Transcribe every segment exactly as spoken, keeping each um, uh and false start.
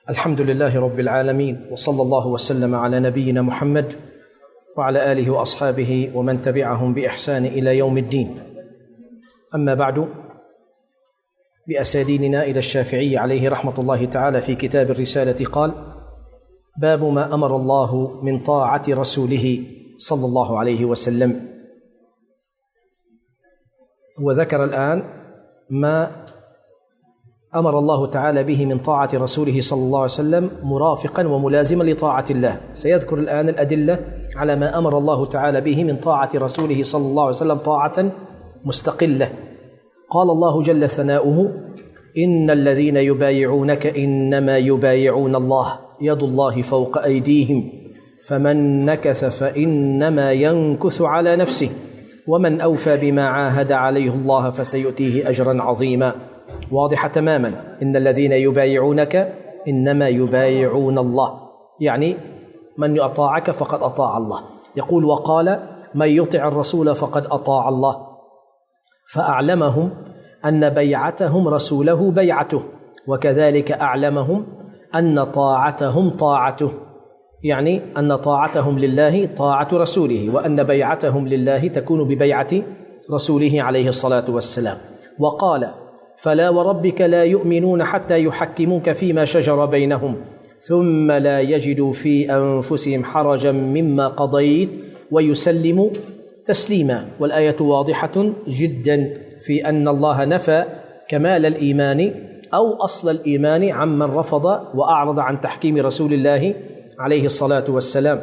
الحمد لله رب العالمين، وصلى الله وسلم على نبينا محمد وعلى آله وأصحابه ومن تبعهم بإحسان إلى يوم الدين. أما بعد، بأسانيدنا إلى الشافعي عليه رحمة الله تعالى في كتاب الرسالة قال: باب ما أمر الله من طاعة رسوله صلى الله عليه وسلم. وذكر الآن ما أمر الله تعالى به من طاعة رسوله صلى الله عليه وسلم مرافقا وملازما لطاعة الله. سيذكر الآن الأدلة على ما أمر الله تعالى به من طاعة رسوله صلى الله عليه وسلم طاعة مستقلة. قال الله جل ثناؤه: إن الذين يبايعونك إنما يبايعون الله يد الله فوق أيديهم فمن نكث فإنما ينكث على نفسه ومن أوفى بما عاهد عليه الله فسيؤتيه أجرا عظيما. واضحة تماما. إن الذين يبايعونك إنما يبايعون الله، يعني من أطاعك فقد أطاع الله. يقول: وقال: من يطع الرسول فقد أطاع الله، فأعلمهم أن بيعتهم رسوله بيعته، وكذلك أعلمهم أن طاعتهم طاعته، يعني أن طاعتهم لله طاعة رسوله، وأن بيعتهم لله تكون ببيعة رسوله عليه الصلاة والسلام. وقال: فلا وربك لا يؤمنون حتى يحكموك فيما شجر بينهم ثم لا يجدوا في أنفسهم حرجا مما قضيت ويسلموا تسليما. والآية واضحة جدا في أن الله نفى كمال الإيمان أو أصل الإيمان عمن رفض وأعرض عن تحكيم رسول الله عليه الصلاة والسلام،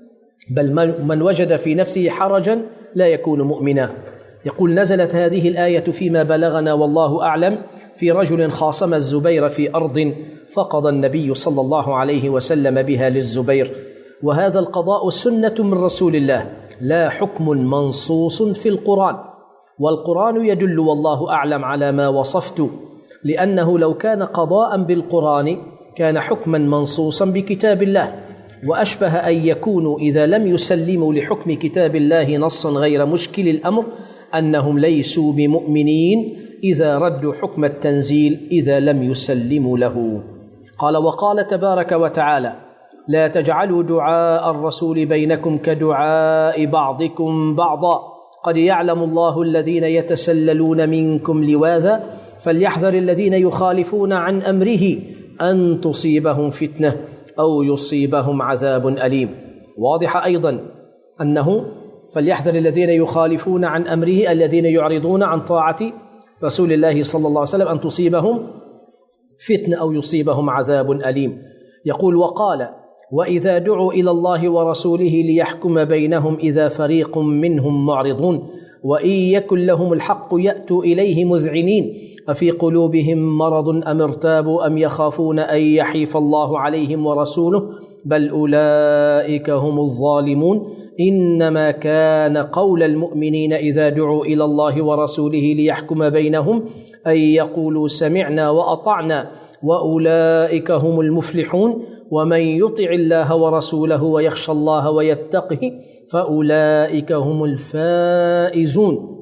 بل من وجد في نفسه حرجا لا يكون مؤمنا. يقول: نزلت هذه الآية فيما بلغنا والله أعلم في رجل خاصم الزبير في أرض فقضى النبي صلى الله عليه وسلم بها للزبير، وهذا القضاء سنة من رسول الله لا حكم منصوص في القرآن، والقرآن يدل والله أعلم على ما وصفت، لأنه لو كان قضاء بالقرآن كان حكما منصوصا بكتاب الله، وأشبه أن يكونوا إذا لم يسلموا لحكم كتاب الله نصا غير مشكل الأمر أنهم ليسوا بمؤمنين إذا ردوا حكم التنزيل إذا لم يسلموا له. قال: وقال تبارك وتعالى: لا تجعلوا دعاء الرسول بينكم كدعاء بعضكم بعضا قد يعلم الله الذين يتسللون منكم لواذا فليحذر الذين يخالفون عن أمره أن تصيبهم فتنة أو يصيبهم عذاب أليم. واضح أيضا أنه فليحذر الذين يخالفون عن أمره الذين يعرضون عن طاعة رسول الله صلى الله عليه وسلم أن تصيبهم فتنة أو يصيبهم عذاب أليم. يقول: وقال: وإذا دعوا إلى الله ورسوله ليحكم بينهم إذا فريق منهم معرضون وإن يكن لهم الحق يأتوا إليه مذعنين أفي قلوبهم مرض أم ارتابوا أم يخافون أن يحيف الله عليهم ورسوله بل أولئك هم الظالمون. إنما كان قول المؤمنين إذا دعوا إلى الله ورسوله ليحكم بينهم أن يقولوا سمعنا وأطعنا وأولئك هم المفلحون ومن يطع الله ورسوله ويخشى الله ويتقه فأولئك هم الفائزون.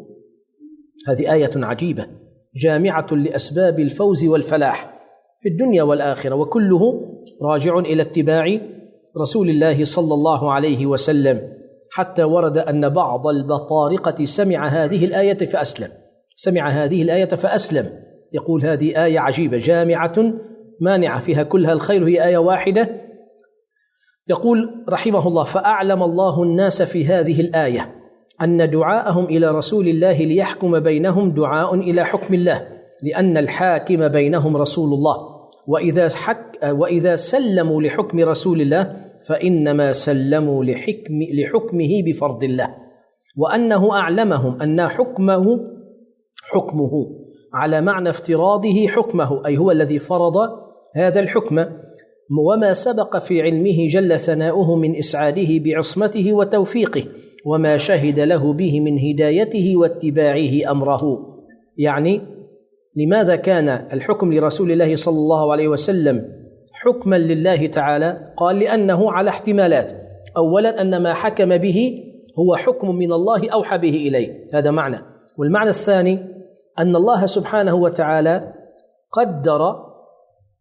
هذه آية عجيبة جامعة لأسباب الفوز والفلاح في الدنيا والآخرة، وكله راجع إلى اتباع رسول الله صلى الله عليه وسلم، حتى ورد أن بعض البطارقة سمع هذه الآية فأسلم سمع هذه الآية فأسلم. يقول: هذه آية عجيبة جامعة مانعة فيها كلها الخير، هي آية واحدة. يقول رحمه الله: فأعلم الله الناس في هذه الآية أن دعاءهم إلى رسول الله ليحكم بينهم دعاء إلى حكم الله، لأن الحاكم بينهم رسول الله، وإذا, حك وإذا سلموا لحكم رسول الله فإنما سلموا لحكم لحكمه بفرض الله، وأنه أعلمهم أن حكمه حكمه على معنى افتراضه حكمه، أي هو الذي فرض هذا الحكم، وما سبق في علمه جل ثناؤه من إسعاده بعصمته وتوفيقه وما شهد له به من هدايته واتباعه أمره. يعني لماذا كان الحكم لرسول الله صلى الله عليه وسلم حكما لله تعالى؟ قال: لأنه على احتمالات. أولا أن ما حكم به هو حكم من الله أوحى به إليه، هذا معنى. والمعنى الثاني أن الله سبحانه وتعالى قدر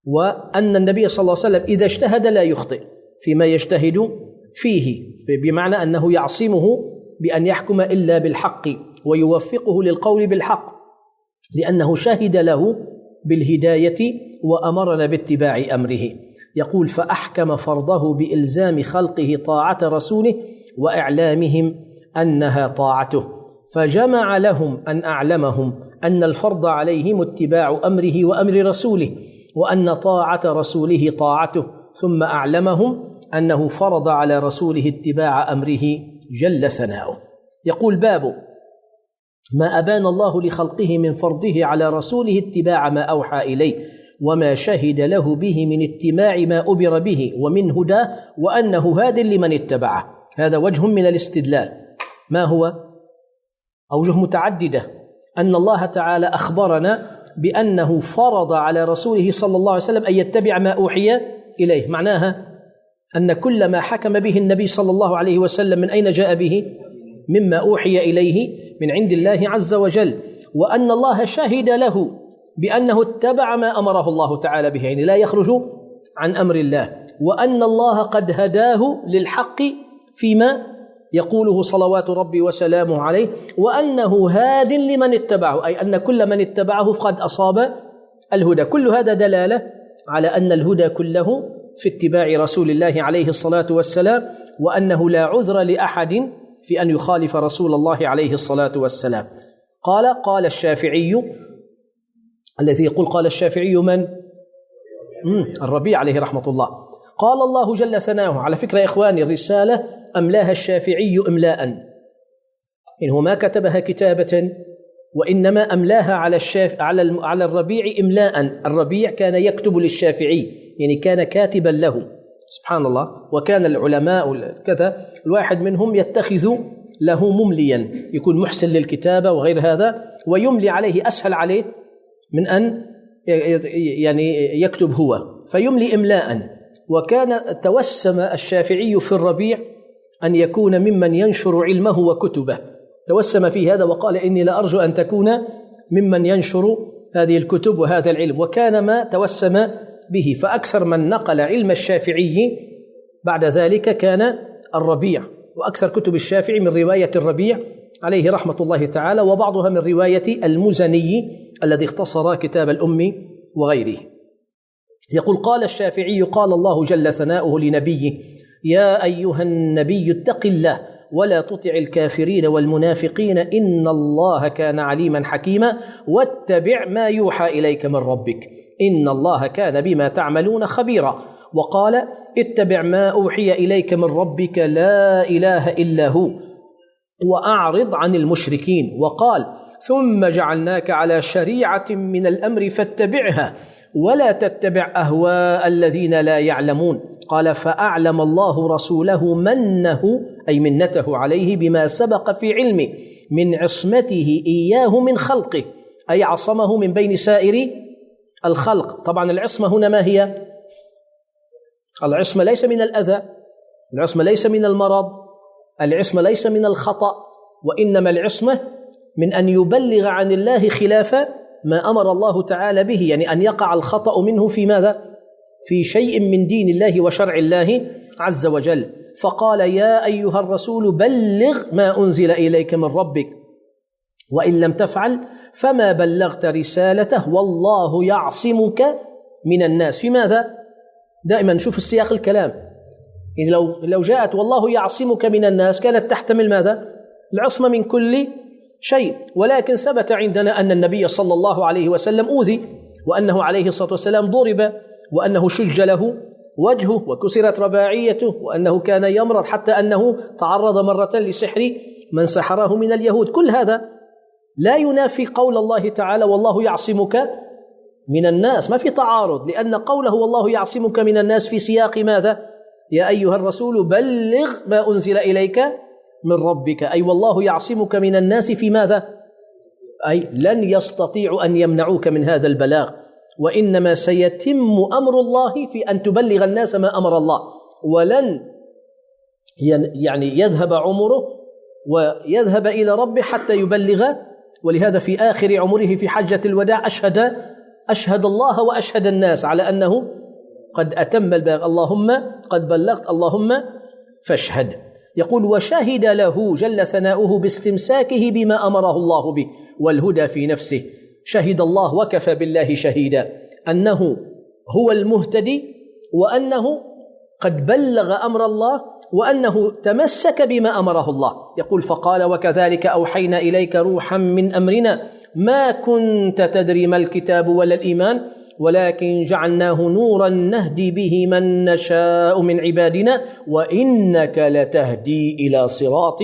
وأن النبي صلى الله عليه وسلم إذا اجتهد لا يخطئ فيما يجتهد فيه، بمعنى أنه يعصمه بأن يحكم إلا بالحق ويوفقه للقول بالحق، لأنه شهد له بالهداية وأمرنا باتباع أمره. يقول: فأحكم فرضه بإلزام خلقه طاعة رسوله وإعلامهم أنها طاعته، فجمع لهم أن أعلمهم أن الفرض عليهم اتباع أمره وأمر رسوله، وأن طاعة رسوله طاعته، ثم أعلمهم أنه فرض على رسوله اتباع أمره جل ثناؤه. يقول: باب ما أبان الله لخلقه من فرضه على رسوله اتباع ما أوحى إليه وما شهد له به من اتباع ما أبر به ومن هداه، وأنه هاد لمن اتبعه. هذا وجه من الاستدلال. ما هو؟ أوجه متعددة. أن الله تعالى أخبرنا بأنه فرض على رسوله صلى الله عليه وسلم أن يتبع ما أوحي إليه، معناها أن كل ما حكم به النبي صلى الله عليه وسلم من أين جاء به؟ مما أوحي إليه من عند الله عز وجل، وأن الله شهد له بأنه اتبع ما أمره الله تعالى به، يعني لا يخرج عن أمر الله، وأن الله قد هداه للحق فيما يقوله صلوات ربي وسلامه عليه، وأنه هاد لمن اتبعه، أي أن كل من اتبعه فقد أصاب الهدى. كل هذا دلالة على أن الهدى كله في اتباع رسول الله عليه الصلاة والسلام، وأنه لا عذر لأحد في أن يخالف رسول الله عليه الصلاة والسلام. قال قال الشافعي، الذي يقول قال الشافعي من؟ الربيع عليه رحمة الله. قال الله جل ثناؤه. على فكرة يا إخواني، الرسالة أملاها الشافعي إملاء، إنه ما كتبها كتابة، وإنما أملاها على الشاف على على الربيع إملاء. الربيع كان يكتب للشافعي، يعني كان كاتبا له، سبحان الله. وكان العلماء كذا الواحد منهم يتخذ له ممليا، يكون محسن للكتابة وغير هذا، ويملي عليه، أسهل عليه من أن يعني يكتب هو، فيملي إملاء. وكان توسم الشافعي في الربيع أن يكون ممن ينشر علمه وكتبه، توسم في هذا وقال: إني لأرجو أن تكون ممن ينشر هذه الكتب وهذا العلم. وكان ما توسم به، فأكثر من نقل علم الشافعي بعد ذلك كان الربيع، وأكثر كتب الشافعي من رواية الربيع عليه رحمة الله تعالى، وبعضها من رواية المزني الذي اختصر كتاب الأم وغيره. يقول: قال الشافعي قال الله جل ثناؤه لنبيه: يا أيها النبي اتق الله ولا تطع الكافرين والمنافقين إن الله كان عليما حكيما واتبع ما يوحى إليك من ربك إن الله كان بما تعملون خبيرا. وقال: اتبع ما أوحي إليك من ربك لا إله إلا هو وأعرض عن المشركين. وقال: ثم جعلناك على شريعة من الأمر فاتبعها ولا تتبع أهواء الذين لا يعلمون. قال: فأعلم الله رسوله منه، أي منته عليه، بما سبق في علمه من عصمته إياه من خلقه، أي عصمه من بين سائر الخلق. طبعا العصمة هنا ما هي؟ العصمة ليس من الأذى، العصمة ليس من المرض، العصمة ليس من الخطأ، وإنما العصمة من أن يبلغ عن الله خلاف ما أمر الله تعالى به، يعني أن يقع الخطأ منه في ماذا؟ في شيء من دين الله وشرع الله عز وجل. فقال: يا أيها الرسول بلغ ما أنزل إليك من ربك وإن لم تفعل فما بلغت رسالته والله يعصمك من الناس. في ماذا؟ دائما نشوف السياق الكلام، إذ لو لو جاءت والله يعصمك من الناس كانت تحتمل ماذا؟ العصمة من كل شيء. ولكن ثبت عندنا أن النبي صلى الله عليه وسلم أوذي، وأنه عليه الصلاة والسلام ضرب، وأنه شج له وجهه وكسرت رباعيته، وأنه كان يمرض، حتى أنه تعرض مرة لسحر من سحره من اليهود. كل هذا لا ينافي قول الله تعالى والله يعصمك من الناس، ما في تعارض، لأن قوله والله يعصمك من الناس في سياق ماذا؟ يا أيها الرسول بلغ ما أنزل إليك من ربك، أي والله يعصمك من الناس في ماذا؟ أي لن يستطيعوا أن يمنعوك من هذا البلاغ، وإنما سيتم أمر الله في أن تبلغ الناس ما أمر الله، ولن يعني يذهب عمره ويذهب إلى ربه حتى يبلغ. ولهذا في آخر عمره في حجة الوداع أشهد أشهد الله وأشهد الناس على أنه قد أتم البلاغ، اللهم قد بلغت اللهم فاشهد. يقول وشهد له جل ثناؤه باستمساكه بما أمره الله به والهدى في نفسه. شهد الله وكفى بالله شهيدا أنه هو المهتدي، وأنه قد بلغ أمر الله، وأنه تمسك بما أمره الله. يقول فقال وكذلك أوحينا إليك روحا من أمرنا ما كنت تدري ما الكتاب ولا الإيمان ولكن جعلناه نورا نهدي به من نشاء من عبادنا وإنك لتهدي إلى صراط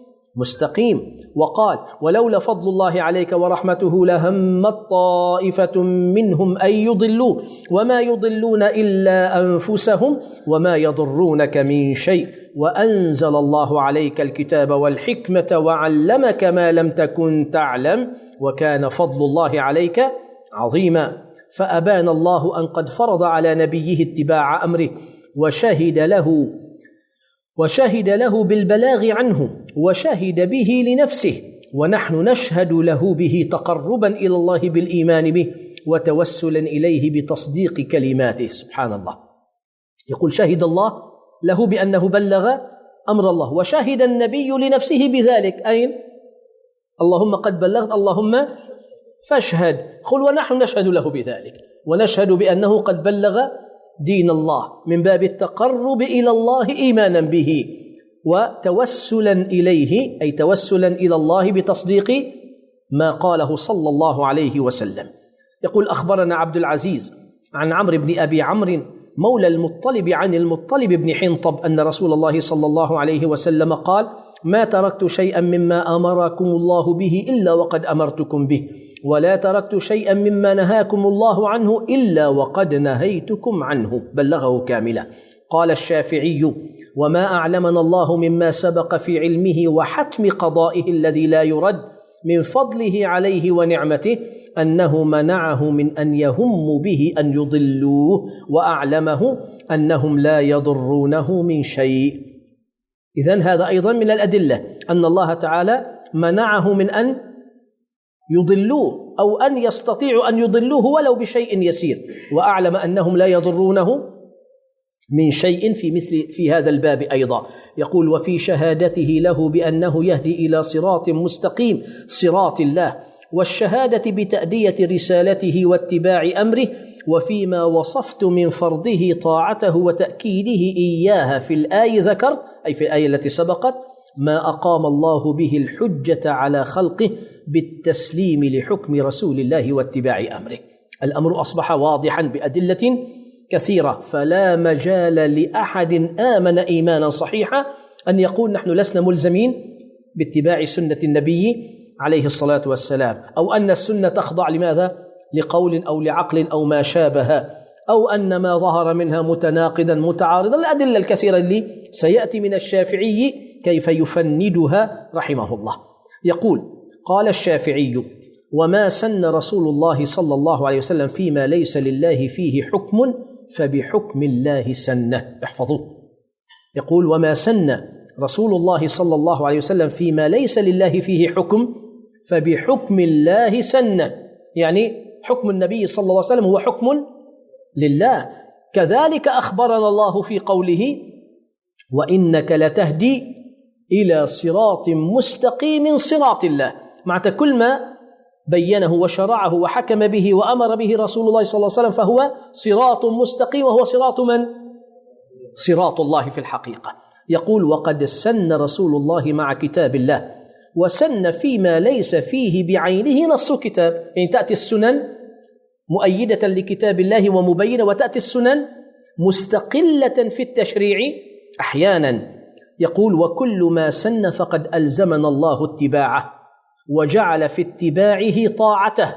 مستقيم. وقال ولولا فضل الله عليك ورحمته لهمت طائفة منهم أن يضلوا وما يضلون إلا أنفسهم وما يضرونك من شيء وأنزل الله عليك الكتاب والحكمة وعلمك ما لم تكن تعلم وكان فضل الله عليك عظيما. فأبان الله أن قد فرض على نبيه اتباع أمره وشهد له وشهد له بالبلاغ عنه وشهد به لنفسه، ونحن نشهد له به تقربا إلى الله بالإيمان به وتوسلا إليه بتصديق كلماته. سبحان الله. يقول شهد الله له بأنه بلغ أمر الله، وشهد النبي لنفسه بذلك. أين؟ اللهم قد بلغت اللهم فاشهد. قل ونحن نشهد له بذلك، ونشهد بأنه قد بلغ دين الله من باب التقرب إلى الله إيمانا به وتوسلا إليه، أي توسلا إلى الله بتصديق ما قاله صلى الله عليه وسلم. يقول أخبرنا عبد العزيز عن عمرو بن أبي عمرو مولى المطلب عن المطلب بن حنطب أن رسول الله صلى الله عليه وسلم قال ما تركت شيئا مما أمركم الله به إلا وقد أمرتكم به ولا تركت شيئا مما نهاكم الله عنه إلا وقد نهيتكم عنه. بلغه كاملا. قال الشافعي وما أعلمنا الله مما سبق في علمه وحتم قضائه الذي لا يرد من فضله عليه ونعمته أنه منعه من أن يهم به أن يضلوه وأعلمه أنهم لا يضرونه من شيء. إذن هذا أيضا من الأدلة أن الله تعالى منعه من أن يضلوه أو أن يستطيعوا أن يضلوه ولو بشيء يسير، وأعلم أنهم لا يضرونه من شيء في مثل في هذا الباب أيضا. يقول وفي شهادته له بأنه يهدي إلى صراط مستقيم صراط الله، والشهادة بتأدية رسالته واتباع أمره، وفيما وصفت من فرضه طاعته وتأكيده إياها في الآية ذكرت، أي في الآية التي سبقت، ما أقام الله به الحجة على خلقه بالتسليم لحكم رسول الله واتباع أمره. الأمر أصبح واضحا بأدلة كثيرة، فلا مجال لأحد آمن إيمانا صحيحا أن يقول نحن لسنا ملزمين باتباع سنة النبي عليه الصلاة والسلام، أو أن السنة تخضع لماذا؟ لقول أو لعقل أو ما شابه، أو أن ما ظهر منها متناقضا متعارضا. الأدلة الكثيرة اللي سيأتي من الشافعي كيف يفندها رحمه الله. يقول قال الشافعي وما سن رسول الله صلى الله عليه وسلم فيما ليس لله فيه حكم فبحكم الله سنه. احفظوه. يقول وما سن رسول الله صلى الله عليه وسلم فيما ليس لله فيه حكم فبحكم الله سنه، يعني حكم النبي صلى الله عليه وسلم هو حكم لله. كذلك أخبرنا الله في قوله وإنك لتهدي إلى صراط مستقيم صراط الله. معنى كل ما بينه وشرعه وحكم به وأمر به رسول الله صلى الله عليه وسلم فهو صراط مستقيم، وهو صراط من؟ صراط الله في الحقيقة. يقول وقد سن رسول الله مع كتاب الله، وسن فيما ليس فيه بعينه نص كتاب، يعني تأتي السنن مؤيدة لكتاب الله ومبينة، وتأتي السنن مستقلة في التشريع أحيانا. يقول وكل ما سن فقد ألزمنا الله اتباعه وجعل في اتباعه طاعته.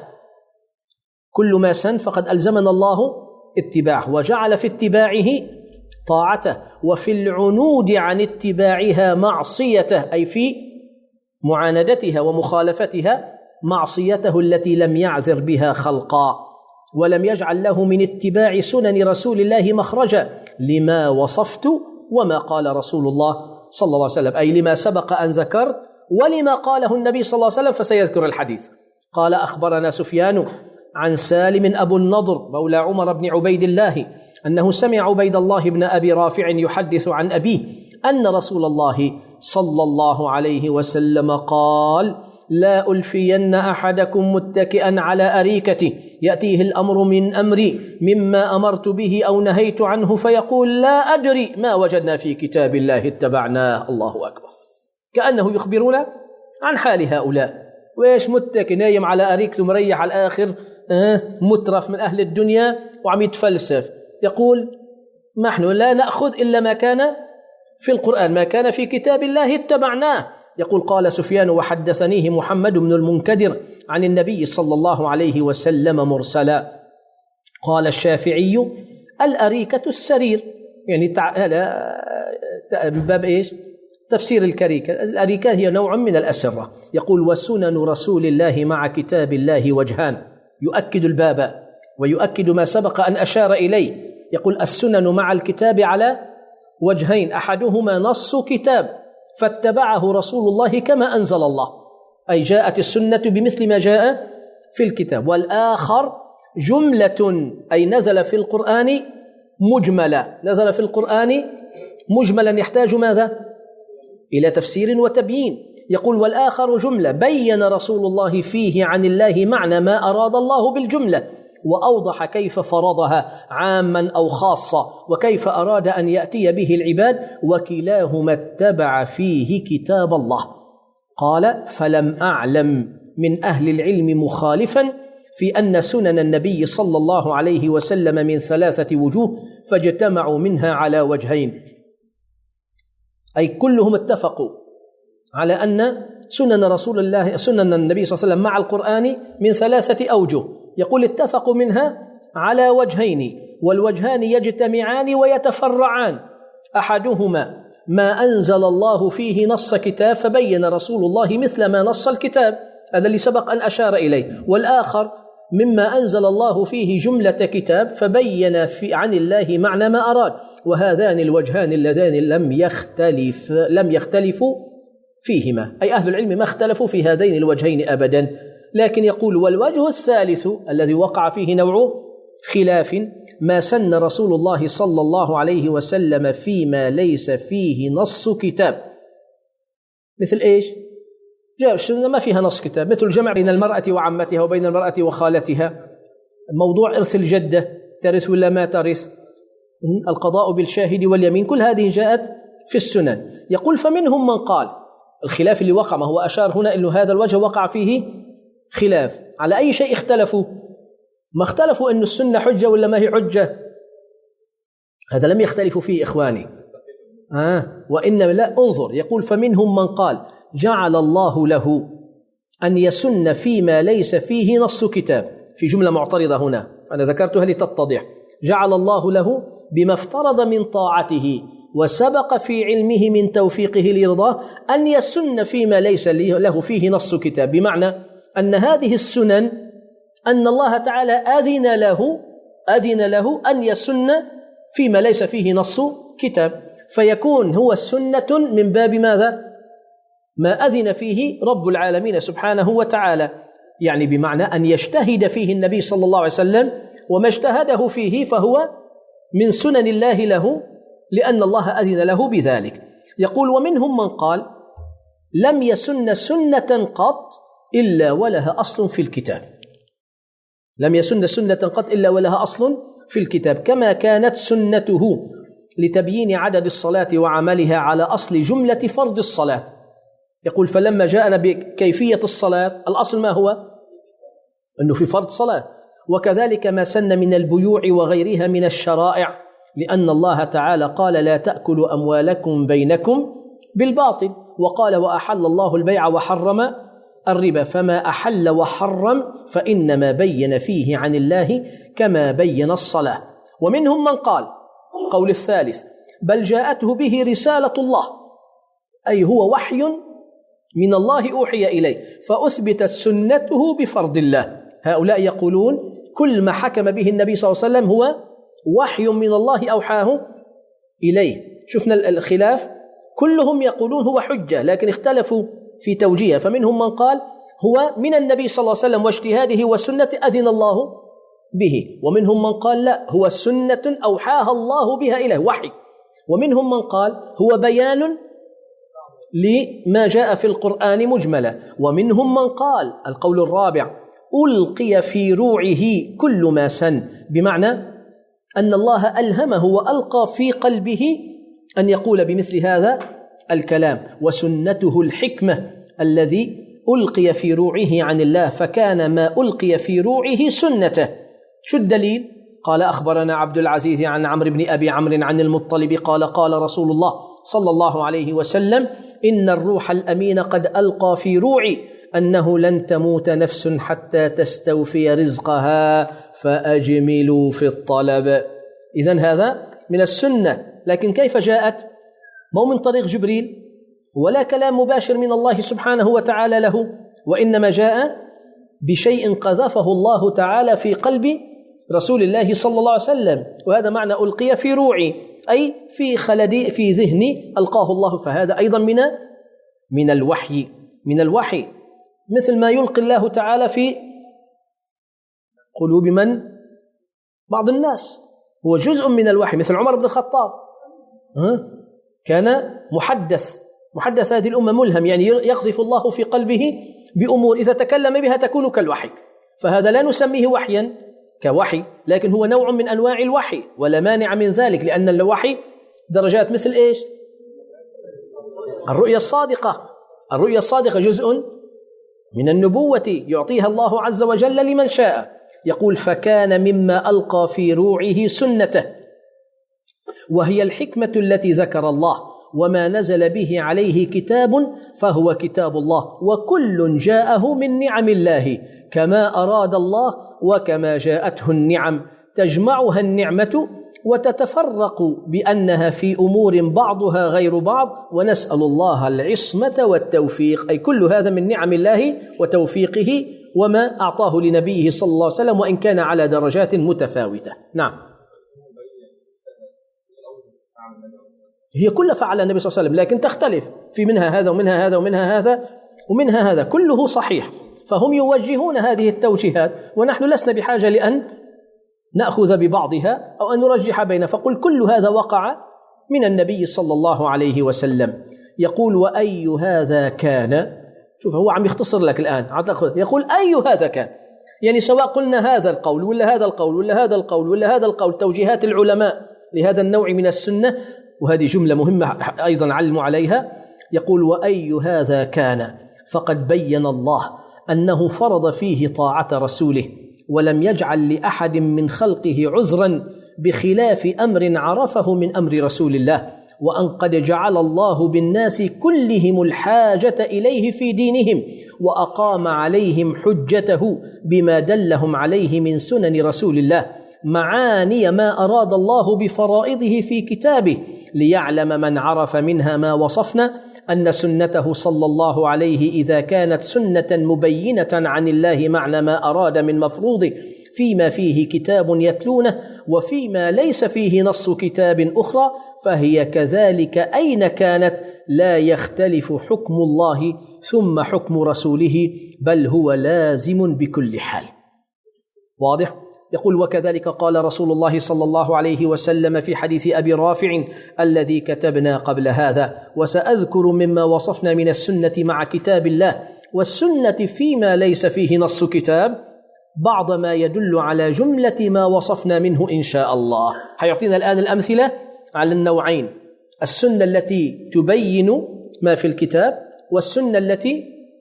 كل ما سن فقد ألزمنا الله اتباعه وجعل في اتباعه طاعته، وفي العنود عن اتباعها معصيته، أي في معاندتها ومخالفتها معصيته التي لم يعذر بها خلقا، ولم يجعل له من اتباع سنن رسول الله مخرجا لما وصفت وما قال رسول الله صلى الله عليه وسلم، أي لما سبق أن ذكرت ولما قاله النبي صلى الله عليه وسلم، فسيذكر الحديث. قال أخبرنا سفيان عن سالم أبو النضر مولى عمر بن عبيد الله أنه سمع عبيد الله بن أبي رافع يحدث عن أبيه أن رسول الله صلى الله عليه وسلم قال: لا ألفين أحدكم متكئا على أريكته يأتيه الأمر من أمري مما أمرت به أو نهيت عنه فيقول: لا أدري، ما وجدنا في كتاب الله اتبعناه. الله أكبر. كأنه يخبرنا عن حال هؤلاء. وإيش متكئ نايم على أريكته مريح على الآخر، آه مترف من أهل الدنيا وعم يتفلسف. يقول: نحن لا نأخذ إلا ما كان في القرآن، ما كان في كتاب الله اتبعناه. يقول: قال سفيان: وحدثنيه محمد بن المنكدر عن النبي صلى الله عليه وسلم مرسلا. قال الشافعي: الأريكة السرير، يعني من باب إيش؟ تفسير الكريكة. الأريكة هي نوع من الأسرة. يقول: وسنن رسول الله مع كتاب الله وجهان. يؤكد الباب ويؤكد ما سبق أن أشار إليه. يقول: السنن مع الكتاب على وجهين، أحدهما نص كتاب فاتبعه رسول الله كما أنزل الله، أي جاءت السنة بمثل ما جاء في الكتاب. والآخر جملة، أي نزل في القرآن مجملة، نزل في القرآن مجملا يحتاج ماذا؟ إلى تفسير وتبيين. يقول: والآخر جملة بين رسول الله فيه عن الله معنى ما أراد الله بالجملة، وأوضح كيف فرضها عاما أو خاصة، وكيف أراد أن يأتي به العباد، وكلاهما اتبع فيه كتاب الله. قال: فلم أعلم من أهل العلم مخالفا في أن سنن النبي صلى الله عليه وسلم من ثلاثة وجوه، فاجتمعوا منها على وجهين، أي كلهم اتفقوا على أن سنن رسول الله سنن النبي صلى الله عليه وسلم مع القرآن من ثلاثة أوجه. يقول: اتفقوا منها على وجهين، والوجهان يجتمعان ويتفرعان. أحدهما ما أنزل الله فيه نص كتاب فبين رسول الله مثل ما نص الكتاب، هذا اللي سبق أن أشار إليه. والآخر مما أنزل الله فيه جملة كتاب فبين في عن الله معنى ما أراد. وهذان الوجهان اللذان لم يختلف لم يختلفوا فيهما، أي أهل العلم ما اختلفوا في هذين الوجهين أبدا. لكن يقول: والوجه الثالث الذي وقع فيه نوع خلاف ما سن رسول الله صلى الله عليه وسلم فيما ليس فيه نص كتاب. مثل إيش؟ جاء السنة ما فيها نص كتاب، مثل الجمع بين المرأة وعمتها وبين المرأة وخالتها، موضوع إرث الجدة، ترث ولا ما ترث، القضاء بالشاهد واليمين، كل هذه جاءت في السنن. يقول: فمنهم من قال، الخلاف اللي وقع، ما هو أشار هنا إنه هذا الوجه وقع فيه خلاف. على أي شيء اختلفوا؟ ما اختلفوا إن السنة حجة ولا ما هي حجة، هذا لم يختلفوا فيه إخواني. آه وإنما لا، انظر. يقول: فمنهم من قال جعل الله له أن يسن فيما ليس فيه نص كتاب، في جملة معترضة هنا أنا ذكرتها لتتضح. جعل الله له بما افترض من طاعته وسبق في علمه من توفيقه لرضاه أن يسن فيما ليس له فيه نص كتاب، بمعنى أن هذه السنن أن الله تعالى أذن له أذن له أن يسن فيما ليس فيه نص كتاب، فيكون هو السنة من باب ماذا؟ ما أذن فيه رب العالمين سبحانه وتعالى، يعني بمعنى أن يجتهد فيه النبي صلى الله عليه وسلم، وما اجتهده فيه فهو من سنن الله له لأن الله أذن له بذلك. يقول: ومنهم من قال لم يسن سنة قط إلا ولها أصل في الكتاب، لم يسن سنة قط إلا ولها أصل في الكتاب، كما كانت سنته لتبيين عدد الصلاة وعملها على أصل جملة فرض الصلاة. يقول: فلما جاءنا بكيفية الصلاة الأصل ما هو؟ أنه في فرض صلاة. وكذلك ما سن من البيوع وغيرها من الشرائع، لأن الله تعالى قال: لا تأكلوا أموالكم بينكم بالباطل، وقال: وأحل الله البيع وحرم الربا، فما أحل وحرم فإنما بين فيه عن الله كما بين الصلاة. ومنهم من قال، قول الثالث: بل جاءته به رسالة الله، أي هو وحي من الله أوحي إليه، فأثبتت سنته بفرض الله. هؤلاء يقولون كل ما حكم به النبي صلى الله عليه وسلم هو وحي من الله أوحاه إليه. شفنا الخلاف، كلهم يقولون هو حجة، لكن اختلفوا في توجيهه. فمنهم من قال هو من النبي صلى الله عليه وسلم واجتهاده والسنة أذن الله به، ومنهم من قال لا، هو سنة أوحاها الله بها إليه وحي، ومنهم من قال هو بيان لما جاء في القرآن مجملا، ومنهم من قال القول الرابع ألقي في روعه كل ما سن، بمعنى أن الله ألهمه وألقى في قلبه أن يقول بمثل هذا الكلام، وسنته الحكمة الذي ألقي في روعه عن الله، فكان ما ألقي في روعه سنته. شو الدليل؟ قال أخبرنا عبد العزيز عن عمرو بن أبي عمرو عن المطلب قال قال رسول الله صلى الله عليه وسلم إن الروح الأمين قد ألقى في روعي أنه لن تموت نفس حتى تستوفي رزقها فأجملوا في الطلب. إذن هذا من السنة، لكن كيف جاءت؟ مو من طريق جبريل ولا كلام مباشر من الله سبحانه وتعالى له، وإنما جاء بشيء قذفه الله تعالى في قلب رسول الله صلى الله عليه وسلم، وهذا معنى ألقي في روعي، أي في خلدي في ذهني ألقاه الله، فهذا أيضا من من الوحي من الوحي مثل ما يلقي الله تعالى في قلوب من بعض الناس، هو جزء من الوحي، مثل عمر بن الخطاب كان محدث محدث هذه الأمة ملهم، يعني يقذف الله في قلبه بأمور إذا تكلم بها تكون كالوحي، فهذا لا نسميه وحيا كوحي، لكن هو نوع من أنواع الوحي ولا مانع من ذلك، لأن الوحي درجات مثل إيش؟ الرؤيا الصادقة الرؤيا الصادقة جزء من النبوة يعطيها الله عز وجل لمن شاء. يقول فكان مما ألقى في روعه سنته، وهي الحكمة التي ذكر الله، وما نزل به عليه كتاب فهو كتاب الله، وكل جاءه من نعم الله كما أراد الله وكما جاءته النعم، تجمعها النعمة وتتفرق بأنها في أمور بعضها غير بعض، ونسأل الله العصمة والتوفيق، أي كل هذا من نعم الله وتوفيقه وما أعطاه لنبيه صلى الله عليه وسلم، وإن كان على درجات متفاوتة. نعم، هي كلها فعل النبي صلى الله عليه وسلم، لكن تختلف في منها هذا ومنها هذا ومنها هذا ومنها هذا، كله صحيح، فهم يوجهون هذه التوجيهات، ونحن لسنا بحاجة لأن نأخذ ببعضها أو أن نرجح بين، فقل كل هذا وقع من النبي صلى الله عليه وسلم. يقول وأي هذا كان، شوف هو عم يختصر لك الآن، يقول أي هذا كان، يعني سواء قلنا هذا القول ولا هذا القول ولا هذا القول ولا هذا القول، توجيهات العلماء لهذا النوع من السنة، وهذه جملة مهمة أيضا علموا عليها. يقول وأي هذا كان فقد بين الله أنه فرض فيه طاعة رسوله، ولم يجعل لأحد من خلقه عذرا بخلاف أمر عرفه من أمر رسول الله، وأن قد جعل الله بالناس كلهم الحاجة إليه في دينهم، وأقام عليهم حجته بما دلهم عليه من سنن رسول الله، معاني ما أراد الله بفرائضه في كتابه، ليعلم من عرف منها ما وصفنا أن سنته صلى الله عليه إذا كانت سنة مبينة عن الله معنى ما أراد من مفروضه فيما فيه كتاب يتلونه وفيما ليس فيه نص كتاب أخرى، فهي كذلك أين كانت لا يختلف حكم الله ثم حكم رسوله، بل هو لازم بكل حال. واضح؟ يقول وكذلك قال رسول الله صلى الله عليه وسلم في حديث أبي رافع الذي كتبنا قبل هذا، وسأذكر مما وصفنا من السنة مع كتاب الله والسنة فيما ليس فيه نص كتاب بعض ما يدل على جملة ما وصفنا منه إن شاء الله. حيعطينا الآن الأمثلة على النوعين، السنة التي تبين ما في الكتاب، والسنة التي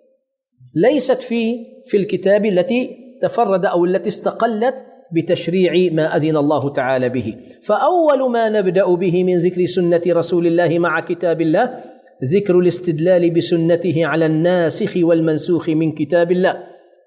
ليست في في الكتاب، التي تفرد أو التي استقلت بتشريع ما أذن الله تعالى به. فأول ما نبدأ به من ذكر سنة رسول الله مع كتاب الله ذكر الاستدلال بسنته على الناسخ والمنسوخ من كتاب الله.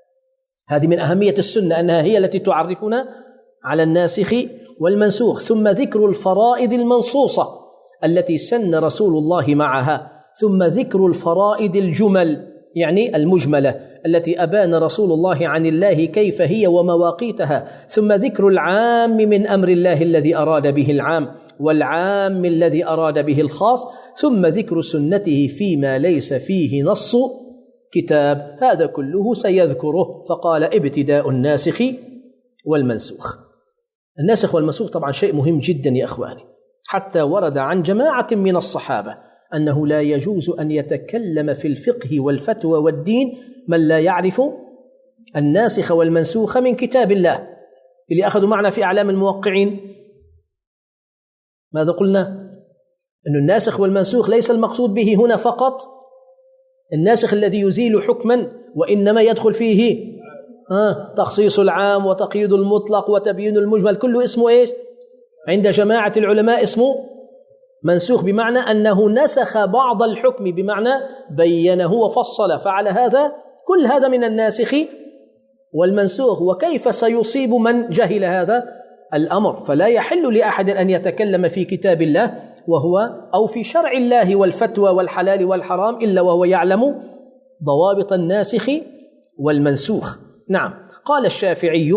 هذه من أهمية السنة أنها هي التي تعرفنا على الناسخ والمنسوخ، ثم ذكر الفرائض المنصوصة التي سن رسول الله معها، ثم ذكر الفرائض الجمل يعني المجملة التي أبان رسول الله عن الله كيف هي ومواقيتها، ثم ذكر العام من أمر الله الذي أراد به العام والعام الذي أراد به الخاص، ثم ذكر سنته فيما ليس فيه نص كتاب، هذا كله سيذكره. فقال ابتداء الناسخ والمنسوخ. الناسخ والمنسوخ طبعا شيء مهم جدا يا أخواني، حتى ورد عن جماعة من الصحابة أنه لا يجوز أن يتكلم في الفقه والفتوى والدين من لا يعرف الناسخ والمنسوخ من كتاب الله. اللي أخذوا معنا في أعلام الموقعين ماذا قلنا؟ أن الناسخ والمنسوخ ليس المقصود به هنا فقط الناسخ الذي يزيل حكما، وإنما يدخل فيه آه تخصيص العام وتقييد المطلق وتبيين المجمل، كله اسمه إيش عند جماعة العلماء؟ اسمه منسوخ، بمعنى أنه نسخ بعض الحكم، بمعنى بينه وفصل. فعلى هذا كل هذا من الناسخ والمنسوخ. وكيف سيصيب من جهل هذا الأمر؟ فلا يحل لأحد أن يتكلم في كتاب الله وهو أو في شرع الله والفتوى والحلال والحرام إلا وهو يعلم ضوابط الناسخ والمنسوخ. نعم. قال الشافعي: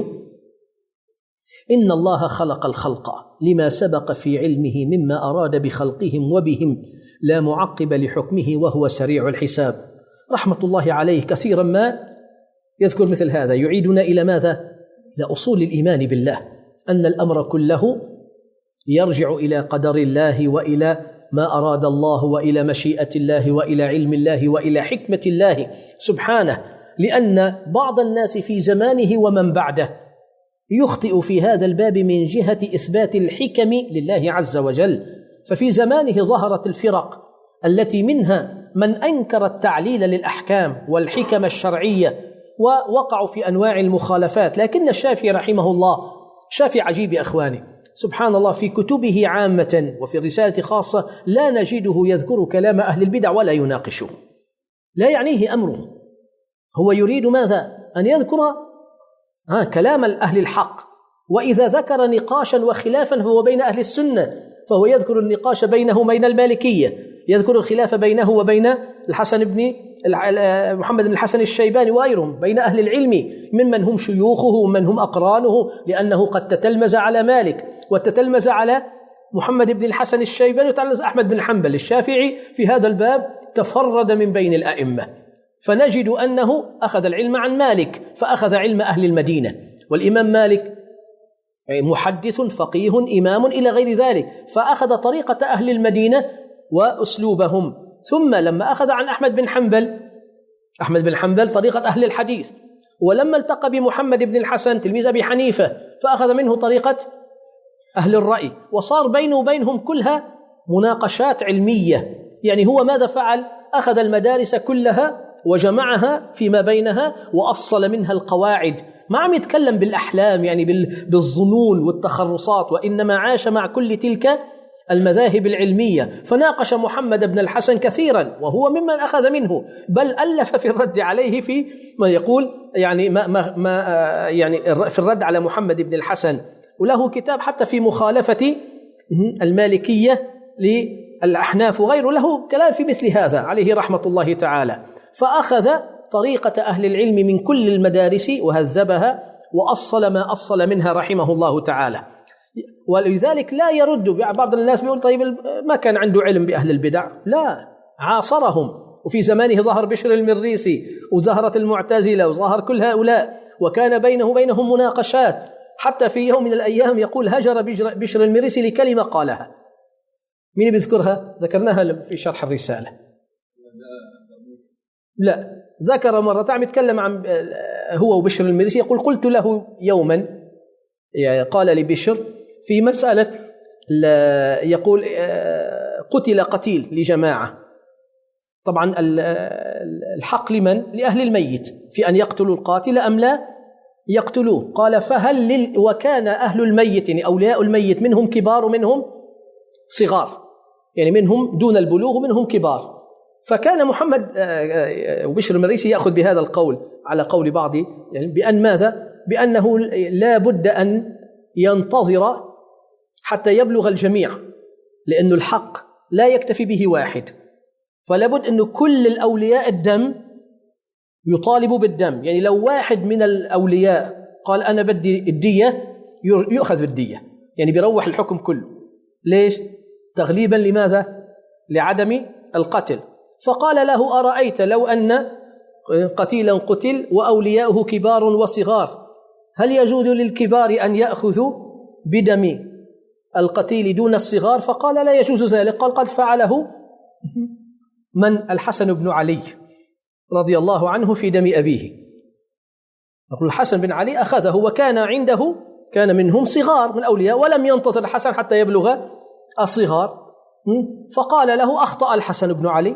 إن الله خلق الخلق لما سبق في علمه مما أراد بخلقهم وبهم، لا معقب لحكمه وهو سريع الحساب. رحمة الله عليه كثيرا ما يذكر مثل هذا، يعيدنا إلى ماذا؟ إلى أصول الإيمان بالله، أن الأمر كله يرجع إلى قدر الله وإلى ما أراد الله وإلى مشيئة الله وإلى علم الله وإلى حكمة الله سبحانه. لأن بعض الناس في زمانه ومن بعده يخطئ في هذا الباب من جهة إثبات الحكم لله عز وجل. ففي زمانه ظهرت الفرق التي منها من أنكر التعليل للأحكام والحكم الشرعية ووقعوا في أنواع المخالفات. لكن الشافعي رحمه الله شافعي عجيب يا أخواني، سبحان الله، في كتبه عامة وفي الرسالة خاصة لا نجده يذكر كلام أهل البدع ولا يناقشه، لا يعنيه أمره. هو يريد ماذا؟ أن يذكر ها كلام أهل الحق، وإذا ذكر نقاشا وخلافا فهو بين أهل السنة، فهو يذكر النقاش بينه وبين المالكية، يذكر الخلاف بينه وبين الحسن بن محمد بن الحسن الشيباني وغيرهم، بين أهل العلم ممن هم شيوخه ومن هم أقرانه، لأنه قد تتلمذ على مالك وتتلمذ على محمد بن الحسن الشيباني وتتلمذ أحمد بن حنبل. الشافعي في هذا الباب تفرد من بين الأئمة، فنجد أنه أخذ العلم عن مالك، فأخذ علم أهل المدينة، والإمام مالك محدث فقيه إمام إلى غير ذلك، فأخذ طريقة أهل المدينة وأسلوبهم. ثم لما أخذ عن أحمد بن حنبل أحمد بن حنبل طريقة أهل الحديث، ولما التقى بمحمد بن الحسن تلميذ أبي حنيفة فأخذ منه طريقة أهل الرأي، وصار بينه وبينهم كلها مناقشات علمية. يعني هو ماذا فعل؟ أخذ المدارس كلها وجمعها فيما بينها وأصل منها القواعد، ما عم يتكلم بالأحلام يعني بالظنون والتخرصات، وإنما عاش مع كل تلك المذاهب العلمية. فناقش محمد بن الحسن كثيرا وهو ممن أخذ منه، بل ألف في الرد عليه في ما يقول يعني ما ما ما يعني في الرد على محمد بن الحسن، وله كتاب حتى في مخالفة المالكية للأحناف وغيره، له كلام في مثل هذا عليه رحمة الله تعالى. فأخذ طريقة أهل العلم من كل المدارس وهذبها وأصل ما أصل منها رحمه الله تعالى. ولذلك لا يرد. بعض الناس بيقول طيب ما كان عنده علم بأهل البدع، لا، عاصرهم، وفي زمانه ظهر بشر المريسي وظهرت المعتزلة وظهر كل هؤلاء، وكان بينه وبينهم مناقشات، حتى في يوم من الأيام يقول هجر بشر المريسي لكلمة قالها. مين بيذكرها؟ ذكرناها في شرح الرسالة. لا، ذكر مرة عم يتكلم عن هو وبشر المريسي، يقول قلت له يوما، قال لبشر في مسألة يقول قتل قتيل لجماعة، طبعا الحق لمن؟ لأهل الميت في أن يقتلوا القاتل أم لا يقتلوه. قال فهل لل وكان أهل الميت يعني أولياء الميت منهم كبار ومنهم صغار، يعني منهم دون البلوغ ومنهم كبار. فكان محمد وبشر المريسي يأخذ بهذا القول على قول بعض يعني بأن ماذا؟ بأنه لا بد أن ينتظر حتى يبلغ الجميع، لأن الحق لا يكتفي به واحد، فلا بد أن كل الأولياء الدم يطالب بالدم. يعني لو واحد من الأولياء قال أنا بدي الدية يؤخذ بالدية، يعني بيروح الحكم كله. ليش؟ تغليبا لماذا؟ لعدم القتل. فقال له أرأيت لو أن قتيلا قتل وأولياؤه كبار وصغار، هل يجوز للكبار أن يأخذوا بدم القتيل دون الصغار؟ فقال لا يجوز ذلك. قال قد فعله من؟ الحسن بن علي رضي الله عنه في دم أبيه. نقول الحسن بن علي أخذه وكان عنده، كان منهم صغار من أولياء، ولم ينتظر الحسن حتى يبلغ الصغار، فقال له أخطأ الحسن بن علي،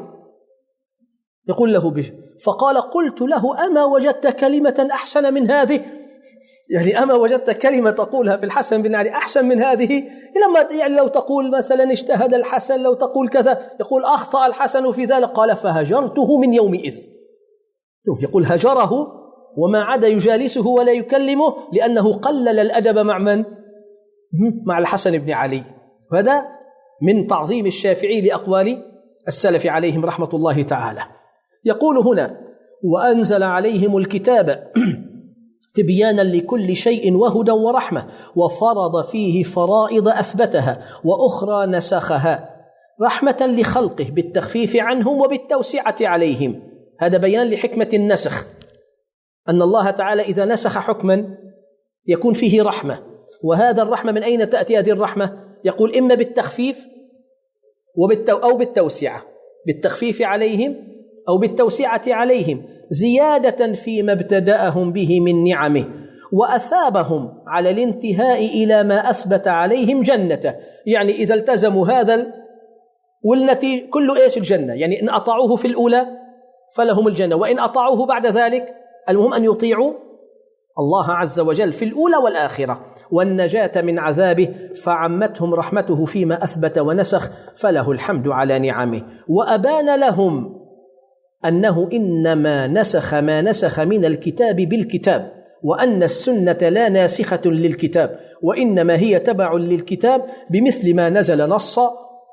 يقول له به، فقال قلت له أما وجدت كلمة أحسن من هذه؟ يعني أما وجدت كلمة تقولها في الحسن بن علي أحسن من هذه؟ لما يعني لو تقول مثلا اجتهد الحسن، لو تقول كذا، يقول أخطأ الحسن في ذلك. قال فهجرته من يومئذ، يقول هجره وما عاد يجالسه ولا يكلمه، لأنه قلل الأدب مع من؟ مع الحسن بن علي. وهذا من تعظيم الشافعي لأقوال السلف عليهم رحمة الله تعالى. يقول هنا وأنزل عليهم الكتاب تبيانا لكل شيء وهدى ورحمة وفرض فيه فرائض أثبتها وأخرى نسخها رحمة لخلقه بالتخفيف عنهم وبالتوسعة عليهم. هذا بيان لحكمة النسخ، أن الله تعالى إذا نسخ حكما يكون فيه رحمة. وهذا الرحمة من أين تأتي هذه الرحمة؟ يقول إما بالتخفيف وبالتو أو بالتوسعة، بالتخفيف عليهم أو بالتوسعة عليهم، زيادة فيما ابتدأهم به من نعمه، وأثابهم على الانتهاء إلى ما أثبت عليهم جنته. يعني إذا التزموا هذا والنتيجة كله إيش؟ الجنة. يعني إن أطاعوه في الأولى فلهم الجنة، وإن أطاعوه بعد ذلك المهم أن يطيعوا الله عز وجل في الأولى والآخرة، والنجاة من عذابه، فعمتهم رحمته فيما أثبت ونسخ، فله الحمد على نعمه. وأبان لهم أنه إنما نسخ ما نسخ من الكتاب بالكتاب، وأن السنة لا ناسخة للكتاب، وإنما هي تبع للكتاب بمثل ما نزل نصا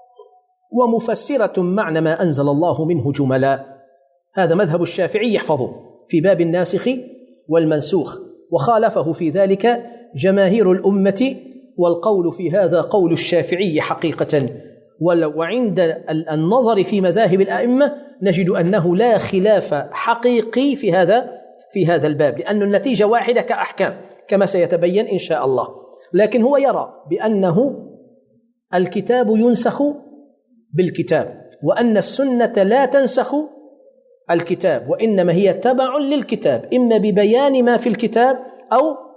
ومفسرة معنى ما أنزل الله منه جملا. هذا مذهب الشافعي يحفظه في باب الناسخ والمنسوخ، وخالفه في ذلك جماهير الأمة، والقول في هذا قول الشافعي حقيقة. وعند النظر في مذاهب الأئمة نجد أنه لا خلاف حقيقي في هذا في هذا الباب، لأن النتيجة واحدة كأحكام كما سيتبين إن شاء الله. لكن هو يرى بأنه الكتاب ينسخ بالكتاب، وأن السنة لا تنسخ الكتاب، وإنما هي تبع للكتاب، إما ببيان ما في الكتاب أو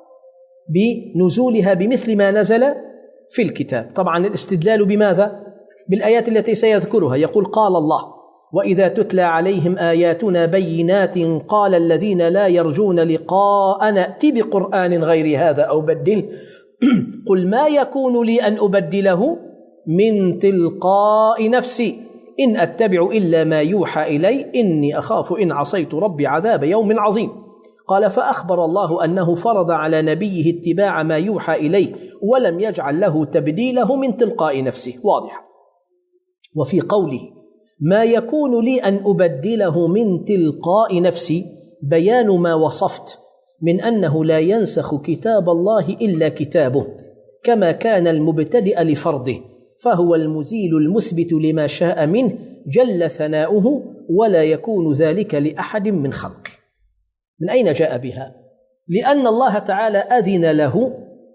بنزولها بمثل ما نزل في الكتاب. طبعا الاستدلال بماذا؟ بالآيات التي سيذكرها. يقول قال الله وإذا تتلى عليهم آياتنا بينات قال الذين لا يرجون لقاءنا ائت بقرآن غير هذا أو بدله قل ما يكون لي أن أبدله من تلقاء نفسي إن أتبع إلا ما يوحى إلي إني أخاف إن عصيت ربي عذاب يوم عظيم. قال فأخبر الله أنه فرض على نبيه اتباع ما يوحى إليه ولم يجعل له تبديله من تلقاء نفسه. واضح. وفي قوله ما يكون لي أن أبدله من تلقاء نفسي بيان ما وصفت من أنه لا ينسخ كتاب الله إلا كتابه، كما كان المبتدئ لفرضه، فهو المزيل المثبت لما شاء منه جل ثناؤه، ولا يكون ذلك لأحد من خلقه. من أين جاء بها؟ لأن الله تعالى أذن له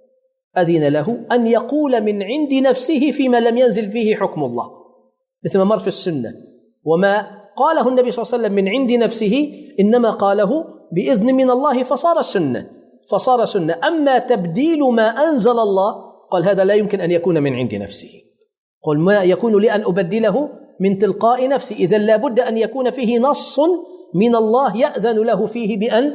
أذن له أن يقول من عند نفسه فيما لم ينزل فيه حكم الله، مثل ما مر في السنة. وما قاله النبي صلى الله عليه وسلم من عند نفسه إنما قاله بإذن من الله فصار السنة فصار سنة. أما تبديل ما أنزل الله قال هذا لا يمكن أن يكون من عند نفسه. قل ما يكون لي أن أبدله من تلقاء نفسي، إذن لا بد أن يكون فيه نص من الله يأذن له فيه بأن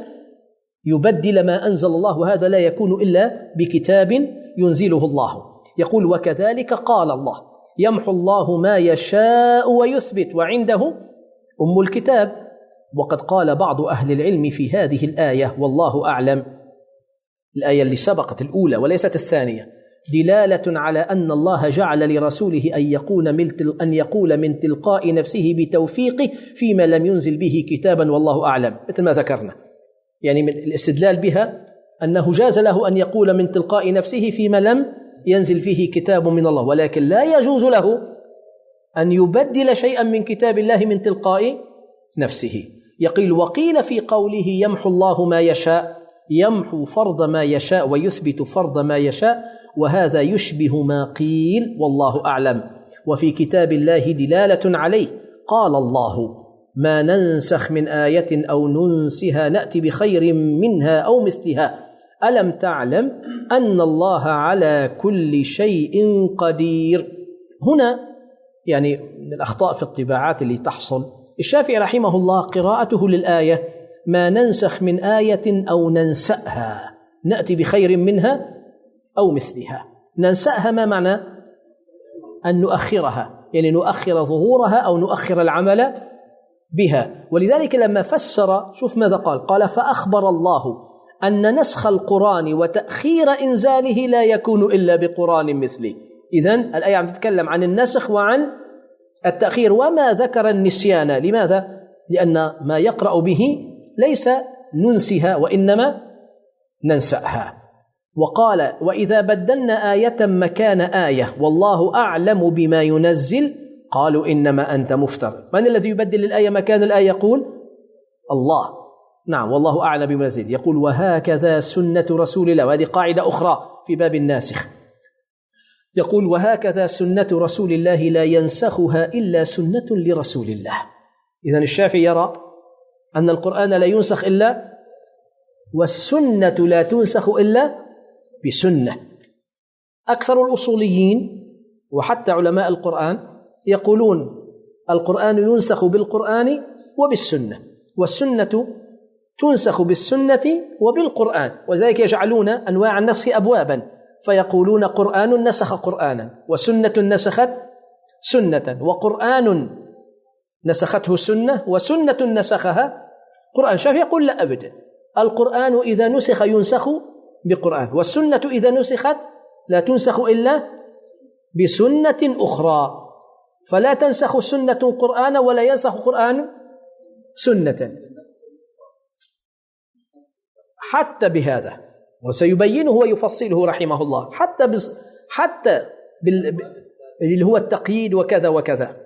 يبدل ما أنزل الله، وهذا لا يكون إلا بكتاب ينزله الله. يقول وكذلك قال الله يمحو الله ما يشاء ويثبت وعنده أم الكتاب. وقد قال بعض أهل العلم في هذه الآية والله أعلم، الآية اللي سبقت الأولى وليست الثانية، دلالة على أن الله جعل لرسوله أن يقول من أن يقول من تلقاء نفسه بتوفيقه فيما لم ينزل به كتابا، والله أعلم، مثل ما ذكرنا. يعني من الاستدلال بها أنه جاز له أن يقول من تلقاء نفسه فيما لم ينزل فيه كتاب من الله، ولكن لا يجوز له أن يبدل شيئا من كتاب الله من تلقاء نفسه. يقول وقيل في قوله يمحو الله ما يشاء يمحو فرض ما يشاء ويثبت فرض ما يشاء، وهذا يشبه ما قيل والله أعلم. وفي كتاب الله دلالة عليه، قال الله ما ننسخ من آية أو ننسها نأتي بخير منها أو مثلها ألم تعلم أن الله على كل شيء قدير. هنا يعني من الأخطاء في الطباعات اللي تحصل، الشافعي رحمه الله قراءته للآية ما ننسخ من آية أو ننسأها نأتي بخير منها أو مثلها. ننسأها ما معنى؟ أن نؤخرها، يعني نؤخر ظهورها أو نؤخر العمل بها. ولذلك لما فسر شوف ماذا قال، قال فأخبر الله أن نسخ القرآن وتأخير إنزاله لا يكون إلا بقرآن مثله. إذن الآية عم تتكلم عن النسخ وعن التأخير، وما ذكر النسيان. لماذا؟ لأن ما يقرأ به ليس ننسها وإنما ننسأها. وقال وإذا بدلنا آية مكان آية والله أعلم بما ينزل قالوا إنما أنت مفتر. من الذي يبدل الآية مكان الآية؟ يقول الله. نعم، والله أعلم بما ينزل. يقول وهكذا سنة رسول الله، وهذه قاعدة أخرى في باب الناسخ. يقول وهكذا سنة رسول الله لا ينسخها إلا سنة لرسول الله. إذن الشافعي يرى أن القرآن لا ينسخ إلا، والسنة لا تنسخ إلا بسنة. أكثر الأصوليين وحتى علماء القرآن يقولون القرآن ينسخ بالقرآن وبالسنة، والسنة تنسخ بالسنة وبالقرآن، وذلك يجعلون أنواع النسخ أبوابا، فيقولون قرآن نسخ قرآنا، وسنة نسخت سنة، وقرآن نسخته سنة، وسنة نسخها قرآن. الشافعي يقول لا أبدا، القرآن إذا نسخ ينسخ بقرآن، والسنة إذا نسخت لا تنسخ إلا بسنة أخرى، فلا تنسخ سنة قرآن ولا ينسخ قرآن سنة. حتى بهذا، وسيبينه ويفصله رحمه الله، حتى بز... حتى بال... اللي هو التقييد وكذا وكذا.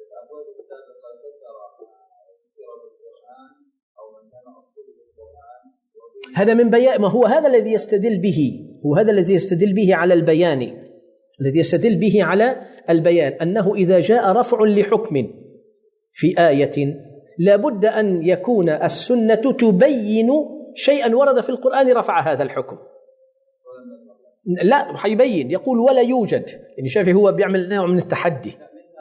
هذا من بيان، ما هو هذا الذي يستدل به، هو هذا الذي يستدل به على البيان، الذي يستدل به على البيان أنه إذا جاء رفع لحكم في آية لابد أن يكون السنة تبين شيئا ورد في القرآن رفع هذا الحكم. لا حيبين، يقول ولا يوجد، يعني شايف هو بيعمل نوع من التحدي.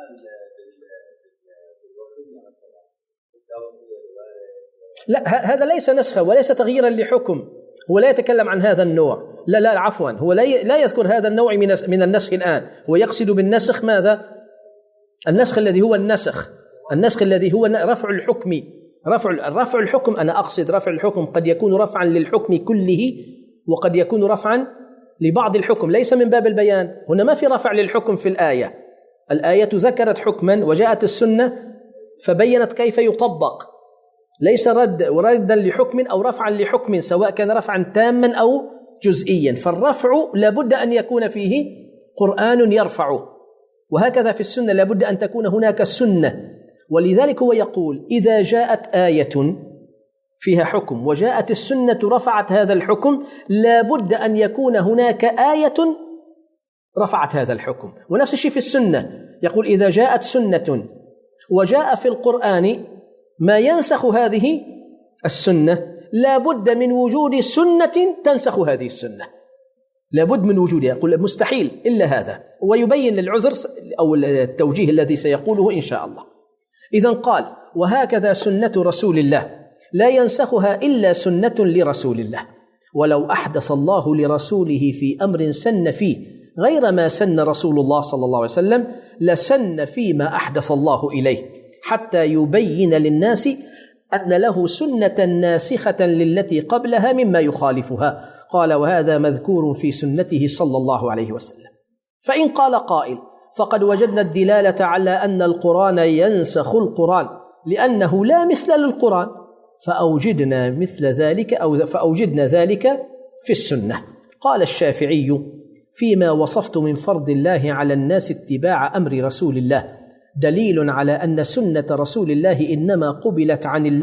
لا هذا ليس نسخا وليس تغييرا لحكم، هو لا يتكلم عن هذا النوع، لا لا عفوا، هو لا لا يذكر هذا النوع من من النسخ الآن، هو يقصد بالنسخ ماذا؟ النسخ الذي هو النسخ، النسخ الذي هو رفع الحكم، رفع رفع الحكم. أنا أقصد رفع الحكم قد يكون رفعا للحكم كله، وقد يكون رفعا لبعض الحكم، ليس من باب البيان. هنا ما في رفع للحكم في الآية، الآية ذكرت حكما وجاءت السنة فبينت كيف يطبق، ليس رد وردا لحكم أو رفعا لحكم، سواء كان رفعا تاما أو جزئيا. فالرفع لابد أن يكون فيه قرآن يرفعه، وهكذا في السنة لابد أن تكون هناك سنة. ولذلك هو يقول إذا جاءت آية فيها حكم وجاءت السنة رفعت هذا الحكم لابد أن يكون هناك آية رفعت هذا الحكم. ونفس الشيء في السنة، يقول إذا جاءت سنة وجاء في القرآن ما ينسخ هذه السنة لابد من وجود سنة تنسخ هذه السنة، لابد من وجودها. يقول مستحيل إلا هذا، ويبين للعذر أو التوجيه الذي سيقوله إن شاء الله. إذن قال وهكذا سنة رسول الله لا ينسخها إلا سنة لرسول الله، ولو أحدث الله لرسوله في أمر سن فيه غير ما سن رسول الله صلى الله عليه وسلم لسن فيما أحدث الله إليه، حتى يبين للناس أن له سنة ناسخة للتي قبلها مما يخالفها. قال وهذا مذكور في سنته صلى الله عليه وسلم. فإن قال قائل فقد وجدنا الدلالة على أن القرآن ينسخ القرآن لأنه لا مثل للقرآن، فأوجدنا مثل ذلك أو فأوجدنا ذلك في السنة. قال الشافعي فيما وصفت من فرض الله على الناس اتباع أمر رسول الله دليل على أن سنة رسول الله إنما قبلت عن الله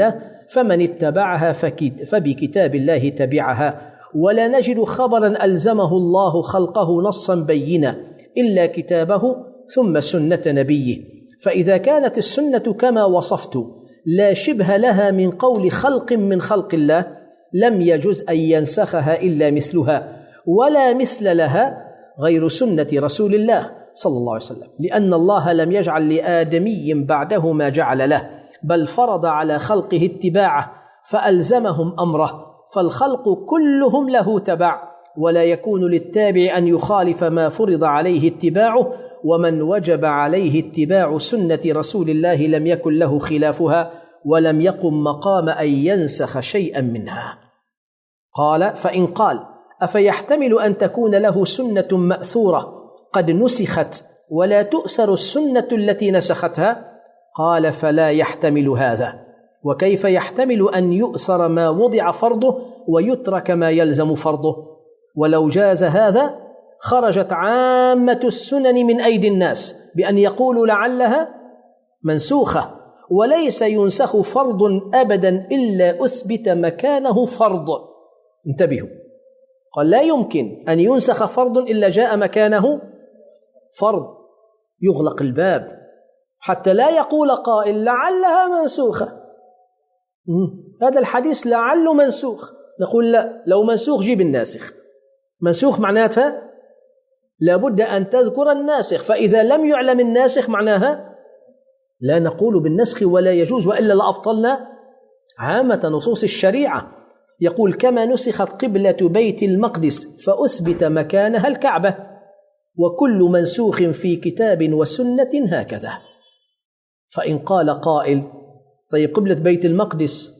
فمن اتبعها فبكتاب الله تبعها، ولا نجد خبرا ألزمه الله خلقه نصا بينا إلا كتابه ثم سنة نبيه. فإذا كانت السنة كما وصفت لا شبه لها من قول خلق من خلق الله لم يجز أن ينسخها إلا مثلها، ولا مثل لها غير سنة رسول الله صلى الله عليه وسلم، لأن الله لم يجعل لآدمي بعده ما جعل له، بل فرض على خلقه اتباعه فألزمهم أمره، فالخلق كلهم له تبع، ولا يكون للتابع أن يخالف ما فرض عليه اتباعه، ومن وجب عليه اتباع سنة رسول الله لم يكن له خلافها، ولم يقم مقام أن ينسخ شيئا منها. قال: فإن قال: أفيحتمل أن تكون له سنة مأثورة قد نسخت ولا تؤثر السنة التي نسختها؟ قال: فلا يحتمل هذا. وكيف يحتمل أن يؤثر ما وضع فرضه ويترك ما يلزم فرضه؟ ولو جاز هذا خرجت عامة السنن من أيدي الناس بأن يقولوا لعلها منسوخة، وليس ينسخ فرض أبدا إلا أثبت مكانه فرض. انتبهوا، قال لا يمكن أن ينسخ فرض إلا جاء مكانه فرض. يغلق الباب حتى لا يقول قائل لعلها منسوخة، هذا الحديث لعله منسوخ، نقول لا، لو منسوخ جيب الناسخ. منسوخ معناتها لابد أن تذكر الناسخ، فإذا لم يعلم الناسخ معناها لا نقول بالنسخ ولا يجوز، وإلا لأبطلنا عامة نصوص الشريعة. يقول: كما نسخت قبلة بيت المقدس فأثبت مكانها الكعبة، وكل منسوخ في كتاب وسنة هكذا. فإن قال قائل: طيب قبلة بيت المقدس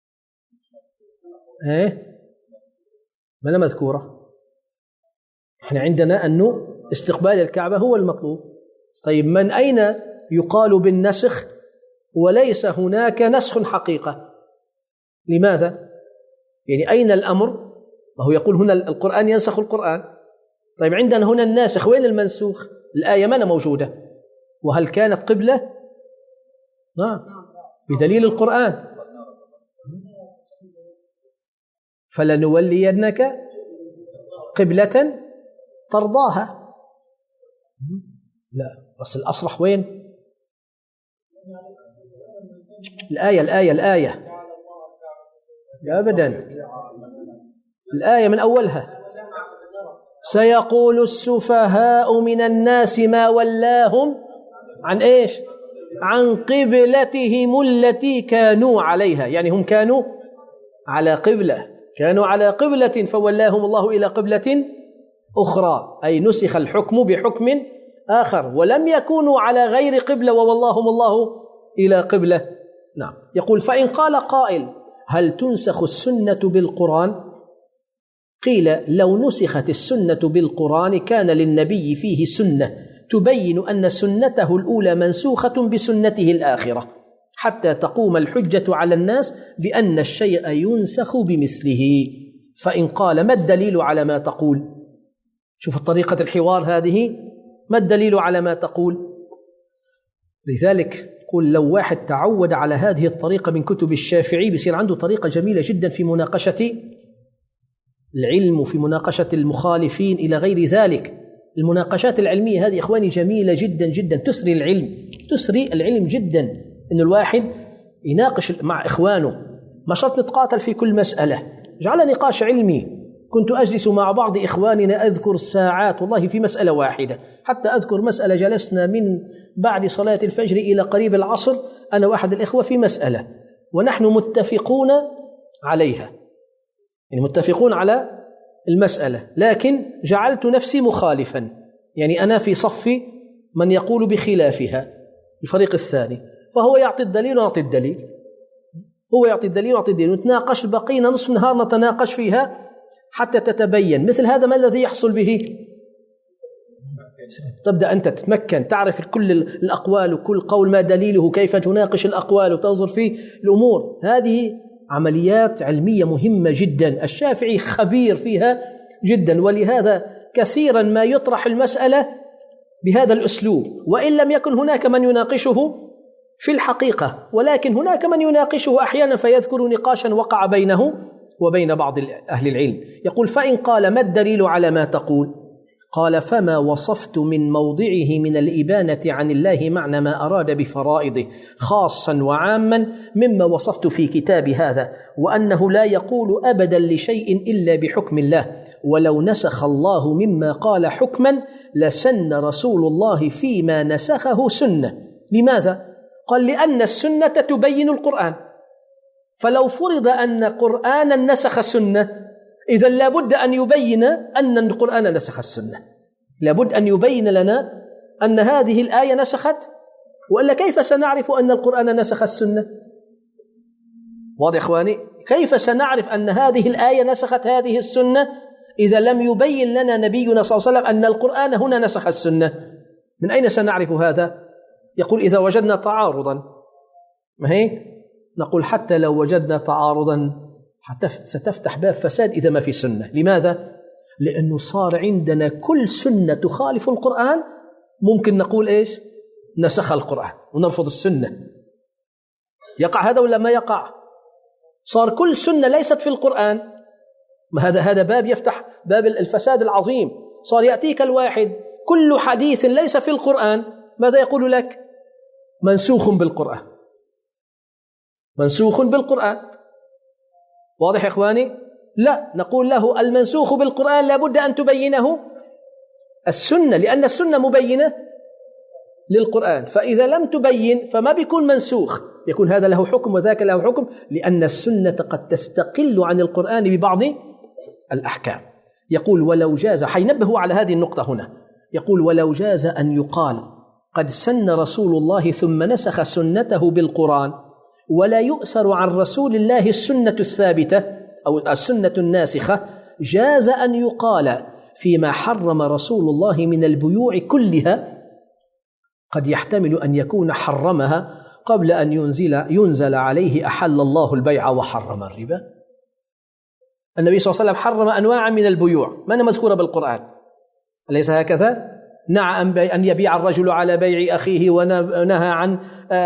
ايه ما أنا مذكورة، احنا عندنا أنه استقبال الكعبة هو المطلوب. طيب من أين يقال بالنسخ وليس هناك نسخ حقيقة؟ لماذا؟ يعني أين الأمر؟ وهو يقول هنا القرآن ينسخ القرآن. طيب عندنا هنا الناسخ، وين المنسوخ؟ الآية ما موجودة. وهل كانت قبلة؟ نعم، بدليل القرآن: فلنولينك قبلة ترضاها. لا، بس الأصرح وين؟ الآية الآية الآية أبدا، الآية من أولها: سيقول السفهاء من الناس ما ولاهم عن إيش؟ عن قبلتهم التي كانوا عليها. يعني هم كانوا على قبلة، كانوا على قبلة فولاهم الله إلى قبلة أخرى، أي نسخ الحكم بحكم آخر، ولم يكونوا على غير قبلة وولاهم الله إلى قبلة. نعم. يقول: فإن قال قائل: هل تنسخ السنة بالقرآن؟ قيل: لو نسخت السنة بالقرآن كان للنبي فيه سنة تبين أن سنته الأولى منسوخة بسنته الآخرة، حتى تقوم الحجة على الناس بأن الشيء ينسخ بمثله. فإن قال: ما الدليل على ما تقول؟ شوف طريقة الحوار هذه، ما الدليل على ما تقول؟ لذلك قل لو واحد تعود على هذه الطريقة من كتب الشافعي بيصير عنده طريقة جميلة جدا في مناقشة العلم وفي مناقشة المخالفين إلى غير ذلك. المناقشات العلمية هذه إخواني جميلة جدا جدا، تسري العلم، تسري العلم جدا. إنه الواحد يناقش مع إخوانه، ما شرط نتقاتل في كل مسألة، جعل نقاش علمي. كنت أجلس مع بعض إخواننا أذكر ساعات والله في مسألة واحدة، حتى أذكر مسألة جلسنا من بعد صلاة الفجر إلى قريب العصر أنا وأحد الإخوة في مسألة ونحن متفقون عليها، يعني متفقون على المسألة، لكن جعلت نفسي مخالفا، يعني أنا في صف من يقول بخلافها الفريق الثاني، فهو يعطي الدليل ونعطي الدليل، هو يعطي الدليل ونعطي الدليل، ونتناقش، بقينا نصف نهار نتناقش فيها حتى تتبين. مثل هذا ما الذي يحصل به؟ تبدأ أنت تتمكن، تعرف كل الأقوال وكل قول ما دليله، كيف تناقش الأقوال وتنظر في الأمور. هذه عمليات علمية مهمة جدا، الشافعي خبير فيها جدا، ولهذا كثيرا ما يطرح المسألة بهذا الأسلوب، وإن لم يكن هناك من يناقشه في الحقيقة، ولكن هناك من يناقشه أحيانا فيذكر نقاشا وقع بينه وبين بعض أهل العلم، يقول: فإن قال ما الدليل على ما تقول؟ قال: فما وصفت من موضعه من الإبانة عن الله معنى ما أراد بفرائضه خاصا وعاما مما وصفت في كتاب هذا، وأنه لا يقول أبدا لشيء إلا بحكم الله، ولو نسخ الله مما قال حكما لسن رسول الله فيما نسخه سنة. لماذا؟ قال: لأن السنة تبين القرآن، فلو فرض أن قرآنا نسخ السنة إذن لابد أن يبين أن القرآن نسخ السنة، لابد أن يبين لنا أن هذه الآية نسخت، وإلا كيف سنعرف أن القرآن نسخ السنة؟ واضح إخواني؟ كيف سنعرف أن هذه الآية نسخت هذه السنة إذا لم يبين لنا نبينا صلى الله عليه وسلم أن القرآن هنا نسخ السنة؟ من أين سنعرف هذا؟ يقول: إذا وجدنا تعارضا، ما هي؟ نقول: حتى لو وجدنا تعارضا ستفتح باب فساد إذا ما في سنة. لماذا؟ لأنه صار عندنا كل سنة تخالف القرآن ممكن نقول إيش؟ نسخ القرآن ونرفض السنة. يقع هذا ولا ما يقع؟ صار كل سنة ليست في القرآن، هذا هذا باب يفتح باب الفساد العظيم. صار يأتيك الواحد كل حديث ليس في القرآن ماذا يقول لك؟ منسوخ بالقرآن، منسوخ بالقرآن. واضح يا إخواني؟ لا، نقول له المنسوخ بالقرآن لابد أن تبينه السنة، لأن السنة مبينة للقرآن، فإذا لم تبين فما بيكون منسوخ، يكون هذا له حكم وذاك له حكم، لأن السنة قد تستقل عن القرآن ببعض الأحكام. يقول: ولو جاز، حينبه على هذه النقطة هنا، يقول: ولو جاز أن يقال قد سن رسول الله ثم نسخ سنته بالقرآن، ولا يؤثر عن رسول الله السنة الثابتة أو السنة الناسخة، جاز أن يقال فيما حرم رسول الله من البيوع كلها قد يحتمل أن يكون حرمها قبل أن ينزل, ينزل عليه أحل الله البيع وحرم الربا. النبي صلى الله عليه وسلم حرم أنواعا من البيوع ما أنا مذكورة بالقرآن، أليس هكذا؟ نعم أن يبيع الرجل على بيع أخيه، ونهى عن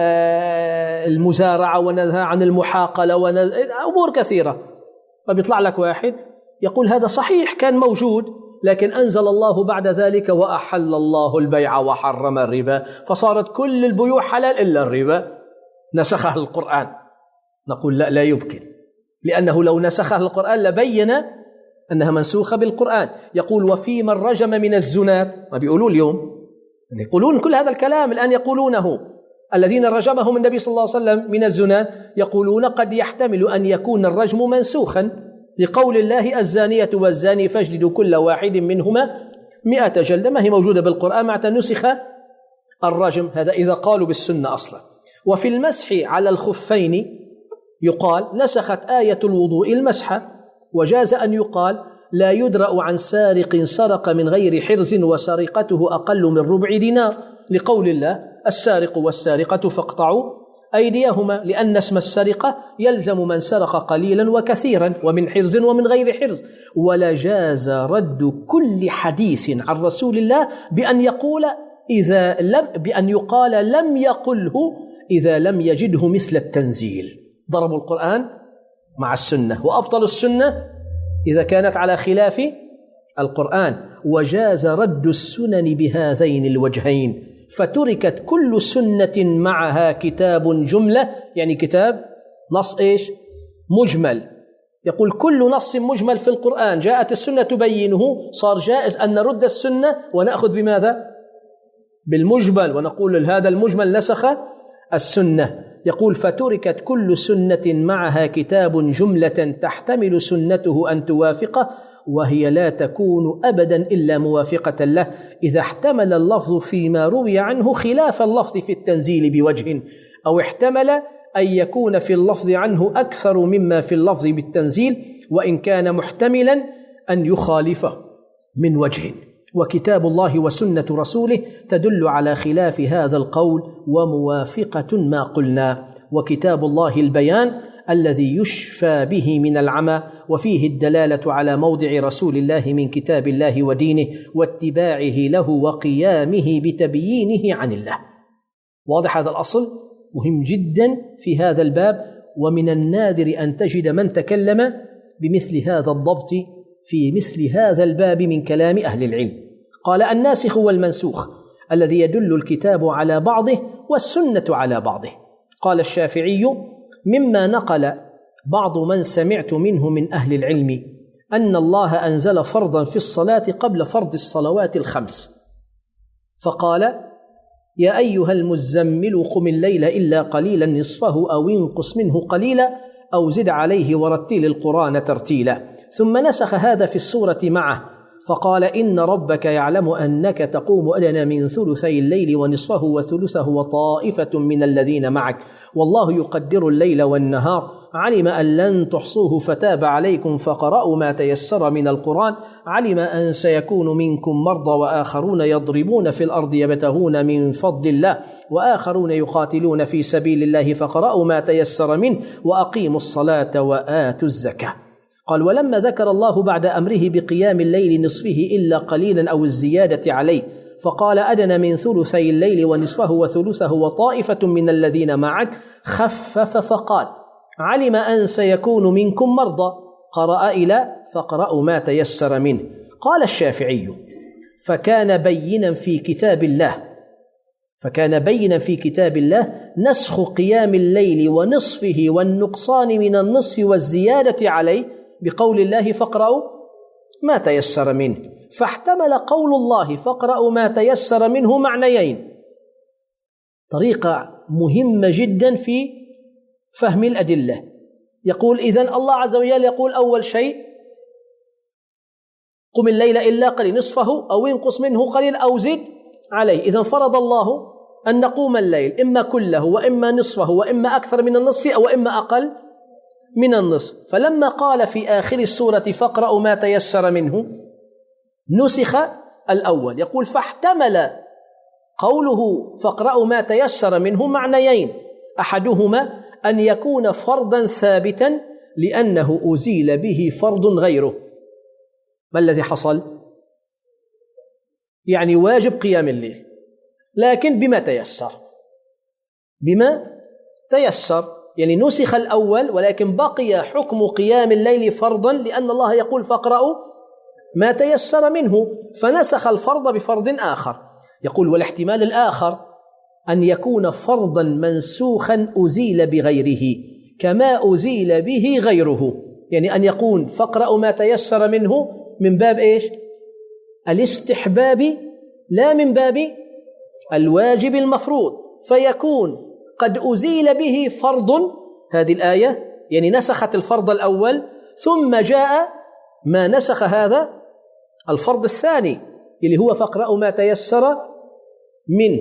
المزارعة، ونهى عن المحاقلة، أمور كثيرة. فبيطلع لك واحد يقول هذا صحيح كان موجود، لكن أنزل الله بعد ذلك وأحل الله البيع وحرم الربا، فصارت كل البيوع حلال إلا الربا، نسخها القرآن. نقول لا، لا يمكن، لأنه لو نسخها القرآن لبين أنها منسوخة بالقرآن. يقول: وفي من رجم من الزنات، ما بيقولوا اليوم، يقولون كل هذا الكلام الآن يقولونه، الذين رجمهم النبي صلى الله عليه وسلم من الزنات، يقولون قد يحتمل أن يكون الرجم منسوخا لقول الله: الزانية والزاني فاجلدوا كل واحد منهما مئة جلدة، ما هي موجودة بالقرآن معناتها نسخ الرجم، هذا إذا قالوا بالسنة أصلا. وفي المسح على الخفين يقال: نسخت آية الوضوء المسح، وجاز أن يقال: لا يدرأ عن سارق سرق من غير حرز وسرقته أقل من ربع دينار، لقول الله: السارق والسارقة فاقطعوا أيديهما، لأن اسم السرقة يلزم من سرق قليلا وكثيرا ومن حرز ومن غير حرز. ولا جاز رد كل حديث عن رسول الله بأن يقول إذا لم بأن يقال لم يقله إذا لم يجده مثل التنزيل. ضربوا القرآن مع السنة وأبطلوا السنة إذا كانت على خلاف القرآن. وجاز رد السنن بهذين الوجهين، فتركت كل سنة معها كتاب جملة، يعني كتاب نص إيش؟ مجمل. يقول كل نص مجمل في القرآن جاءت السنة تبينه، صار جائز أن نرد السنة ونأخذ بماذا؟ بالمجمل، ونقول هذا المجمل نسخ السنة. يقول: فتركت كل سنة معها كتاب جملة تحتمل سنته أن توافقه، وهي لا تكون أبدا إلا موافقة له إذا احتمل اللفظ فيما روي عنه خلاف اللفظ في التنزيل بوجه، أو احتمل أن يكون في اللفظ عنه أكثر مما في اللفظ بالتنزيل، وإن كان محتملا أن يخالفه من وجه. وكتاب الله وسنة رسوله تدل على خلاف هذا القول وموافقة ما قلنا. وكتاب الله البيان الذي يشفى به من العمى، وفيه الدلالة على موضع رسول الله من كتاب الله ودينه واتباعه له وقيامه بتبيينه عن الله. واضح هذا الأصل؟ مهم جدا في هذا الباب، ومن النادر أن تجد من تكلم بمثل هذا الضبط في مثل هذا الباب من كلام أهل العلم. قال: الناسخ والمنسوخ الذي يدل الكتاب على بعضه والسنة على بعضه. قال الشافعي: مما نقل بعض من سمعت منه من أهل العلم أن الله أنزل فرضا في الصلاة قبل فرض الصلوات الخمس، فقال: يا أيها المزمل قم الليل إلا قليلا نصفه أو انقص منه قليلا أو زد عليه ورتل القرآن ترتيلا. ثم نسخ هذا في السورة معه فقال: إن ربك يعلم أنك تقوم أدنى من ثلثي الليل ونصفه وثلثه وطائفة من الذين معك والله يقدر الليل والنهار علم أن لن تحصوه فتاب عليكم فقرأوا ما تيسر من القرآن علم أن سيكون منكم مرضى وآخرون يضربون في الأرض يبتغون من فضل الله وآخرون يقاتلون في سبيل الله فقرأوا ما تيسر منه وأقيموا الصلاة وآتوا الزكاة. قال: ولما ذكر الله بعد أمره بقيام الليل نصفه إلا قليلا أو الزيادة عليه فقال: أدنى من ثلثي الليل ونصفه وثلثه وطائفة من الذين معك خفف فقال: علم أن سيكون منكم مرضى قرأ إلى فقرأوا ما تيسر منه. قال الشافعي: فكان بينا في كتاب الله فكان بينا في كتاب الله نسخ قيام الليل ونصفه والنقصان من النصف والزيادة عليه بقول الله فاقرأوا ما تيسر منه، فاحتمل قول الله فاقرأوا ما تيسر منه معنيين. طريقة مهمة جدا في فهم الأدلة. يقول إذن الله عز وجل يقول أول شيء قم الليل إلا قليل نصفه أو انقص منه قليل أو زد عليه. إذن فرض الله أن نقوم الليل إما كله وإما نصفه وإما أكثر من النصف أو إما أقل من النصف. فلما قال في آخر السورة فاقرأوا ما تيسر منه نسخ الأول. يقول فاحتمل قوله فاقرأوا ما تيسر منه معنيين، أحدهما أن يكون فرضا ثابتا لأنه أزيل به فرض غيره. ما الذي حصل؟ يعني واجب قيام الليل لكن بما تيسر بما تيسر يعني نسخ الأول ولكن بقي حكم قيام الليل فرضا لأن الله يقول فاقرأوا ما تيسر منه، فنسخ الفرض بفرض آخر. يقول والاحتمال الآخر أن يكون فرضا منسوخا أزيل بغيره كما أزيل به غيره، يعني أن يكون فاقرأوا ما تيسر منه من باب إيش؟ الاستحباب لا من باب الواجب المفروض، فيكون قد أزيل به فرض هذه الآية يعني نسخت الفرض الأول ثم جاء ما نسخ هذا الفرض الثاني اللي هو فاقرأوا ما تيسر منه.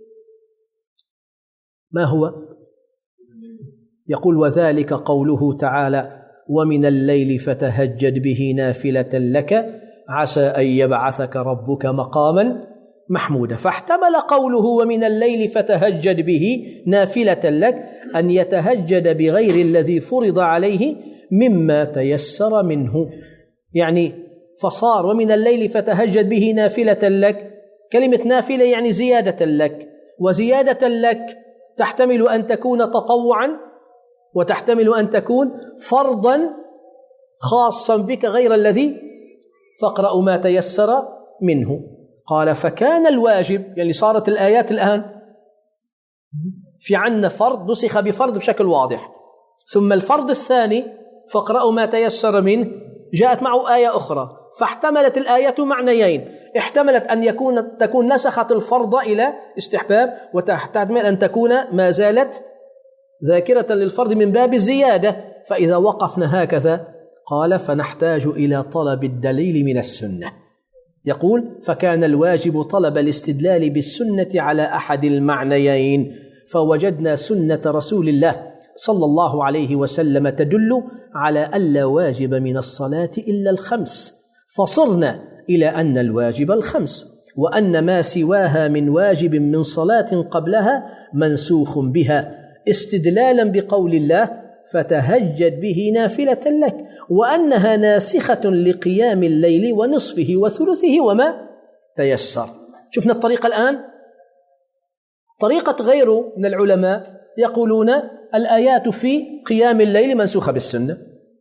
ما هو؟ يقول وذلك قوله تعالى ومن الليل فتهجد به نافلة لك عسى أن يبعثك ربك مقاما محمودا. فاحتمل قوله ومن الليل فتهجد به نافلة لك أن يتهجد بغير الذي فرض عليه مما تيسر منه، يعني فصار ومن الليل فتهجد به نافلة لك. كلمة نافلة يعني زيادة لك، وزيادة لك تحتمل أن تكون تطوعا وتحتمل أن تكون فرضا خاصا بك غير الذي فاقرأوا ما تيسر منه. قال فكان الواجب يعني صارت الآيات الآن في عنا فرض نسخ بفرض بشكل واضح، ثم الفرض الثاني فاقرأوا ما تيسر منه جاءت معه آية أخرى، فاحتملت الآية معنيين، احتملت أن يكون تكون نسخت الفرض إلى استحباب وتحتمل أن تكون ما زالت ذاكرة للفرض من باب الزيادة. فإذا وقفنا هكذا قال فنحتاج إلى طلب الدليل من السنة. يقول فكان الواجب طلب الاستدلال بالسنة على أحد المعنيين، فوجدنا سنة رسول الله صلى الله عليه وسلم تدل على ألا واجب من الصلاة إلا الخمس، فصرنا إلى أن الواجب الخمس وأن ما سواها من واجب من صلاة قبلها منسوخ بها استدلالا بقول الله فتهجد به نافلة لك، وأنها ناسخة لقيام الليل ونصفه وثلثه وما تيسر. شفنا الطريقة الآن. طريقة غيره من العلماء يقولون الآيات في قيام الليل منسوخة بالسنة،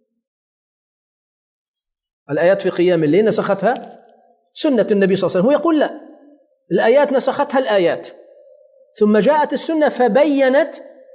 الآيات في قيام الليل نسختها سنة النبي صلى الله عليه وسلم. هو يقول لا، الآيات نسختها الآيات، ثم جاءت السنة فبينت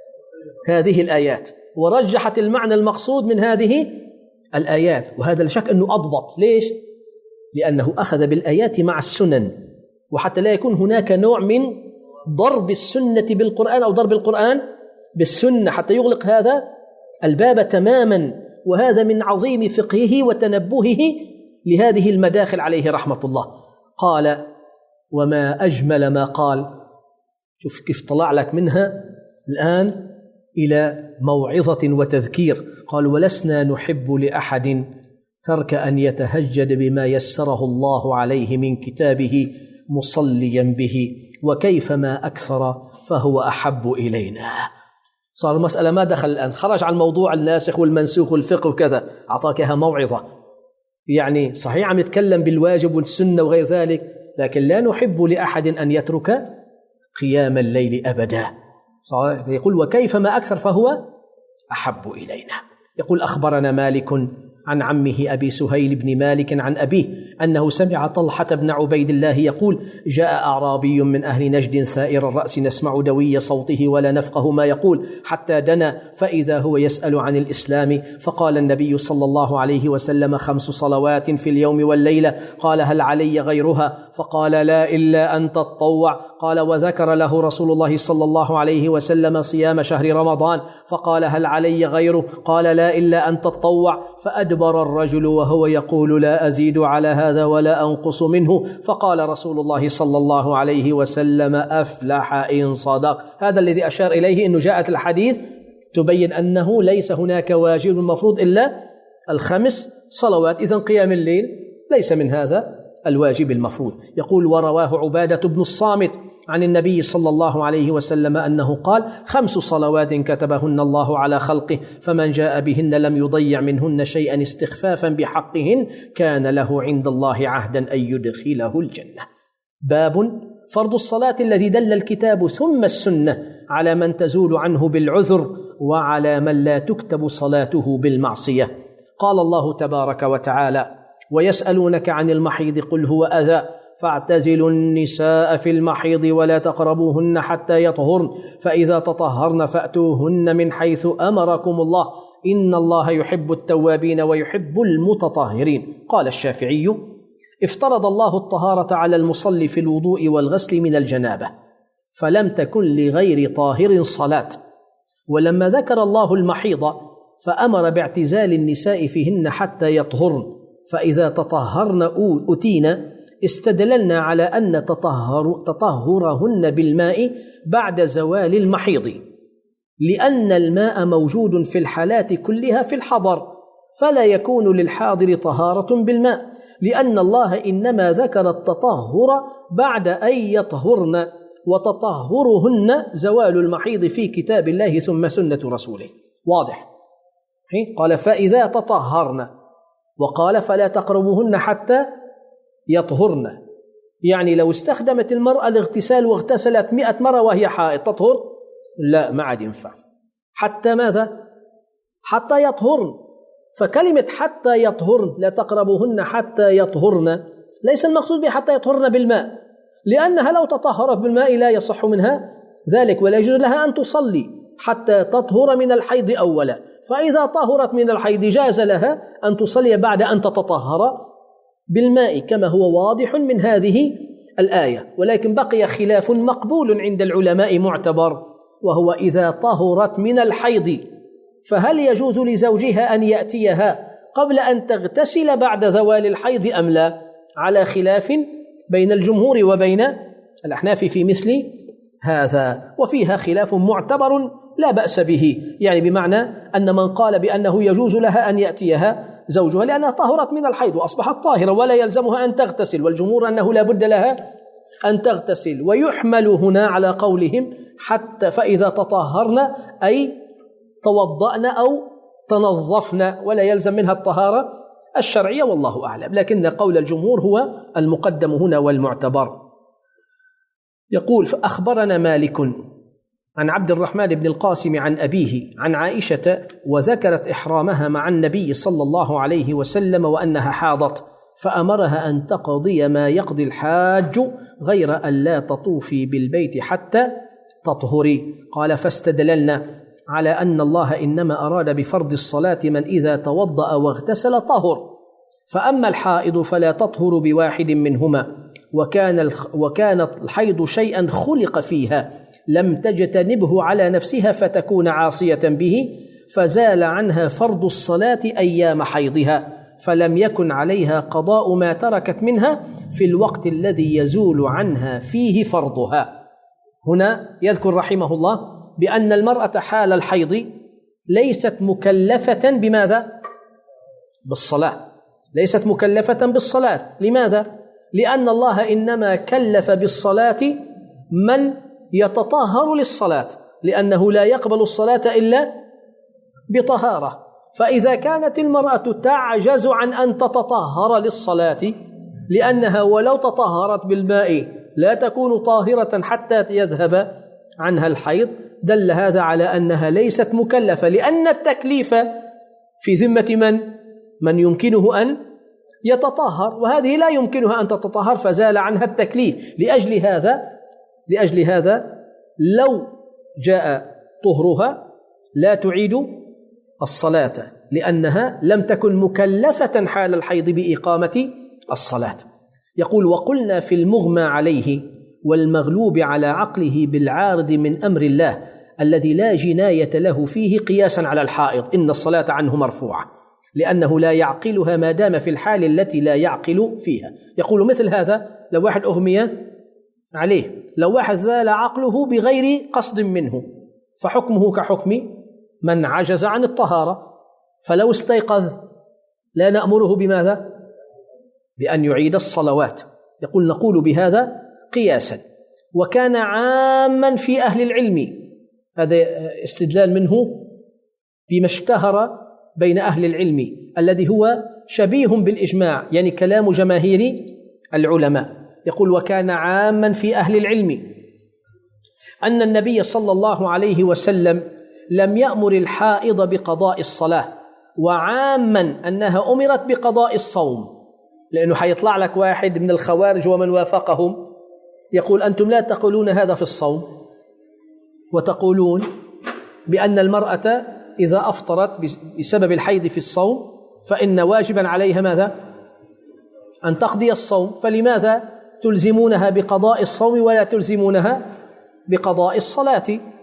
هذه الآيات ورجحت المعنى المقصود من هذه الآيات. وهذا لا شك أنه أضبط. ليش؟ لأنه أخذ بالآيات مع السنن، وحتى لا يكون هناك نوع من ضرب السنة بالقرآن أو ضرب القرآن بالسنة، حتى يغلق هذا الباب تماما. وهذا من عظيم فقهه وتنبهه لهذه المداخل عليه رحمة الله. قال: وما أجمل ما قال. شوف كيف طلع لك منها الآن إلى موعظة وتذكير. قال: ولسنا نحب لأحد ترك أن يتهجد بما يسره الله عليه من كتابه مصليا به، وكيفما أكثر فهو أحب إلينا. صار المسألة ما دخل الآن، خرج عن موضوع الناسخ والمنسوخ والفقه وكذا، أعطاكها موعظة. يعني صحيح عم يتكلم بالواجب والسنة وغير ذلك، لكن لا نحب لأحد أن يترك قيام الليل أبدا. يقول: وكيفما أكثر فهو أحب إلينا. يقول: أخبرنا مالك عن عمه أبي سهيل بن مالك عن أبيه أنه سمع طلحة بن عبيد الله يقول: جاء أعرابي من أهل نجد سائر الرأس نسمع دوي صوته ولا نفقه ما يقول، حتى دنا فإذا هو يسأل عن الإسلام. فقال النبي صلى الله عليه وسلم: خمس صلوات في اليوم والليلة. قال: هل علي غيرها؟ فقال: لا إلا أن تطوع. قال: وذكر له رسول الله صلى الله عليه وسلم صيام شهر رمضان. فقال: هل علي غيره؟ قال: لا إلا أن تطوع. فأدبر الرجل وهو يقول: لا أزيد على هذا ولا أنقص منه. فقال رسول الله صلى الله عليه وسلم: أفلح إن صدق. هذا الذي أشار إليه، أنه جاءت الحديث تبين أنه ليس هناك واجب مفروض إلا الخمس صلوات، إذن قيام الليل ليس من هذا الواجب المفروض. يقول: ورواه عبادة بن الصامت عن النبي صلى الله عليه وسلم أنه قال: خمس صلوات كتبهن الله على خلقه، فمن جاء بهن لم يضيع منهن شيئا استخفافا بحقهن كان له عند الله عهدا أن يدخله الجنة. باب فرض الصلاة الذي دل الكتاب ثم السنة على من تزول عنه بالعذر وعلى من لا تكتب صلاته بالمعصية. قال الله تبارك وتعالى: ويسألونك عن المحيض قل هو أذى فاعتزلوا النساء في المحيض ولا تقربوهن حتى يطهرن فإذا تطهرن فأتوهن من حيث أمركم الله إن الله يحب التوابين ويحب المتطهرين. قال الشافعي: افترض الله الطهارة على المصلي في الوضوء والغسل من الجنابة، فلم تكن لغير طاهر صلاة. ولما ذكر الله المحيض فأمر باعتزال النساء فيهن حتى يطهرن، فإذا تطهرن أتينا استدللنا على أن تطهر تطهرهن بالماء بعد زوال المحيض، لأن الماء موجود في الحالات كلها في الحضر، فلا يكون للحاضر طهارة بالماء، لأن الله إنما ذكر التطهر بعد أن يطهرن، وتطهرهن زوال المحيض في كتاب الله ثم سنة رسوله. واضح؟ قال: فإذا تطهرن، وقال: فلا تقربوهن حتى يطهرن. يعني لو استخدمت المرأة الاغتسال واغتسلت مئة مرة وهي حائض تطهر؟ لا، ما عاد ينفع. حتى ماذا؟ حتى يطهرن. فكلمة حتى يطهرن، لا تقربوهن حتى يطهرن، ليس المقصود بها حتى يطهرن بالماء، لأنها لو تطهرت بالماء لا يصح منها ذلك، ولا يجوز لها أن تصلي حتى تطهر من الحيض أولا. فإذا طهرت من الحيض جاز لها أن تصلي بعد أن تتطهر بالماء، كما هو واضح من هذه الآية. ولكن بقي خلاف مقبول عند العلماء معتبر، وهو إذا طهرت من الحيض فهل يجوز لزوجها أن يأتيها قبل أن تغتسل بعد زوال الحيض أم لا؟ على خلاف بين الجمهور وبين الأحناف في مثل هذا، وفيها خلاف معتبر لا بأس به، يعني بمعنى أن من قال بأنه يجوز لها أن يأتيها زوجها لأنها طهرت من الحيض وأصبحت طاهرة ولا يلزمها أن تغتسل، والجمهور أنه لا بد لها أن تغتسل. ويحمل هنا على قولهم حتى فإذا تطهرن أي توضأن أو تنظفن، ولا يلزم منها الطهارة الشرعية، والله أعلم. لكن قول الجمهور هو المقدم هنا والمعتبر. يقول: فأخبرنا مالك عن عبد الرحمن بن القاسم عن أبيه عن عائشة وذكرت إحرامها مع النبي صلى الله عليه وسلم وأنها حاضت فأمرها أن تقضي ما يقضي الحاج غير أن لا تطوفي بالبيت حتى تطهري. قال فاستدللنا على أن الله إنما أراد بفرض الصلاة من إذا توضأ واغتسل طهر، فأما الحائض فلا تطهر بواحد منهما، وكان وكانت الحيض شيئا خلق فيها لم تجتنبه على نفسها فتكون عاصية به، فزال عنها فرض الصلاة أيام حيضها، فلم يكن عليها قضاء ما تركت منها في الوقت الذي يزول عنها فيه فرضها. هنا يذكر رحمه الله بأن المرأة حال الحيض ليست مكلفة بماذا؟ بالصلاة، ليست مكلفة بالصلاة. لماذا؟ لأن الله إنما كلف بالصلاة من يتطهر للصلاة، لأنه لا يقبل الصلاة إلا بطهارة. فإذا كانت المرأة تعجز عن أن تتطهر للصلاة لأنها ولو تطهرت بالماء لا تكون طاهرة حتى يذهب عنها الحيض، دل هذا على أنها ليست مكلفة، لأن التكليف في ذمة من؟ من يمكنه أن يتطهر، وهذه لا يمكنها أن تتطهر فزال عنها التكليف. لأجل هذا لأجل هذا لو جاء طهرها لا تعيد الصلاة، لأنها لم تكن مكلفة حال الحيض بإقامة الصلاة. يقول وقلنا في المغمى عليه والمغلوب على عقله بالعارض من أمر الله الذي لا جناية له فيه قياسا على الحائض إن الصلاة عنه مرفوعة، لأنه لا يعقلها ما دام في الحال التي لا يعقل فيها. يقول مثل هذا لو واحد أغمي عليه، لو واحد زال عقله بغير قصد منه فحكمه كحكم من عجز عن الطهارة، فلو استيقظ لا نأمره بماذا؟ بأن يعيد الصلوات. يقول نقول بهذا قياسا. وكان عاما في أهل العلم، هذا استدلال منه بما اشتهر بين أهل العلم الذي هو شبيه بالإجماع، يعني كلام جماهير العلماء. يقول وكان عاما في أهل العلم أن النبي صلى الله عليه وسلم لم يأمر الحائض بقضاء الصلاة، وعاما أنها أمرت بقضاء الصوم، لأنه حيطلع لك واحد من الخوارج ومن وافقهم يقول أنتم لا تقولون هذا في الصوم، وتقولون بأن المرأة إذا أفطرت بسبب الحيض في الصوم فإن واجبا عليها ماذا؟ أن تقضي الصوم، فلماذا تلزمونها بقضاء الصوم ولا تلزمونها بقضاء الصلاة؟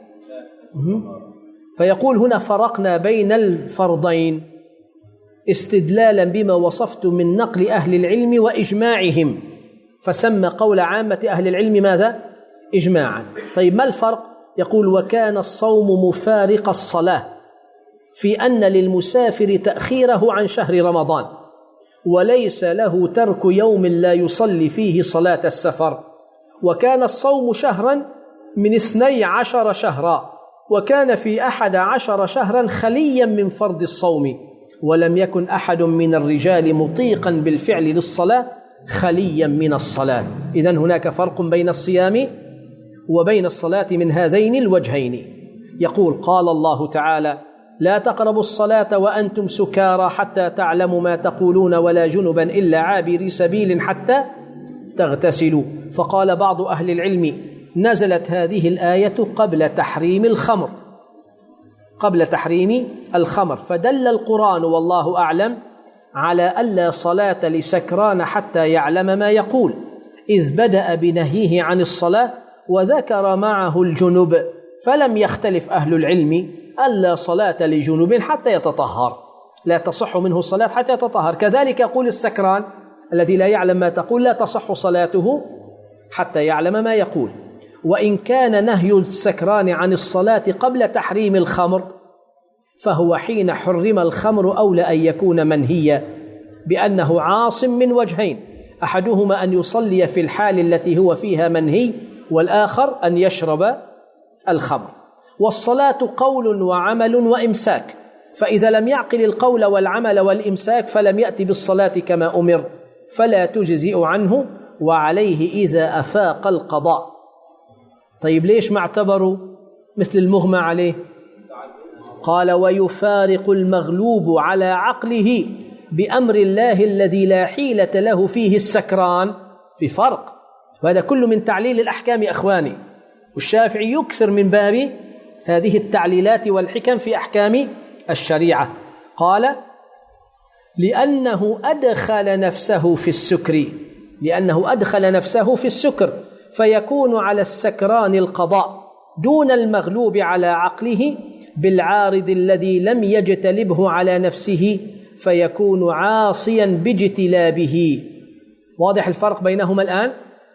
فيقول هنا فرقنا بين الفرضين استدلالا بما وصفت من نقل أهل العلم وإجماعهم، فسمى قول عامة أهل العلم ماذا؟ إجماعا. طيب ما الفرق؟ يقول وكان الصوم مفارق الصلاة في أن للمسافر تأخيره عن شهر رمضان، وليس له ترك يوم لا يصلي فيه صلاة السفر. وكان الصوم شهرا من اثني عشر شهرا، وكان في أحد عشر شهرا خليا من فرض الصوم، ولم يكن أحد من الرجال مطيقا بالفعل للصلاة خليا من الصلاة. إذن هناك فرق بين الصيام وبين الصلاة من هذين الوجهين. يقول قال الله تعالى لا تقربوا الصلاة وأنتم سكارى حتى تعلموا ما تقولون ولا جنبا إلا عابري سبيل حتى تغتسلوا. فقال بعض أهل العلم نزلت هذه الآية قبل تحريم الخمر قبل تحريم الخمر فدل القرآن والله أعلم على ألا صلاة لسكران حتى يعلم ما يقول، إذ بدأ بنهيه عن الصلاة وذكر معه الجنب، فلم يختلف أهل العلم ألا صلاة لجنوب حتى يتطهر، لا تصح منه الصلاة حتى يتطهر. كذلك يقول السكران الذي لا يعلم ما تقول لا تصح صلاته حتى يعلم ما يقول. وإن كان نهي السكران عن الصلاة قبل تحريم الخمر فهو حين حرم الخمر أولى أن يكون منهيا، بأنه عاصم من وجهين، أحدهما أن يصلي في الحال التي هو فيها منهي، والآخر أن يشرب الخمر. والصلاة قول وعمل وإمساك، فإذا لم يعقل القول والعمل والإمساك فلم يأتي بالصلاة كما أمر فلا تجزئ عنه، وعليه إذا أفاق القضاء. طيب ليش ما اعتبروا مثل المغمى عليه. قال ويفارق المغلوب على عقله بأمر الله الذي لا حيلة له فيه السكران، في فرق. وهذا كله من تعليل الأحكام أخواني، والشافعي يكثر من باب هذه التعليلات والحكم في أحكام الشريعة. قال لأنه أدخل نفسه في السكر، لأنه أدخل نفسه في السكر فيكون على السكران القضاء دون المغلوب على عقله بالعارض الذي لم يجتلبه على نفسه فيكون عاصيا باجتلابه. واضح الفرق بينهما الآن؟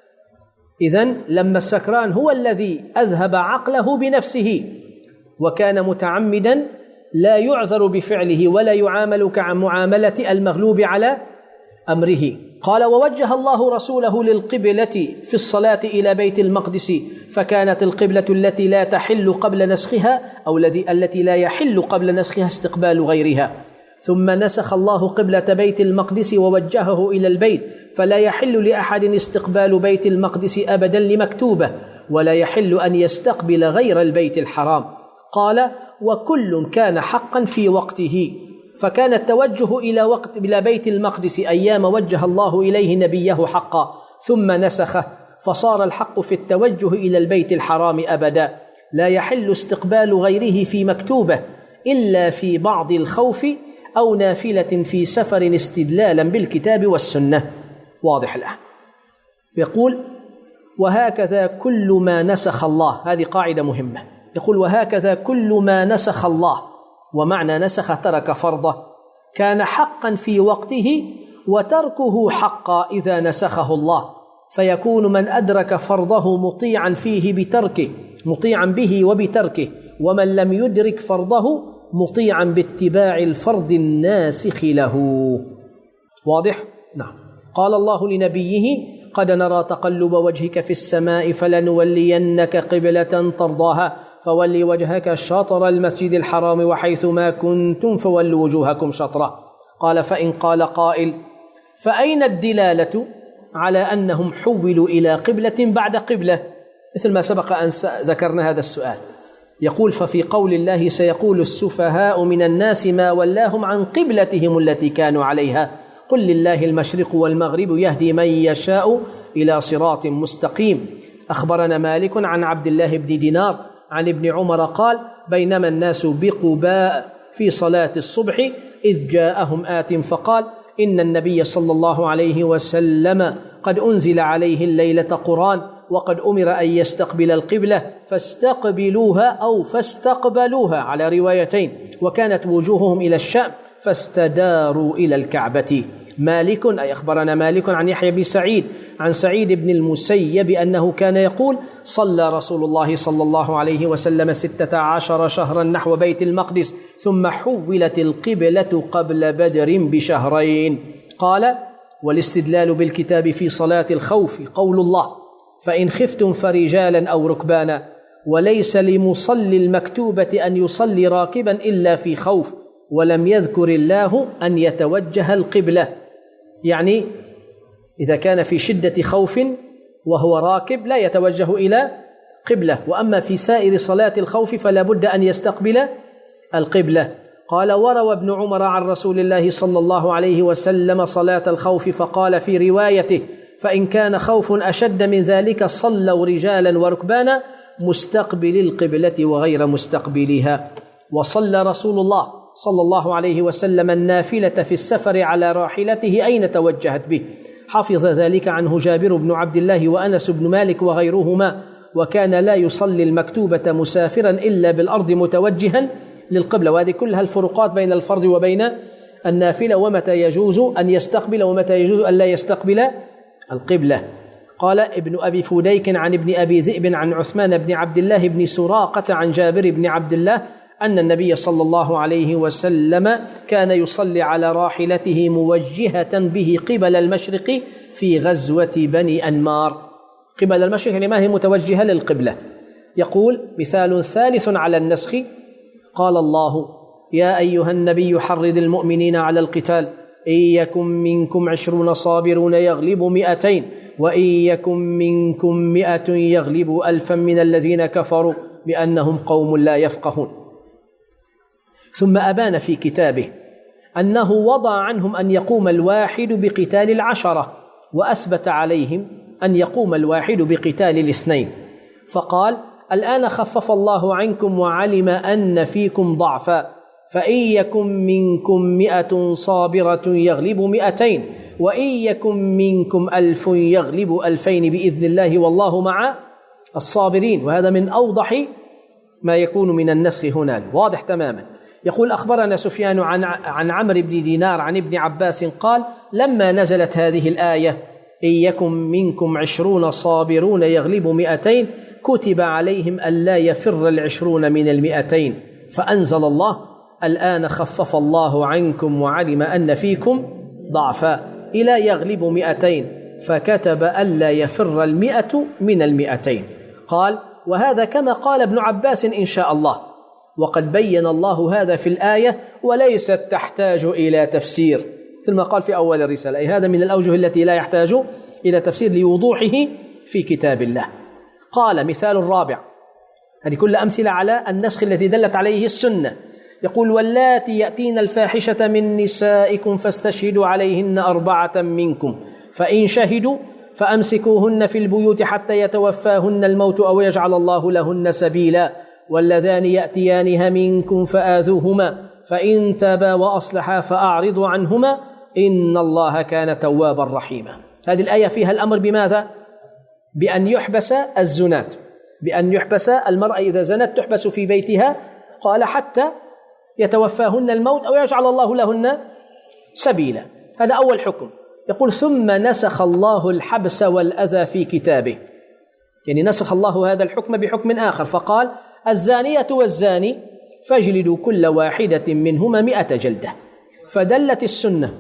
إذن لما السكران هو الذي أذهب عقله بنفسه وكان متعمدا لا يعذر بفعله ولا يعامل كمعاملة المغلوب على أمره. قال ووجه الله رسوله للقبلة في الصلاة إلى بيت المقدس فكانت القبلة التي لا تحل قبل نسخها أو التي لا يحل قبل نسخها استقبال غيرها، ثم نسخ الله قبلة بيت المقدس ووجهه إلى البيت فلا يحل لأحد استقبال بيت المقدس أبدا لمكتوبة، ولا يحل أن يستقبل غير البيت الحرام. قال وكل كان حقا في وقته، فكان التوجه إلى وقت إلى بيت المقدس أيام وجه الله إليه نبيه حقا، ثم نسخه فصار الحق في التوجه إلى البيت الحرام أبدا، لا يحل استقبال غيره في مكتوبة إلا في بعض الخوف أو نافلة في سفر استدلالا بالكتاب والسنة. واضح الآن. يقول وهكذا كل ما نسخ الله، هذه قاعدة مهمة. يقول وهكذا كل ما نسخ الله، ومعنى نسخ ترك فرضه، كان حقا في وقته وتركه حقا إذا نسخه الله، فيكون من أدرك فرضه مطيعا فيه بتركه مطيعا به وبتركه، ومن لم يدرك فرضه مطيعا باتباع الفرض الناسخ له. واضح؟ نعم. قال الله لنبيه قد نرى تقلب وجهك في السماء فلنولينك قبلة ترضاها فولي وجهك شطر المسجد الحرام وحيث ما كنتم فولوا وجوهكم شطره. قال فإن قال قائل فأين الدلالة على أنهم حولوا إلى قبلة بعد قبلة، مثل ما سبق أن ذكرنا هذا السؤال. يقول ففي قول الله سيقول السفهاء من الناس ما ولاهم عن قبلتهم التي كانوا عليها قل لله المشرق والمغرب يهدي من يشاء إلى صراط مستقيم. أخبرنا مالك عن عبد الله بن دينار عن ابن عمر قال بينما الناس بقباء في صلاة الصبح إذ جاءهم آت فقال إن النبي صلى الله عليه وسلم قد أنزل عليه الليلة قرآن وقد أمر أن يستقبل القبلة فاستقبلوها أو فاستقبلوها على روايتين، وكانت وجوههم إلى الشام فاستداروا إلى الكعبة. مالك أي أخبرنا مالك عن يحيى بن سعيد عن سعيد بن المسيب أنه كان يقول صلى رسول الله صلى الله عليه وسلم ستة عشر شهرا نحو بيت المقدس ثم حولت القبلة قبل بدر بشهرين. قال والاستدلال بالكتاب في صلاة الخوف قول الله فإن خفتم فرجالا أو ركبانا، وليس لمصلي المكتوبة أن يصلي راكبا إلا في خوف، ولم يذكر الله أن يتوجه القبلة، يعني إذا كان في شدة خوف وهو راكب لا يتوجه إلى قبلة، وأما في سائر صلاة الخوف فلا بد أن يستقبل القبلة. قال وروى ابن عمر عن رسول الله صلى الله عليه وسلم صلاة الخوف فقال في روايته فإن كان خوف أشد من ذلك صلوا رجالا وركبانا مستقبل القبلة وغير مستقبلها. وصلى رسول الله صلى الله عليه وسلم النافلة في السفر على راحلته أين توجهت به، حفظ ذلك عنه جابر بن عبد الله وأنس بن مالك وغيرهما، وكان لا يصلي المكتوبة مسافرا إلا بالأرض متوجها للقبلة. وهذه كلها الفروقات بين الفرض وبين النافلة، ومتى يجوز أن يستقبل ومتى يجوز أن لا يستقبل القبلة. قال ابن أبي فديك عن ابن أبي ذئب عن عثمان بن عبد الله بن سراقة عن جابر بن عبد الله أن النبي صلى الله عليه وسلم كان يصلي على راحلته موجهة به قبل المشرق في غزوة بني أنمار. قبل المشرق يعني ما هي متوجهة للقبلة. يقول مثال ثالث على النسخ قال الله يا أيها النبي حرض المؤمنين على القتال إن يكن منكم عشرون صابرون يغلبوا مئتين وإن يكن منكم مئة يغلبوا ألفا من الذين كفروا بأنهم قوم لا يفقهون. ثم أبان في كتابه أنه وضع عنهم أن يقوم الواحد بقتال العشرة، وأثبت عليهم أن يقوم الواحد بقتال الاثنين، فقال: الآن خفف الله عنكم وعلم أن فيكم ضعفا، فإن يكن منكم مئة صابرة يغلب مئتين، وإن يكن منكم ألف يغلب ألفين بإذن الله والله مع الصابرين. وهذا من أوضح ما يكون من النسخ هنا، واضح تماما. يقول: أخبرنا سفيان عن عن عمرو بن دينار عن ابن عباس قال: لما نزلت هذه الآية إن يكن منكم عشرون صابرون يغلب مئتين كتب عليهم ألا يفر العشرون من المئتين، فأنزل الله: الآن خفف الله عنكم وعلم أن فيكم ضعفا، إلى يغلب مئتين، فكتب ألا يفر المئة من المئتين. قال: وهذا كما قال ابن عباس إن شاء الله، وقد بين الله هذا في الآية وليست تحتاج إلى تفسير، ثم قال في أول الرسالة. أي هذا من الأوجه التي لا يحتاج إلى تفسير لوضوحه في كتاب الله. قال: مثال الرابع، هذه كل أمثلة على النسخ الذي دلت عليه السنة. يقول: واللاتي يأتين الفاحشة من نسائكم فاستشهدوا عليهن أربعة منكم، فإن شهدوا فأمسكوهن في البيوت حتى يتوفاهن الموت أو يجعل الله لهن سبيلا، واللذان يأتيانها منكم فآذوهما، فإن تابا وأصلحا فأعرضوا عنهما إن الله كان توابا رحيما. هذه الآية فيها الأمر بماذا؟ بأن يحبس الزنات، بأن يحبس المرأة إذا زنت تحبس في بيتها، قال حتى يتوفاهن الموت أو يجعل الله لهن سبيلا. هذا أول حكم. يقول: ثم نسخ الله الحبس والأذى في كتابه، يعني نسخ الله هذا الحكم بحكم آخر، فقال: الزانية والزاني فاجلدوا كل واحدة منهما مئة جلدة. فدلت السنة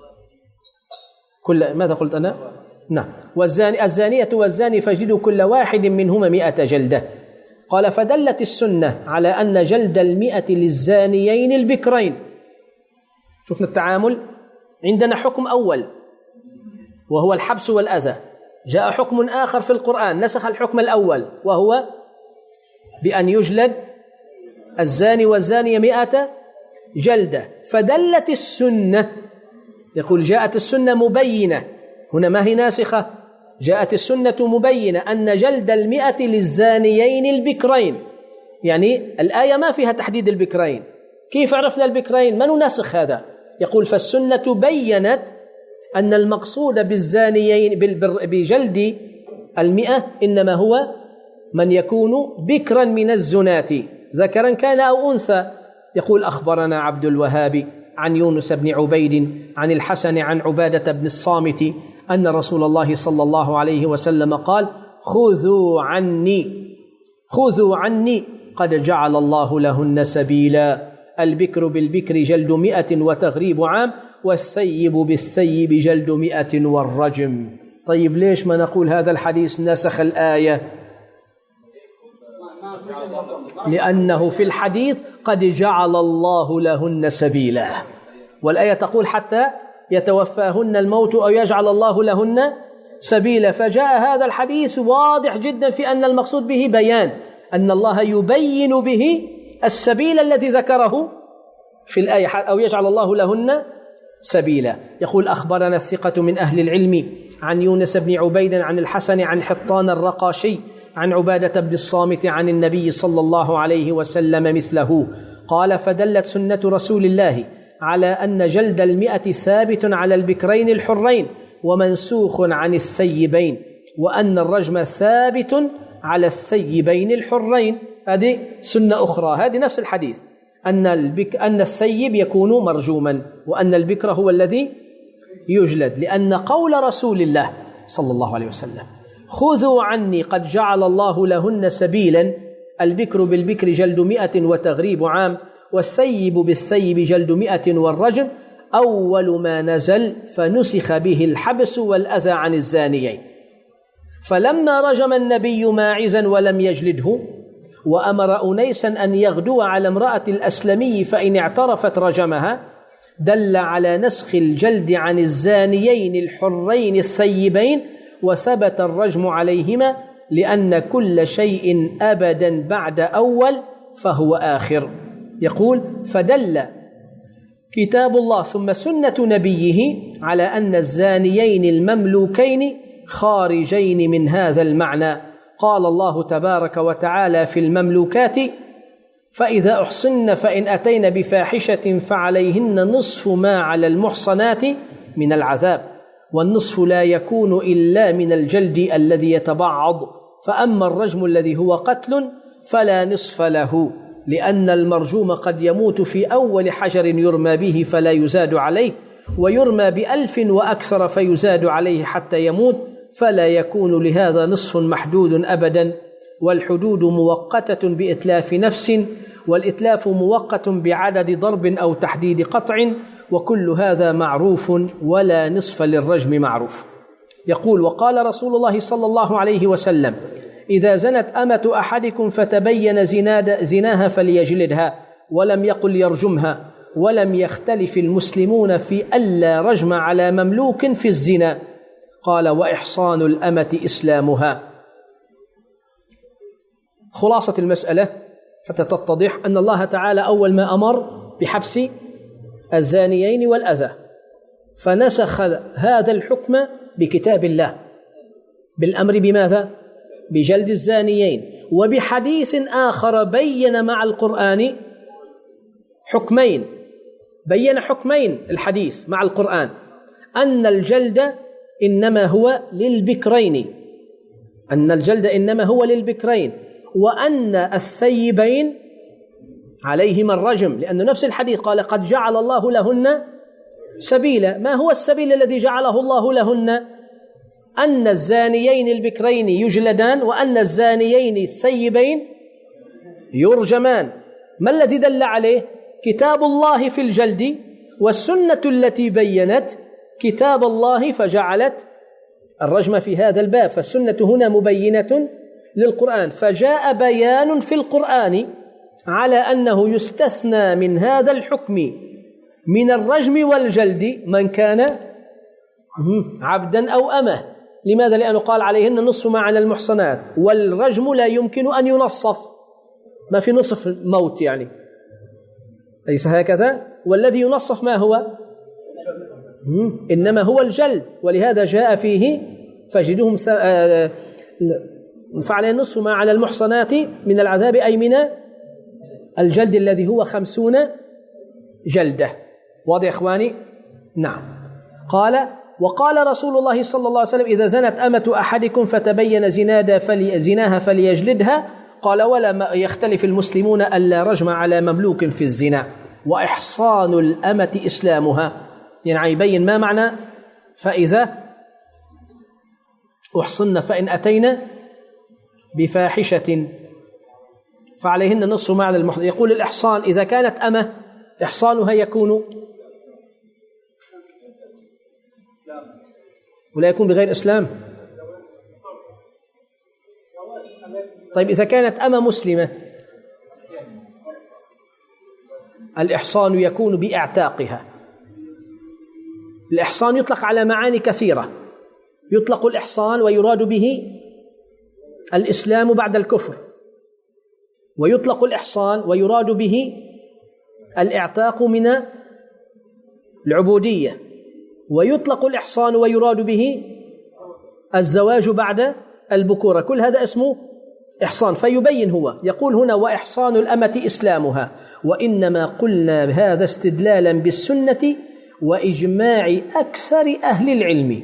كل ماذا قلت أنا؟ نعم. والزاني الزانية والزاني فاجلدوا كل واحد منهما مئة جلدة. قال: فدلت السنة على أن جلد المئة للزانيين البكرين. شفنا التعامل، عندنا حكم أول وهو الحبس والأذى، جاء حكم آخر في القرآن نسخ الحكم الأول وهو بأن يجلد الزاني والزانية مئة جلدة. فدلت السنة، يقول جاءت السنة مبينة، هنا ما هي ناسخة، جاءت السنة مبينة أن جلد المئة للزانيين البكرين، يعني الآية ما فيها تحديد البكرين، كيف عرفنا البكرين؟ ما ننسخ هذا. يقول: فالسنة بيّنت أن المقصود بالزانيين بجلد المئة إنما هو من يكون بكرا من الزنات ذكرا كان أو أنثى. يقول: أخبرنا عبد الوهاب عن يونس بن عبيد عن الحسن عن عبادة بن الصامت أن رسول الله صلى الله عليه وسلم قال: خذوا عني خذوا عني قد جعل الله لهن سبيلا، البكر بالبكر جلد مئة وتغريب عام، والثيب بالثيب جلد مئة والرجم. طيب ليش ما نقول هذا الحديث نسخ الآية؟ لأنه في الحديث قد جعل الله لهن سبيلا، والآية تقول حتى يتوفاهن الموت أو يجعل الله لهن سبيلا. فجاء هذا الحديث واضح جدا في أن المقصود به بيان أن الله يبين به السبيل الذي ذكره في الآية، أو يجعل الله لهن سبيلا. يقول: أخبرنا الثقة من أهل العلم عن يونس بن عبيد عن الحسن عن حطان الرقاشي عن عبادة بن الصامت عن النبي صلى الله عليه وسلم مثله. قال: فدلت سنة رسول الله على أن جلد المئة ثابت على البكرين الحرين ومنسوخ عن الثيبين، وأن الرجم ثابت على الثيبين الحرين. هذه سنة أخرى، هذه نفس الحديث، أن البك أن الثيب يكون مرجوما وأن البكر هو الذي يجلد، لأن قول رسول الله صلى الله عليه وسلم: خذوا عني قد جعل الله لهن سبيلا، البكر بالبكر جلد مئة وتغريب عام، والثيب بالثيب جلد مئة والرجم، أول ما نزل فنسخ به الحبس والأذى عن الزانيين. فلما رجم النبي ماعزا ولم يجلده، وأمر أنيسا أن يغدو على امرأة الأسلمي فإن اعترفت رجمها، دل على نسخ الجلد عن الزانيين الحرين الثيبين، وثبت الرجم عليهما لأن كل شيء أبدا بعد أول فهو آخر. يقول: فدل كتاب الله ثم سنة نبيه على أن الزانيين المملوكين خارجين من هذا المعنى. قال الله تبارك وتعالى في المملوكات: فإذا أحصن فإن أتين بفاحشة فعليهن نصف ما على المحصنات من العذاب، والنصف لا يكون إلا من الجلد الذي يتبعض، فأما الرجم الذي هو قتل فلا نصف له، لأن المرجوم قد يموت في أول حجر يرمى به فلا يزاد عليه، ويرمى بألف وأكثر فيزاد عليه حتى يموت، فلا يكون لهذا نصف محدود أبدا. والحدود مؤقتة بإتلاف نفس، والإتلاف مؤقت بعدد ضرب أو تحديد قطع، وكل هذا معروف، ولا نصف للرجم معروف. يقول: وقال رسول الله صلى الله عليه وسلم: إذا زنت أمة أحدكم فتبين زناها فليجلدها، ولم يقل يرجمها. ولم يختلف المسلمون في ألا رجم على مملوك في الزنا. قال: وإحصان الأمة إسلامها. خلاصة المسألة حتى تتضح أن الله تعالى أول ما أمر بحبس الزانيين والأذى، فنسخ هذا الحكم بكتاب الله بالأمر بماذا؟ بجلد الزانيين. وبحديث آخر بين مع القرآن حكمين، بين حكمين الحديث مع القرآن: أن الجلد إنما هو للبكرين، أن الجلد إنما هو للبكرين، وأن الثيبين عليهما الرجم، لأن نفس الحديث قال: قد جعل الله لهن سبيلا. ما هو السبيل الذي جعله الله لهن؟ أن الزانيين البكرين يجلدان، وأن الزانيين الثيبين يرجمان. ما الذي دل عليه؟ كتاب الله في الجلد، والسنة التي بينت كتاب الله فجعلت الرجم في هذا الباب. فالسنة هنا مبينة للقرآن، فجاء بيان في القرآن على أنه يستثنى من هذا الحكم من الرجم والجلد من كان عبدا أو أمه. لماذا؟ لأنه قال عليهن نصف ما على المحصنات، والرجم لا يمكن أن ينصف، ما في نصف موت يعني، ليس هكذا؟ والذي ينصف ما هو؟ إنما هو الجلد. ولهذا جاء فيه: فجدهم فعليهن نصف ما على المحصنات من العذاب، أي من الجلد الذي هو خمسون جلدة. واضح إخواني؟ نعم. قال: وقال رسول الله صلى الله عليه وسلم: إذا زنت أمة أحدكم فتبين زناها فليجلدها. قال: ولا يختلف المسلمون ألا رجم على مملوك في الزنا، وإحصان الأمة إسلامها. يعني يبين ما معنى فإذا أحصن فإن أتينا بفاحشة فعليهن نصف ما على المحصن. يقول الإحصان إذا كانت أمة إحصانها يكون ولا يكون بغير إسلام. طيب إذا كانت أمة مسلمة الإحصان يكون بإعتاقها. الإحصان يطلق على معاني كثيرة، يطلق الإحصان ويراد به الإسلام بعد الكفر، ويطلق الإحصان ويراد به الإعتاق من العبودية، ويطلق الإحصان ويراد به الزواج بعد البكورة. كل هذا اسمه إحصان. فيبين هو يقول هنا: وإحصان الأمة إسلامها. وإنما قلنا هذا استدلالا بالسنة وإجماع أكثر أهل العلم.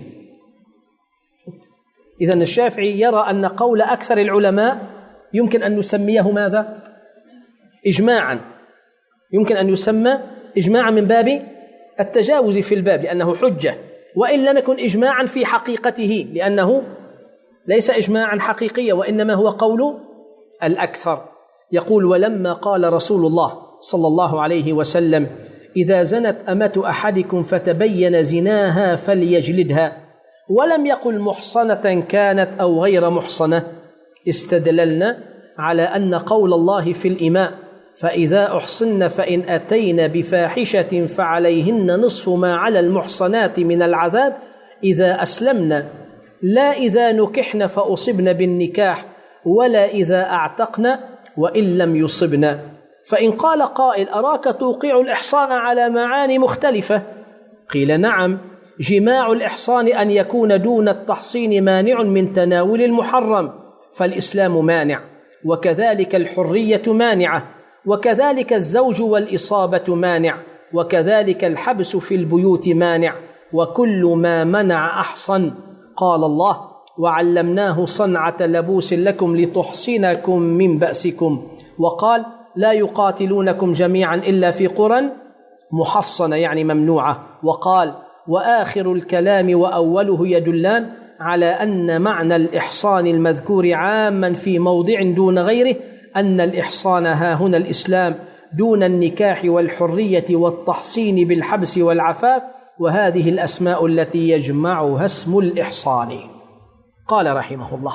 إذن الشافعي يرى أن قول أكثر العلماء يمكن أن نسميه ماذا؟ إجماعا، يمكن أن يسمى إجماعا من باب التجاوز في الباب، لأنه حجة، وإن لم يكن إجماعا في حقيقته، لأنه ليس إجماعا حقيقيا، وإنما هو قول الأكثر. يقول: ولما قال رسول الله صلى الله عليه وسلم: إذا زنت أمة أحدكم فتبين زناها فليجلدها، ولم يقل محصنة كانت أو غير محصنة، استدللنا على أن قول الله في الإماء: فإذا أحصن فإن أتين بفاحشة فعليهن نصف ما على المحصنات من العذاب إذا أسلمن لا إذا نكحن فأصبن بالنكاح ولا إذا أعتقن وإن لم يصبن. فإن قال قائل أراك توقع الإحصان على معاني مختلفة، قيل نعم، جماع الإحصان أن يكون دون التحصين مانع من تناول المحرم، فالإسلام مانع، وكذلك الحرية مانعة، وكذلك الزوج والإصابة مانع، وكذلك الحبس في البيوت مانع، وكل ما منع أحصن. قال الله وعلمناه صنعة لبوس لكم لتحصنكم من بأسكم. وقال لا يقاتلونكم جميعا إلا في قرى محصنة يعني ممنوعة. وقال وآخر الكلام وأوله يدلان على أن معنى الإحصان المذكور عاما في موضع دون غيره، أن الإحصان ها هنا الإسلام دون النكاح والحرية والتحصين بالحبس والعفاف، وهذه الأسماء التي يجمعها اسم الإحصان. قال رحمه الله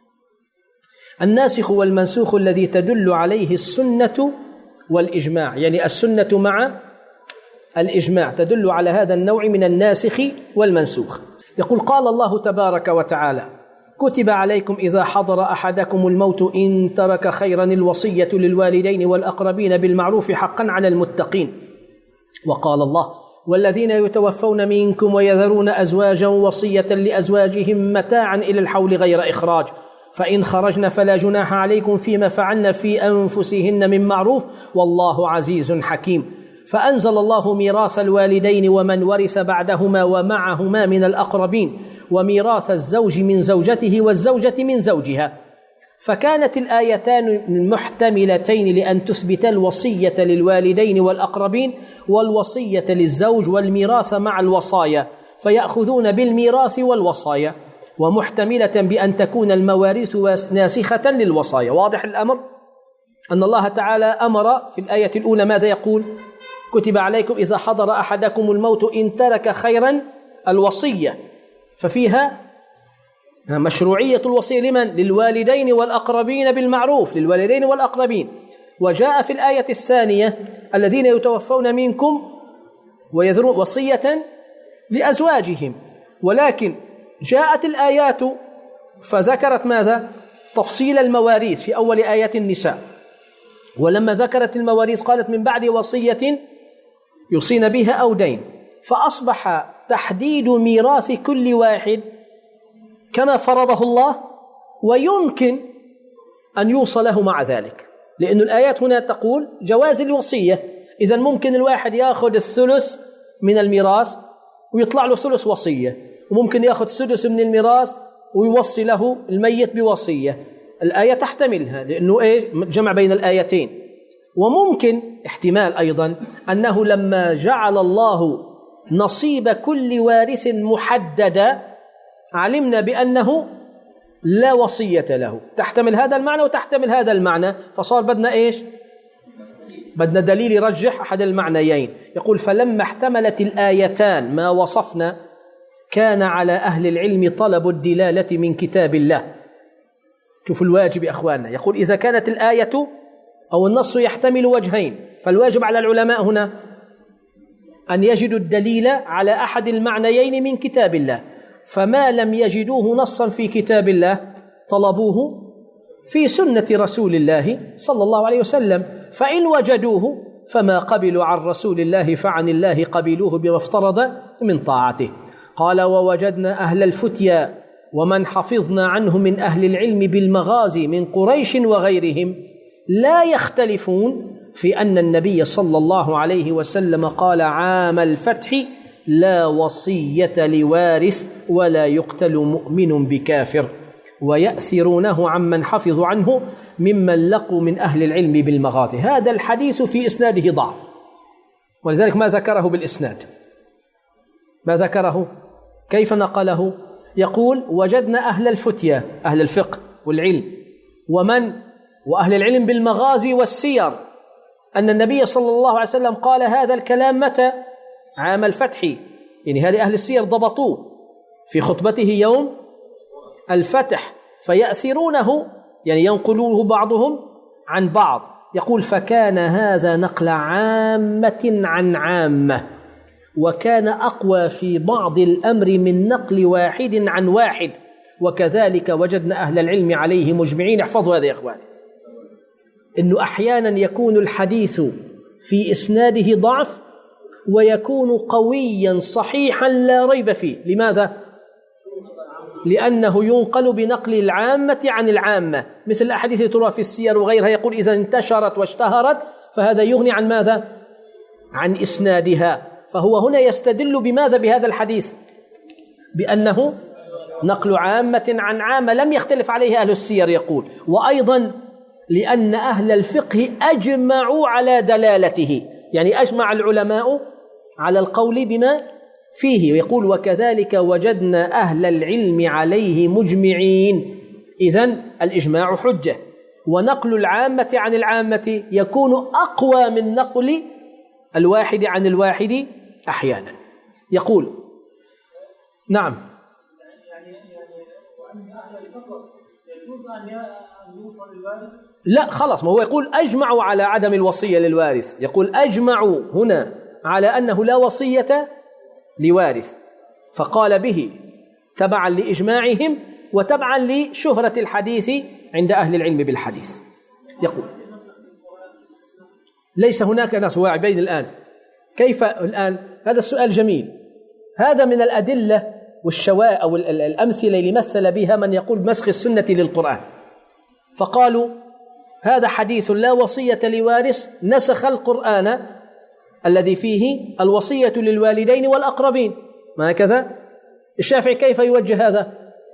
الناسخ والمنسوخ الذي تدل عليه السنة والإجماع، يعني السنة مع الإجماع تدل على هذا النوع من الناسخ والمنسوخ. يقول قال الله تبارك وتعالى كتب عليكم إذا حضر أحدكم الموت إن ترك خيرا الوصية للوالدين والأقربين بالمعروف حقا على المتقين. وقال الله والذين يتوفون منكم ويذرون أزواجا وصية لأزواجهم متاعا إلى الحول غير إخراج، فإن خرجن فلا جناح عليكم فيما فعلن في أنفسهن من معروف والله عزيز حكيم. فأنزل الله ميراث الوالدين ومن ورث بعدهما ومعهما من الأقربين، وميراث الزوج من زوجته والزوجة من زوجها. فكانت الآيتان محتملتين لأن تثبت الوصية للوالدين والأقربين والوصية للزوج والميراث مع الوصايا، فيأخذون بالميراث والوصايا، ومحتملة بأن تكون المواريث ناسخة للوصايا. واضح الأمر؟ أن الله تعالى أمر في الآية الأولى ماذا يقول؟ كتب عليكم إذا حضر أحدكم الموت إن ترك خيرا الوصية، ففيها مشروعية الوصية لمن؟ للوالدين والأقربين بالمعروف، للوالدين والأقربين. وجاء في الآية الثانية الذين يتوفون منكم ويذرون وصية لأزواجهم، ولكن جاءت الآيات فذكرت ماذا؟ تفصيل المواريث في أول آيات النساء، ولما ذكرت المواريث قالت من بعد وصية يوصين بها أو دين، فأصبح تحديد ميراث كل واحد كما فرضه الله، ويمكن أن يوصى له مع ذلك، لأن الآيات هنا تقول جواز الوصية. إذن ممكن الواحد يأخذ الثلث من الميراث ويطلع له ثلث وصية، وممكن يأخذ سدس من الميراث ويوصي له الميت بوصية. الآية تحتملها لأنه إيه؟ جمع بين الآيتين. وممكن احتمال أيضا أنه لما جعل الله نصيب كل وارث محددا علمنا بأنه لا وصية له، تحتمل هذا المعنى وتحتمل هذا المعنى، فصار بدنا إيش؟ بدنا دليل يرجح أحد المعنيين. يقول فلما احتملت الآيتان ما وصفنا كان على أهل العلم طلب الدلالة من كتاب الله. شوفوا الواجب يا أخواننا، يقول إذا كانت الآية أو النص يحتمل وجهين، فالواجب على العلماء هنا أن يجدوا الدليل على أحد المعنيين من كتاب الله، فما لم يجدوه نصا في كتاب الله طلبوه في سنة رسول الله صلى الله عليه وسلم، فإن وجدوه فما قبلوا عن رسول الله فعن الله قبلوه بما افترض من طاعته. قال ووجدنا أهل الفتيا ومن حفظنا عنه من أهل العلم بالمغازي من قريش وغيرهم لا يختلفون في أن النبي صلى الله عليه وسلم قال عام الفتح لا وصية لوارث ولا يقتل مؤمن بكافر، ويأثرونه عمن حفظوا عنه ممن لقوا من أهل العلم بالمغازي. هذا الحديث في إسناده ضعف، ولذلك ما ذكره بالإسناد، ما ذكره كيف نقله؟ يقول وجدنا أهل الفتيا أهل الفقه والعلم ومن وأهل العلم بالمغازي والسير أن النبي صلى الله عليه وسلم قال هذا الكلام متى؟ عام الفتح، يعني هذه أهل السير ضبطوه في خطبته يوم الفتح، فيأثرونه يعني ينقلوه بعضهم عن بعض. يقول فكان هذا نقل عامة عن عامة، وكان أقوى في بعض الأمر من نقل واحد عن واحد، وكذلك وجدنا أهل العلم عليه مجمعين. احفظوا هذا يا إخواني، إنه أحيانا يكون الحديث في إسناده ضعف ويكون قويا صحيحا لا ريب فيه. لماذا؟ لأنه ينقل بنقل العامة عن العامة، مثل الأحاديث تروى في السير وغيرها، يقول إذا انتشرت واشتهرت فهذا يغني عن ماذا؟ عن إسنادها. فهو هنا يستدل بماذا بهذا الحديث؟ بأنه نقل عامة عن عامة لم يختلف عليه أهل السير، يقول. وأيضا لأن أهل الفقه أجمعوا على دلالته، يعني أجمع العلماء على القول بما فيه. ويقول وكذلك وجدنا أهل العلم عليه مجمعين. إذن الإجماع حجة، ونقل العامة عن العامة يكون أقوى من نقل الواحد عن الواحد أحيانا. يقول نعم، لا خلاص، ما هو يقول أجمعوا على عدم الوصية للوارث، يقول أجمعوا هنا على أنه لا وصية لوارث، فقال به تبعا لإجماعهم وتبعا لشهرة الحديث عند أهل العلم بالحديث. يقول ليس هناك ناس واعبين الآن. كيف الآن؟ هذا السؤال جميل. هذا من الأدلة والشواء أو الأمثلة اللي مثل بها من يقول مسخ السنة للقرآن، فقالوا هذا حديث لا وصية لوارث نسخ القرآن الذي فيه الوصية للوالدين والأقربين، ما هكذا؟ الشافعي كيف يوجه هذا؟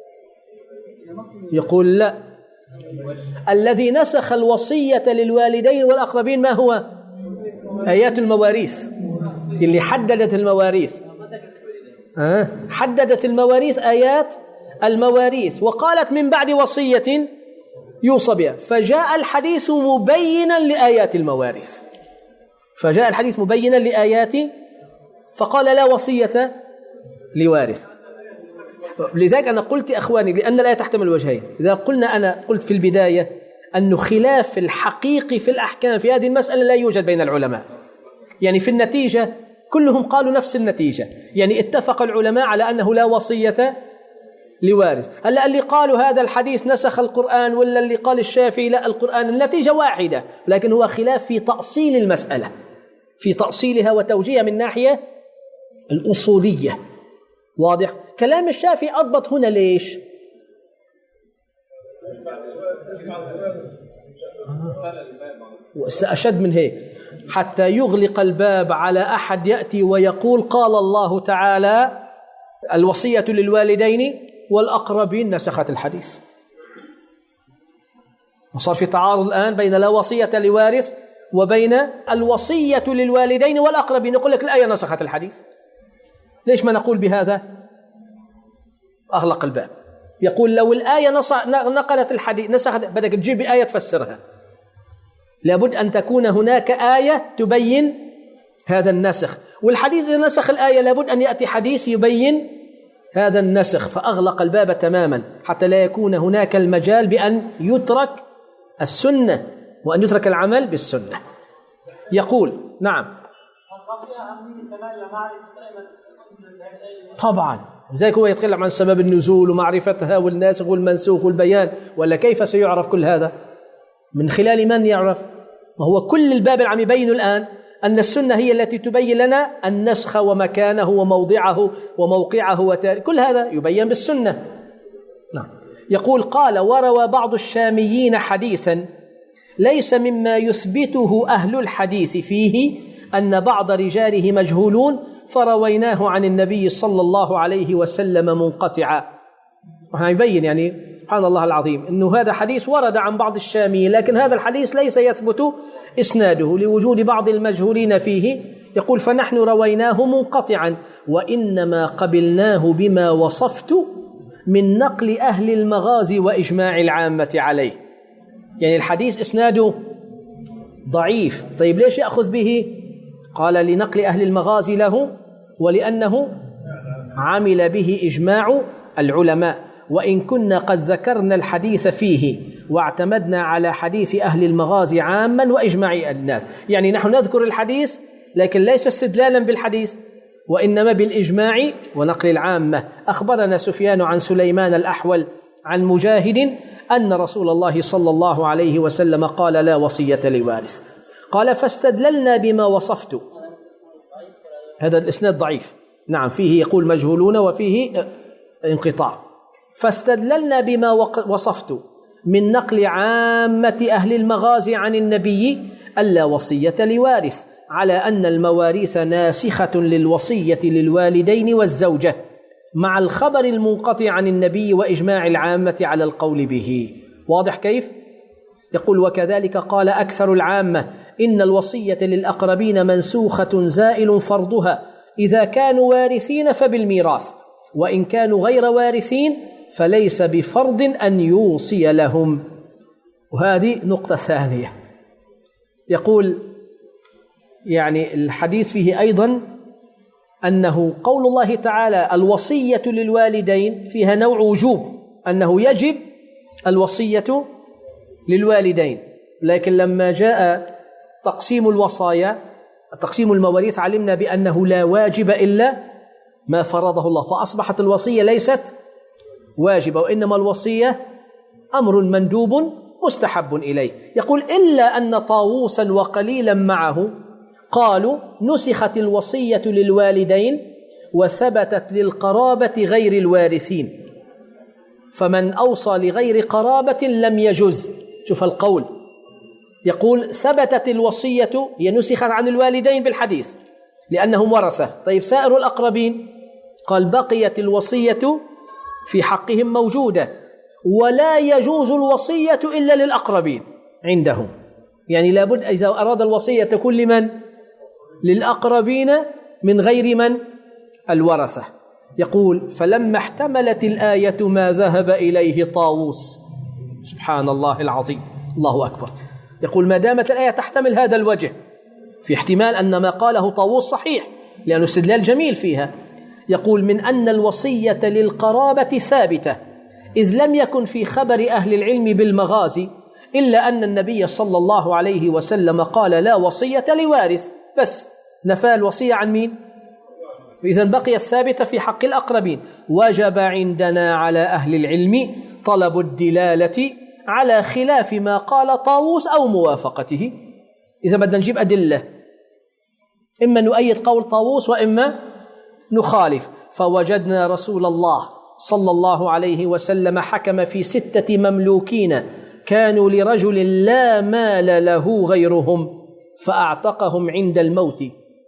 يقول لا، الذي نسخ الوصية للوالدين والأقربين ما هو؟ آيات المواريث اللي حددت المواريث. أه؟ حددت المواريث آيات المواريث، وقالت من بعد وصية يوصى بها، فجاء الحديث مبينا لآيات المواريث، فجاء الحديث مبينا لآيات، فقال لا وصية لوارث. لذلك أنا قلت أخواني لأن الآية تحتمل وجهين. إذا قلنا أنا قلت في البداية أنه خلاف الحقيقي في الأحكام في هذه المسألة لا يوجد بين العلماء، يعني في النتيجة كلهم قالوا نفس النتيجة، يعني اتفق العلماء على أنه لا وصية لوارث. هلا اللي قالوا هذا الحديث نسخ القرآن ولا اللي قال الشافعي لا القرآن، النتيجة واحدة، لكن هو خلاف في تأصيل المسألة، في تأصيلها وتوجيهها من ناحية الأصولية. واضح؟ كلام الشافعي أضبط هنا ليش؟ وسأشد من هيك، حتى يغلق الباب على أحد يأتي ويقول قال الله تعالى الوصية للوالدين والأقربين نسخت الحديث. وصار في تعارض الآن بين لا وصية لوارث وبين الوصية للوالدين والأقربين. يقول لك الآية نسخت الحديث، ليش ما نقول بهذا؟ أغلق الباب. يقول لو الآية نقلت الحديث نسخت، بدك تجيب آية تفسرها، لابد أن تكون هناك آية تبين هذا النسخ، والحديث إذا نسخ الآية لابد أن يأتي حديث يبين هذا النسخ، فأغلق الباب تماما حتى لا يكون هناك المجال بأن يترك السنة وأن يترك العمل بالسنة. يقول نعم طبعا، لذلك هو يتكلم عن سبب النزول ومعرفتها والناسخ والمنسوخ والبيان، ولا كيف سيعرف كل هذا؟ من خلال من يعرف؟ وهو كل الباب العام يبين الآن أن السنة هي التي تبين لنا النسخ ومكانه وموضعه وموقعه وتاريخ، كل هذا يبين بالسنة. نعم. يقول قال وروى بعض الشاميين حديثا ليس مما يثبته أهل الحديث فيه أن بعض رجاله مجهولون فرويناه عن النبي صلى الله عليه وسلم منقطعا. وحنا يبين يعني سبحان الله العظيم أنه هذا حديث ورد عن بعض الشاميين، لكن هذا الحديث ليس يثبت إسناده لوجود بعض المجهولين فيه. يقول فنحن رويناه منقطعا وإنما قبلناه بما وصفت من نقل أهل المغازي وإجماع العامة عليه. يعني الحديث إسناده ضعيف، طيب ليش يأخذ به؟ قال لنقل أهل المغازي له ولأنه عمل به إجماع العلماء، وإن كنا قد ذكرنا الحديث فيه واعتمدنا على حديث أهل المغازي عاما وإجماع الناس. يعني نحن نذكر الحديث لكن ليس استدلالا بالحديث، وإنما بالإجماع ونقل العامة. أخبرنا سفيان عن سليمان الأحول عن مجاهد أن رسول الله صلى الله عليه وسلم قال لا وصية لوارث. قال فاستدللنا بما وصفت. هذا الإسناد ضعيف، نعم، فيه يقول مجهولون وفيه انقطاع. فاستدللنا بما وصفت من نقل عامة أهل المغازي عن النبي ألا وصية لوارث، على أن المواريث ناسخة للوصية للوالدين والزوجة، مع الخبر المنقطع عن النبي وإجماع العامة على القول به. واضح كيف؟ يقول وكذلك قال أكثر العامة إن الوصية للأقربين منسوخة زائل فرضها، إذا كانوا وارثين فبالميراث، وإن كانوا غير وارثين فليس بفرض أن يوصي لهم. وهذه نقطة ثانية. يقول يعني الحديث فيه أيضا أنه قول الله تعالى الوصية للوالدين فيها نوع وجوب، أنه يجب الوصية للوالدين، لكن لما جاء تقسيم الوصايا تقسيم المواريث علمنا بأنه لا واجب إلا ما فرضه الله، فأصبحت الوصية ليست واجبة، وإنما الوصية أمر مندوب مستحب إليه. يقول إلا أن طاووسا وقليلا معه قالوا نسخت الوصية للوالدين وثبتت للقرابة غير الوارثين، فمن أوصى لغير قرابة لم يجز. شوف القول، يقول ثبتت الوصية، هي نسخت عن الوالدين بالحديث لأنهم ورثة. طيب سائر الأقربين؟ قال بقيت الوصية في حقهم موجودة، ولا يجوز الوصية إلا للأقربين عندهم، يعني لابد إذا أراد الوصية تكون لمن؟ للأقربين من غير من؟ الورثة. يقول فلما احتملت الآية ما ذهب إليه طاووس، سبحان الله العظيم، الله أكبر، يقول ما دامت الآية تحتمل هذا الوجه، في احتمال أن ما قاله طاووس صحيح لأنه استدلال جميل فيها، يقول من أن الوصية للقرابة ثابتة، إذ لم يكن في خبر أهل العلم بالمغازي إلا أن النبي صلى الله عليه وسلم قال لا وصية لوارث، بس نفى الوصية عن مين؟ إذن بقي الثابتة في حق الأقربين. وجب عندنا على أهل العلم طلب الدلالة على خلاف ما قال طاووس أو موافقته. إذا بدنا نجيب أدلة إما نؤيد قول طاووس وإما نخالف. فوجدنا رسول الله صلى الله عليه وسلم حكم في ستة مملوكين كانوا لرجل لا مال له غيرهم فأعتقهم عند الموت،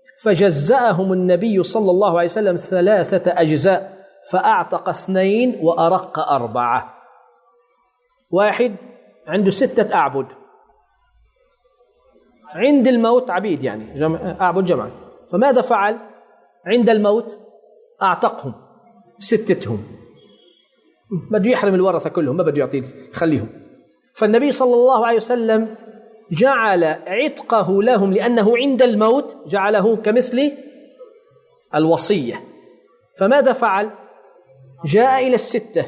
فجزأهم النبي صلى الله عليه وسلم ثلاثة أجزاء، فأعتق اثنين وأرق أربعة. واحد عنده ستة أعبد، عند الموت عبيد يعني جمع أعبد جمع، فماذا فعل؟ عند الموت أعتقهم ستتهم، بده يحرم الورثة كلهم، ما بده يعطيه يخليهم. فالنبي صلى الله عليه وسلم جعل عتقه لهم لأنه عند الموت جعله كمثل الوصية. فماذا فعل؟ جاء إلى الستة،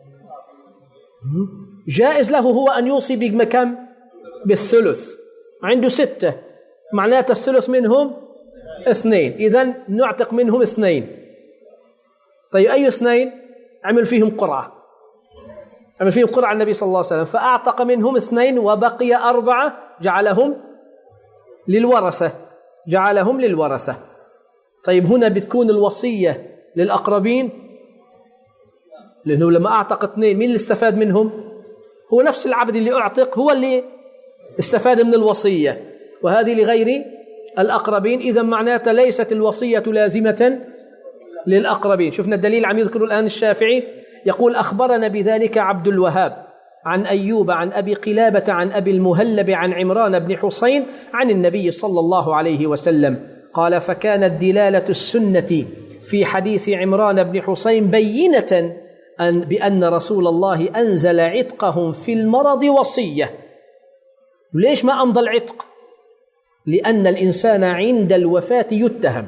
جائز له هو أن يوصي بكم؟ بالثلث، عنده ستة معناته الثلث منهم اثنين، إذن نعتق منهم اثنين. طيب أي اثنين؟ عمل فيهم قرعة، عمل فيهم قرعة النبي صلى الله عليه وسلم، فأعتق منهم اثنين وبقي أربعة جعلهم للورثة، جعلهم للورثة. طيب هنا بتكون الوصية للأقربين، لأنه لما أعتق اثنين مين اللي استفاد منهم؟ هو نفس العبد اللي أعتق هو اللي استفاد من الوصية، وهذه لغير الأقربين. إذا معناته ليست الوصية لازمة للأقربين. شفنا الدليل عم يذكر الآن الشافعي، يقول أخبرنا بذلك عبد الوهاب عن أيوب عن أبي قلابة عن أبي المهلب عن عمران بن حسين عن النبي صلى الله عليه وسلم قال فكانت دلالة السنة في حديث عمران بن حسين بينة أن بأن رسول الله أنزل عتقهم في المرض وصية. ليش ما أمضى العتق؟ لأن الإنسان عند الوفاة يتهم،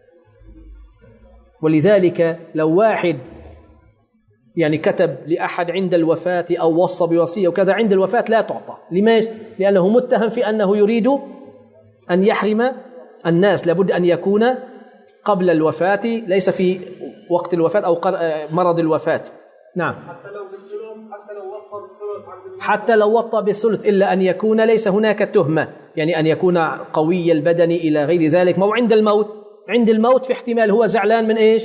ولذلك لو واحد يعني كتب لأحد عند الوفاة أو وصى بوصية وكذا عند الوفاة لا تعطى. لماذا؟ لأنه متهم في أنه يريد أن يحرم الناس، لابد أن يكون قبل الوفاة، ليس في وقت الوفاة أو مرض الوفاة. نعم. حتى لو بالثلث، حتى لو وصى بالثلث، حتى لو وطى بالثلث، إلا أن يكون ليس هناك تهمة، يعني أن يكون قوي البدن إلى غير ذلك. ما هو عند الموت، عند الموت في احتمال هو زعلان من إيش؟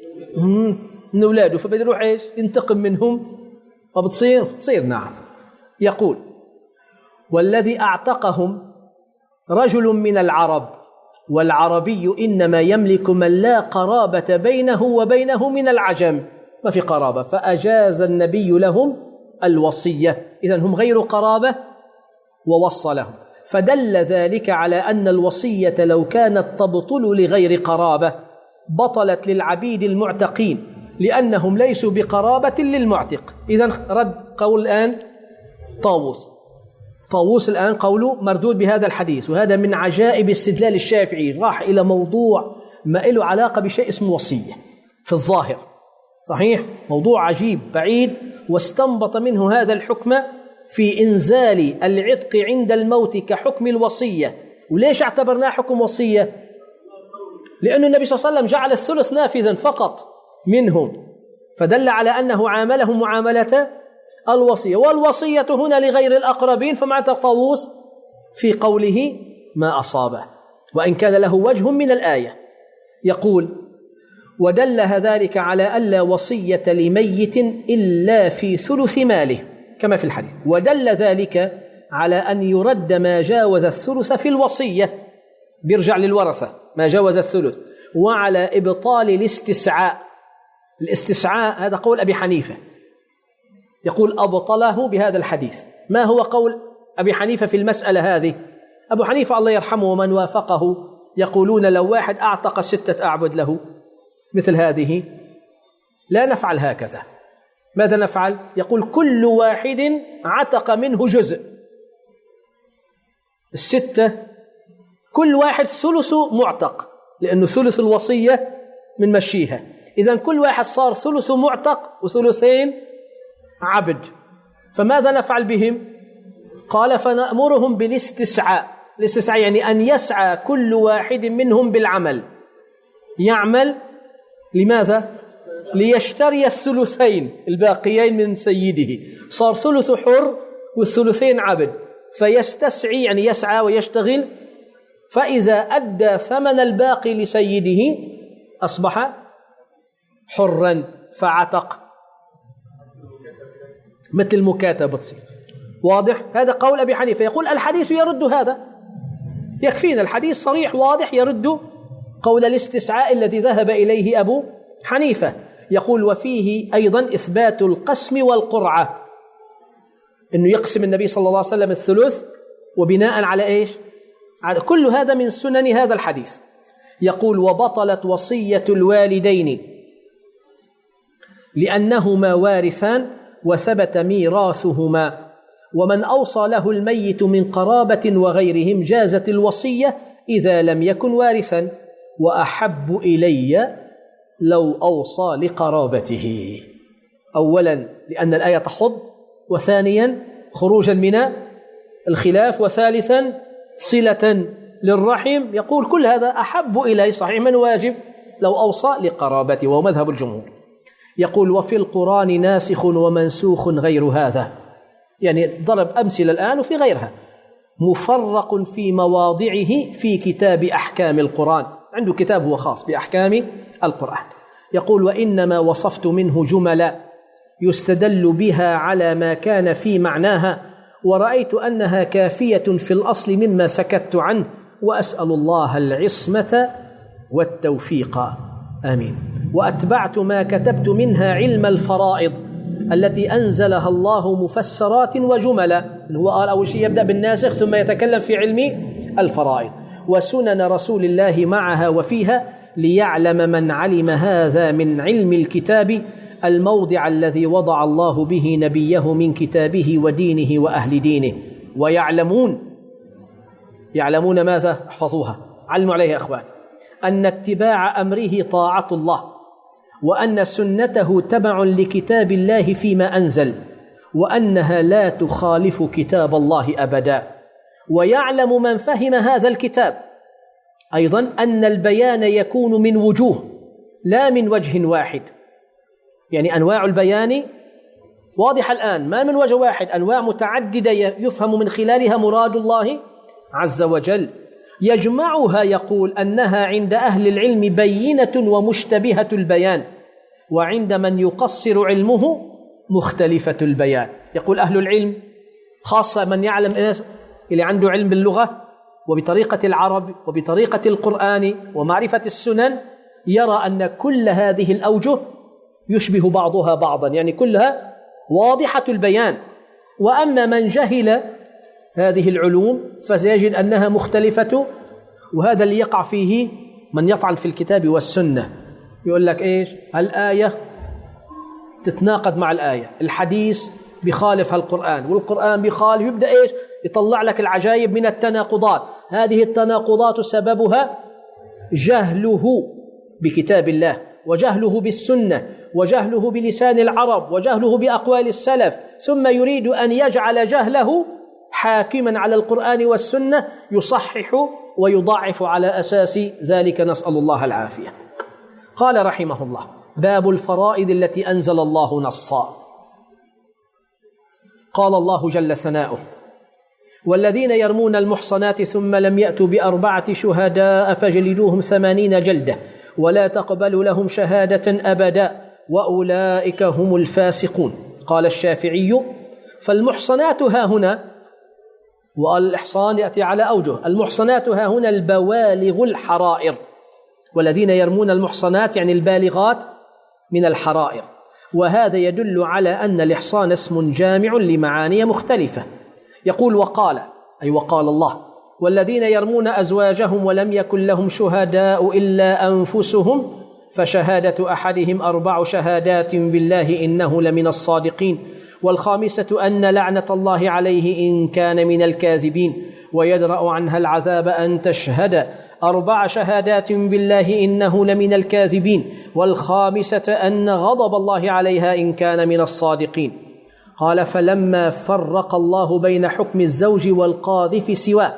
من أولاده، فبده يروح إيش؟ ينتقم منهم، فبتصير تصير. نعم. يقول: والذي أعتقهم رجل من العرب، والعربي إنما يملك من لا قرابة بينه وبينه من العجم، ما في قرابة، فأجاز النبي لهم الوصية، إذن هم غير قرابة ووصى لهم. فدل ذلك على أن الوصية لو كانت تبطل لغير قرابة بطلت للعبيد المعتقين، لأنهم ليسوا بقرابة للمعتق. إذن رد قول الآن طاووس طاووس الآن قوله مردود بهذا الحديث، وهذا من عجائب استدلال الشافعي. راح إلى موضوع ما له علاقة بشيء اسمه وصية في الظاهر، صحيح، موضوع عجيب بعيد، واستنبط منه هذا الحكم في إنزال العتق عند الموت كحكم الوصية. وليش اعتبرناه حكم وصية؟ لأن النبي صلى الله عليه وسلم جعل الثلث نافذا فقط منهم، فدل على أنه عاملهم معاملة الوصية، والوصية هنا لغير الأقربين. فمع طاووس في قوله ما أصابه، وإن كان له وجه من الآية. يقول: ودل ذلك على ألا وصية لميت إلا في ثلث ماله كما في الحديث، ودل ذلك على أن يرد ما جاوز الثلث في الوصية، بيرجع للورثة ما جاوز الثلث، وعلى إبطال الاستسعاء. الاستسعاء هذا قول أبي حنيفة، يقول أبطله بهذا الحديث. ما هو قول أبي حنيفة في المسألة هذه؟ أبو حنيفة الله يرحمه ومن وافقه يقولون لو واحد أعتق ستة أعبد له مثل هذه لا نفعل هكذا. ماذا نفعل؟ يقول كل واحد عتق منه جزء، الستة كل واحد ثلث معتق، لأنه ثلث الوصية من مشيها. إذن كل واحد صار ثلث معتق وثلثين عبد، فماذا نفعل بهم؟ قال فنأمرهم بالاستسعاء. الاستسعاء يعني أن يسعى كل واحد منهم بالعمل، يعمل لماذا؟ ليشتري الثلثين الباقيين من سيده، صار ثلث حر والثلثين عبد، فيستسعي يعني يسعى ويشتغل، فإذا أدى ثمن الباقي لسيده أصبح حرا فعتق، مثل المكاتبة تصير. واضح؟ هذا قول أبي حنيفة. يقول الحديث يرد هذا، يكفينا الحديث صريح واضح يرد قول الاستسعاء الذي ذهب إليه أبو حنيفة. يقول وفيه أيضا إثبات القسم والقرعة، أنه يقسم النبي صلى الله عليه وسلم الثلث وبناء على إيش؟ على كل هذا من سنن هذا الحديث. يقول وبطلت وصية الوالدين لأنهما وارثان وثبت ميراثهما، ومن أوصى له الميت من قرابة وغيرهم جازت الوصية إذا لم يكن وارثا، وأحب إلي لو أوصى لقرابته. أولا لأن الآية تحض، وثانيا خروجا من الخلاف، وثالثا صلة للرحم. يقول كل هذا أحب إلي، صحيح من واجب لو أوصى لقرابته، ومذهب الجمهور. يقول وفي القرآن ناسخ ومنسوخ غير هذا، يعني ضرب أمثلة الآن وفي غيرها، مفرق في مواضعه في كتاب أحكام القرآن، عنده كتاب هو خاص بأحكام القرآن. يقول وإنما وصفت منه جملا يستدل بها على ما كان في معناها، ورأيت أنها كافية في الأصل مما سكت عنه، وأسأل الله العصمة والتوفيق، آمين. وأتبعت ما كتبت منها علم الفرائض التي أنزلها الله مفسرات وجملا، هو قال أول شيء يبدأ بالناسخ ثم يتكلم في علم الفرائض، وسنن رسول الله معها وفيها، ليعلم من علم هذا من علم الكتاب الموضع الذي وضع الله به نبيه من كتابه ودينه وأهل دينه، ويعلمون يعلمون ماذا؟ احفظوها، علموا عليها أخوان، أن اتباع أمره طاعة الله، وأن سنته تبع لكتاب الله فيما أنزل، وأنها لا تخالف كتاب الله أبدا. ويعلم من فهم هذا الكتاب أيضا أن البيان يكون من وجوه لا من وجه واحد، يعني أنواع البيان واضحة الآن، ما من وجه واحد، أنواع متعددة يفهم من خلالها مراد الله عز وجل. يجمعها يقول أنها عند أهل العلم بينة ومشتبهة البيان، وعند من يقصر علمه مختلفة البيان. يقول أهل العلم خاصة من يعلم إيه اللي عنده علم باللغة وبطريقة العرب وبطريقة القرآن ومعرفة السنن، يرى أن كل هذه الأوجه يشبه بعضها بعضا، يعني كلها واضحة البيان. وأما من جهل هذه العلوم فسيجد أنها مختلفة، وهذا اللي يقع فيه من يطعن في الكتاب والسنة. يقول لك إيش؟ الآية تتناقض مع الآية، الحديث بخالف القرآن، والقرآن بخالف، يبدأ إيش؟ يطلع لك العجائب من التناقضات. هذه التناقضات سببها جهله بكتاب الله، وجهله بالسنة، وجهله بلسان العرب، وجهله بأقوال السلف، ثم يريد أن يجعل جهله حاكما على القرآن والسنة، يصحح ويضعف على أساس ذلك، نسأل الله العافية. قال رحمه الله: باب الفرائض التي أنزل الله نصا. قال الله جل ثناؤه: والذين يرمون المحصنات ثم لم يأتوا بأربعة شهداء فجلدوهم ثمانين جلدة ولا تقبلوا لهم شهادة أبدا وأولئك هم الفاسقون. قال الشافعي: فالمحصنات ها هنا، والإحصان يأتي على أوجه، المحصنات ها هنا البوالغ الحرائر، والذين يرمون المحصنات يعني البالغات من الحرائر، وهذا يدل على أن الإحصان اسم جامع لمعاني مختلفة. يقول: وقال، أي وقال الله: والذين يرمون أزواجهم ولم يكن لهم شهداء إلا أنفسهم فشهادة أحدهم أربع شهادات بالله إنه لمن الصادقين، والخامسة أن لعنة الله عليه إن كان من الكاذبين، ويدرأ عنها العذاب أن تشهد أربع شهادات بالله إنه لمن الكاذبين، والخامسة أن غضب الله عليها إن كان من الصادقين. قال: فلما فرق الله بين حكم الزوج والقاذف سواه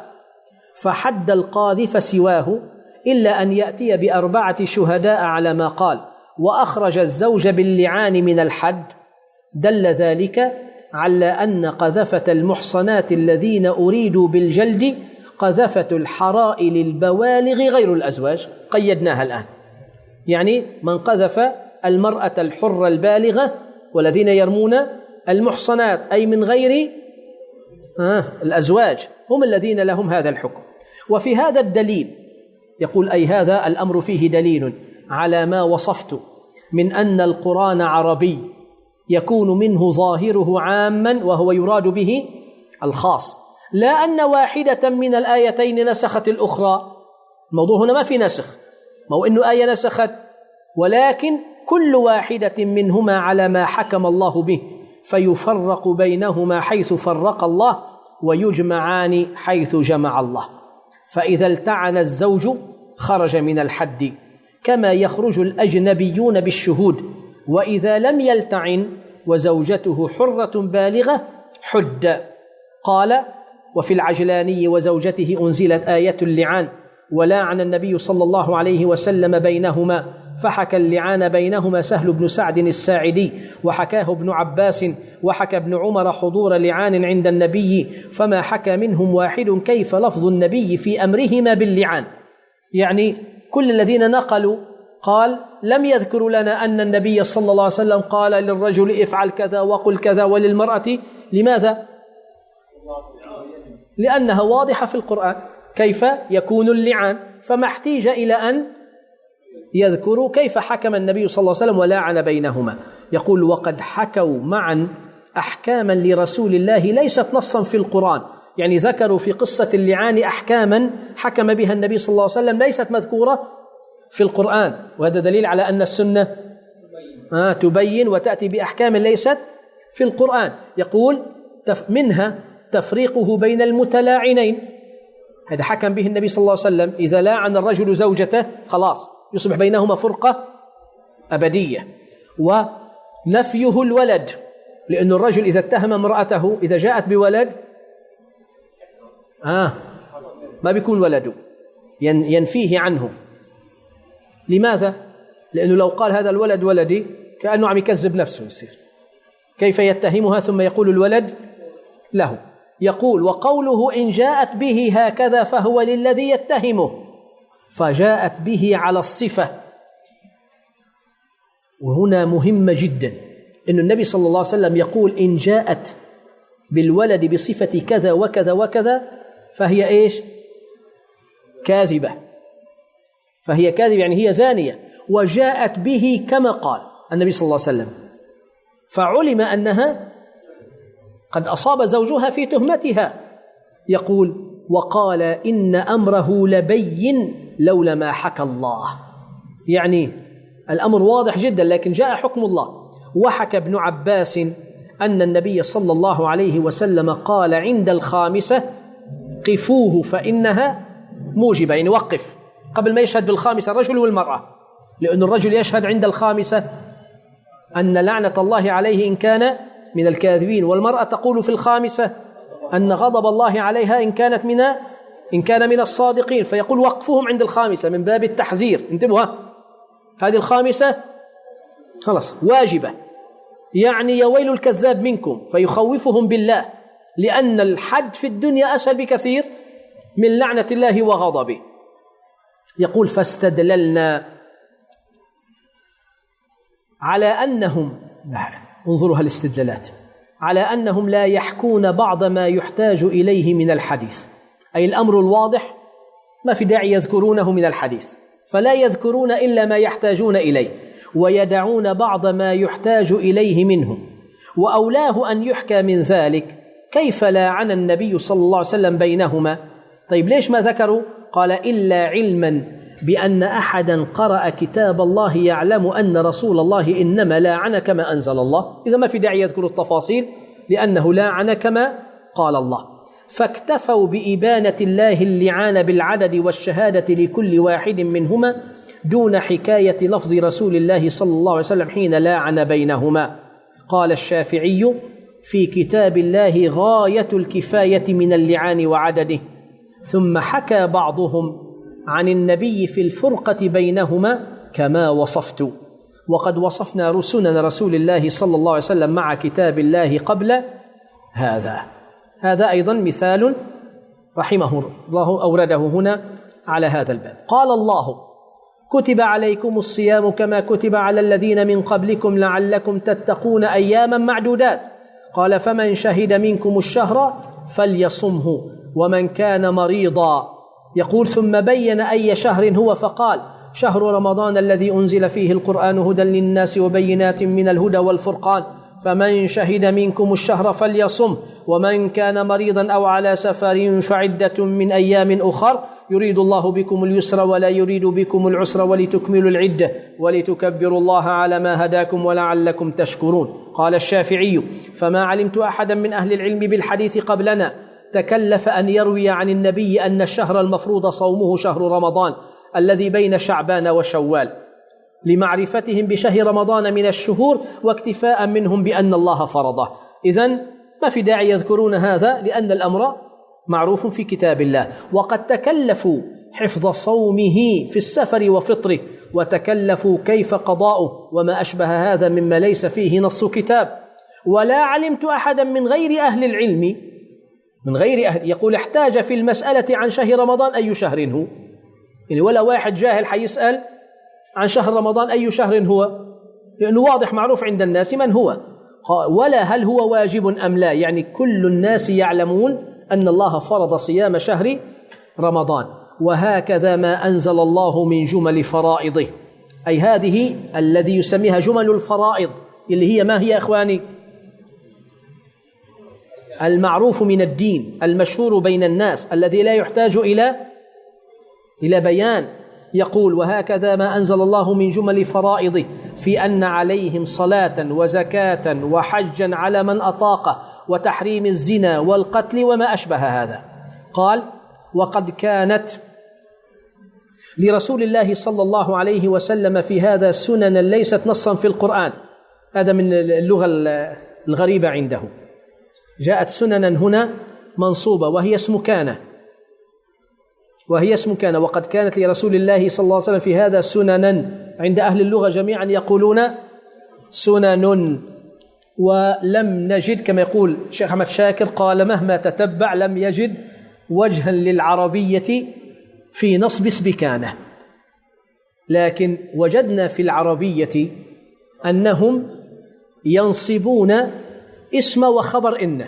فحد القاذف سواه إلا أن يأتي بأربعة شهداء على ما قال، وأخرج الزوج باللعان من الحد، دل ذلك على أن قذفة المحصنات الذين أريدوا بالجلد قذفة الحرائر البوالغ غير الأزواج. قيدناها الآن، يعني من قذف المرأة الحرة البالغة، والذين يرمون المحصنات أي من غير آه الأزواج هم الذين لهم هذا الحكم. وفي هذا الدليل، يقول أي هذا الأمر فيه دليل على ما وصفت من أن القرآن عربي يكون منه ظاهره عاما وهو يراد به الخاص، لا أن واحدة من الآيتين نسخت الأخرى. الموضوع هنا ما في نسخ، ما هو إنه آية نسخت، ولكن كل واحدة منهما على ما حكم الله به، فيفرق بينهما حيث فرق الله ويجمعان حيث جمع الله. فإذا التعن الزوج خرج من الحد كما يخرج الأجنبيون بالشهود، وإذا لم يلتعن وزوجته حرة بالغة حد. قال: وفي العجلاني وزوجته أنزلت آية اللعان، ولعن النبي صلى الله عليه وسلم بينهما، فحكى اللعان بينهما سهل بن سعد الساعدي، وحكاه ابن عباس، وحكى ابن عمر حضور لعان عند النبي، فما حكى منهم واحد كيف لفظ النبي في أمرهما باللعان. يعني كل الذين نقلوا قال لم يذكروا لنا أن النبي صلى الله عليه وسلم قال للرجل افعل كذا وقل كذا، وللمرأة لماذا؟ لأنها واضحة في القرآن كيف يكون اللعان، فما احتيج إلى أن يذكروا كيف حكم النبي صلى الله عليه وسلم ولعن بينهما. يقول: وقد حكوا معا أحكاما لرسول الله ليست نصا في القرآن، يعني ذكروا في قصة اللعان أحكاما حكم بها النبي صلى الله عليه وسلم ليست مذكورة في القرآن، وهذا دليل على أن السنة آه تبين وتأتي بأحكام ليست في القرآن. يقول: منها تفريقه بين المتلاعنين، هذا حكم به النبي صلى الله عليه وسلم، إذا لاعن الرجل زوجته خلاص يصبح بينهما فرقة أبدية. ونفيه الولد، لأن الرجل إذا اتهم امرأته إذا جاءت بولد آه ما بيكون ولده، ينفيه عنه. لماذا؟ لأنه لو قال هذا الولد ولدي كأنه عم يكذب نفسه يصير. كيف يتهمها ثم يقول الولد له؟ يقول وقوله إن جاءت به هكذا فهو للذي يتهمه، فجاءت به على الصفة. وهنا مهمة جدا أن النبي صلى الله عليه وسلم يقول إن جاءت بالولد بصفة كذا وكذا وكذا فهي إيش؟ كاذبة، فهي كاذبة يعني هي زانية. وجاءت به كما قال النبي صلى الله عليه وسلم، فعلم أنها قد أصاب زوجها في تهمتها. يقول وقال إن أمره لبين لولا ما حكى الله، يعني الأمر واضح جدا لكن جاء حكم الله. وحكى ابن عباس أن النبي صلى الله عليه وسلم قال عند الخامسة قفوه فإنها موجبة، يعني وقف قبل ما يشهد بالخامسة الرجل والمرأة، لأن الرجل يشهد عند الخامسة أن لعنة الله عليه إن كان من الكاذبين، والمرأة تقول في الخامسة أن غضب الله عليها إن كانت من إن كان من الصادقين، فيقول وقفهم عند الخامسة من باب التحذير. انتبهوا، هذه الخامسة خلاص واجبة، يعني يا ويل الكذاب منكم، فيخوفهم بالله، لأن الحد في الدنيا أسهل بكثير من لعنة الله وغضبه. يقول فاستدللنا على أنهم، انظروا هالاستدلالات، على أنهم لا يحكون بعض ما يحتاج إليه من الحديث، أي الأمر الواضح ما في داعي يذكرونه من الحديث، فلا يذكرون إلا ما يحتاجون إليه، ويدعون بعض ما يحتاج إليه منهم، وأولاه أن يحكى من ذلك كيف لاعن النبي صلى الله عليه وسلم بينهما. طيب ليش ما ذكروا؟ قال إلا علما بأن أحدا قرأ كتاب الله يعلم أن رسول الله إنما لاعن كما أنزل الله، إذا ما في داعي يذكر التفاصيل لأنه لاعن كما قال الله. فاكتفوا بإبانة الله اللعان بالعدد والشهادة لكل واحد منهما دون حكاية لفظ رسول الله صلى الله عليه وسلم حين لاعن بينهما. قال الشافعي في كتاب الله غاية الكفاية من اللعان وعدده. ثم حكى بعضهم عن النبي في الفرقة بينهما كما وصفت، وقد وصفنا سنن رسول الله صلى الله عليه وسلم مع كتاب الله قبل هذا. هذا أيضا مثال رحمه الله أورده هنا على هذا الباب. قال الله كتب عليكم الصيام كما كتب على الذين من قبلكم لعلكم تتقون أياما معدودات. قال فمن شهد منكم الشهر فليصمه ومن كان مريضا. يقول ثم بين أي شهر هو فقال شهر رمضان الذي أنزل فيه القرآن هدى للناس وبينات من الهدى والفرقان فمن شهد منكم الشهر فليصم ومن كان مريضا أو على سفر فعدة من أيام أخر يريد الله بكم اليسر ولا يريد بكم العسر ولتكملوا العدة ولتكبروا الله على ما هداكم ولعلكم تشكرون. قال الشافعي فما علمت أحدا من أهل العلم بالحديث قبلنا تكلف أن يروي عن النبي أن الشهر المفروض صومه شهر رمضان الذي بين شعبان وشوال لمعرفتهم بشهر رمضان من الشهور واكتفاء منهم بأن الله فرضه. إذن ما في داعي يذكرون هذا لأن الأمر معروف في كتاب الله. وقد تكلفوا حفظ صومه في السفر وفطره وتكلفوا كيف قضاؤه وما أشبه هذا مما ليس فيه نص كتاب. ولا علمت أحدا من غير أهل العلم من غير أهل يقول احتاج في المسألة عن شهر رمضان أي شهر هو، يعني ولا واحد جاهل حيسأل عن شهر رمضان أي شهر هو، لأنه واضح معروف عند الناس من هو، ولا هل هو واجب أم لا، يعني كل الناس يعلمون أن الله فرض صيام شهر رمضان. وهكذا ما أنزل الله من جمل فرائضه، أي هذه الذي يسميها جمل الفرائض اللي هي ما هي أخواني؟ المعروف من الدين المشهور بين الناس الذي لا يحتاج إلى إلى بيان. يقول وهكذا ما أنزل الله من جمل فرائضه في أن عليهم صلاة وزكاة وحجا على من أطاقه وتحريم الزنا والقتل وما أشبه هذا. قال وقد كانت لرسول الله صلى الله عليه وسلم في هذا سننا ليست نصا في القرآن، هذا من اللغة الغريبة عنده، جاءت سننا هنا منصوبة وهي اسم كان، وهي اسم كان. وقد كانت لرسول الله صلى الله عليه وسلم في هذا سننا، عند أهل اللغة جميعا يقولون سنن. ولم نجد كما يقول الشيخ أحمد شاكر، قال مهما تتبع لم يجد وجها للعربية في نصب اسم كان، لكن وجدنا في العربية أنهم ينصبون اسم وخبر إن.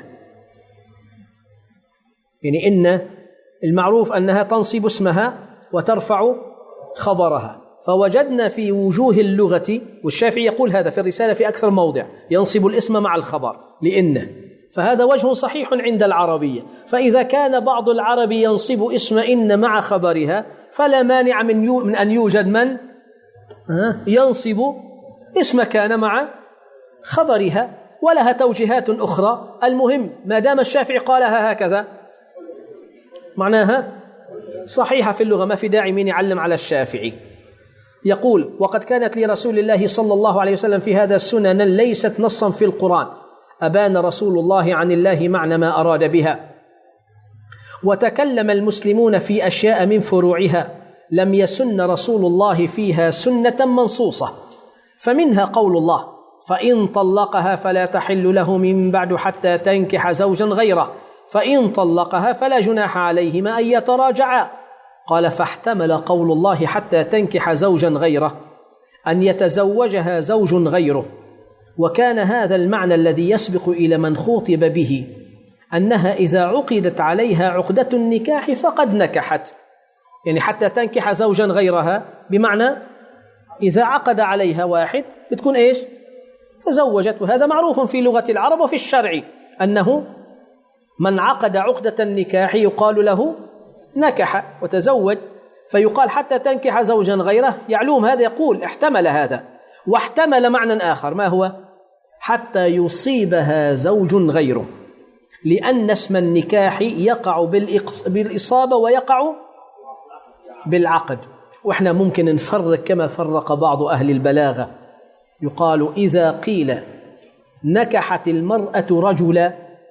يعني إن المعروف أنها تنصب اسمها وترفع خبرها، فوجدنا في وجوه اللغة، والشافعي يقول هذا في الرسالة في أكثر موضع، ينصب الاسم مع الخبر لإن، فهذا وجه صحيح عند العربية. فإذا كان بعض العرب ينصب اسم إن مع خبرها، فلا مانع من, يو من أن يوجد من ينصب اسم كان مع خبرها، ولها توجيهات أخرى. المهم ما دام الشافعي قالها هكذا معناها صحيحة في اللغة، ما في داعي من يعلم على الشافعي. يقول وقد كانت لرسول الله صلى الله عليه وسلم في هذا سننا ليست نصا في القرآن، أبان رسول الله عن الله معنى ما أراد بها. وتكلم المسلمون في أشياء من فروعها لم يسن رسول الله فيها سنة منصوصة، فمنها قول الله: فإن طلقها فلا تحل له من بعد حتى تنكح زوجا غيره، فإن طلقها فلا جناح عليهما أن يتراجعا. قال: فاحتمل قول الله حتى تنكح زوجا غيره أن يتزوجها زوج غيره، وكان هذا المعنى الذي يسبق إلى من خوطب به أنها إذا عقدت عليها عقدة النكاح فقد نكحت، يعني حتى تنكح زوجا غيرها بمعنى إذا عقد عليها واحد بتكون إيش؟ تزوجت. وهذا معروف في لغة العرب وفي الشرع أنه من عقد عقدة النكاح يقال له نكح وتزوج، فيقال حتى تنكح زوجا غيره. يعلوم هذا يقول احتمل هذا، واحتمل معنى آخر، ما هو؟ حتى يصيبها زوج غيره، لأن اسم النكاح يقع بالإصابة ويقع بالعقد. وإحنا ممكن نفرق كما فرق بعض أهل البلاغة، يقال إذا قيل نكحت المرأة رجلا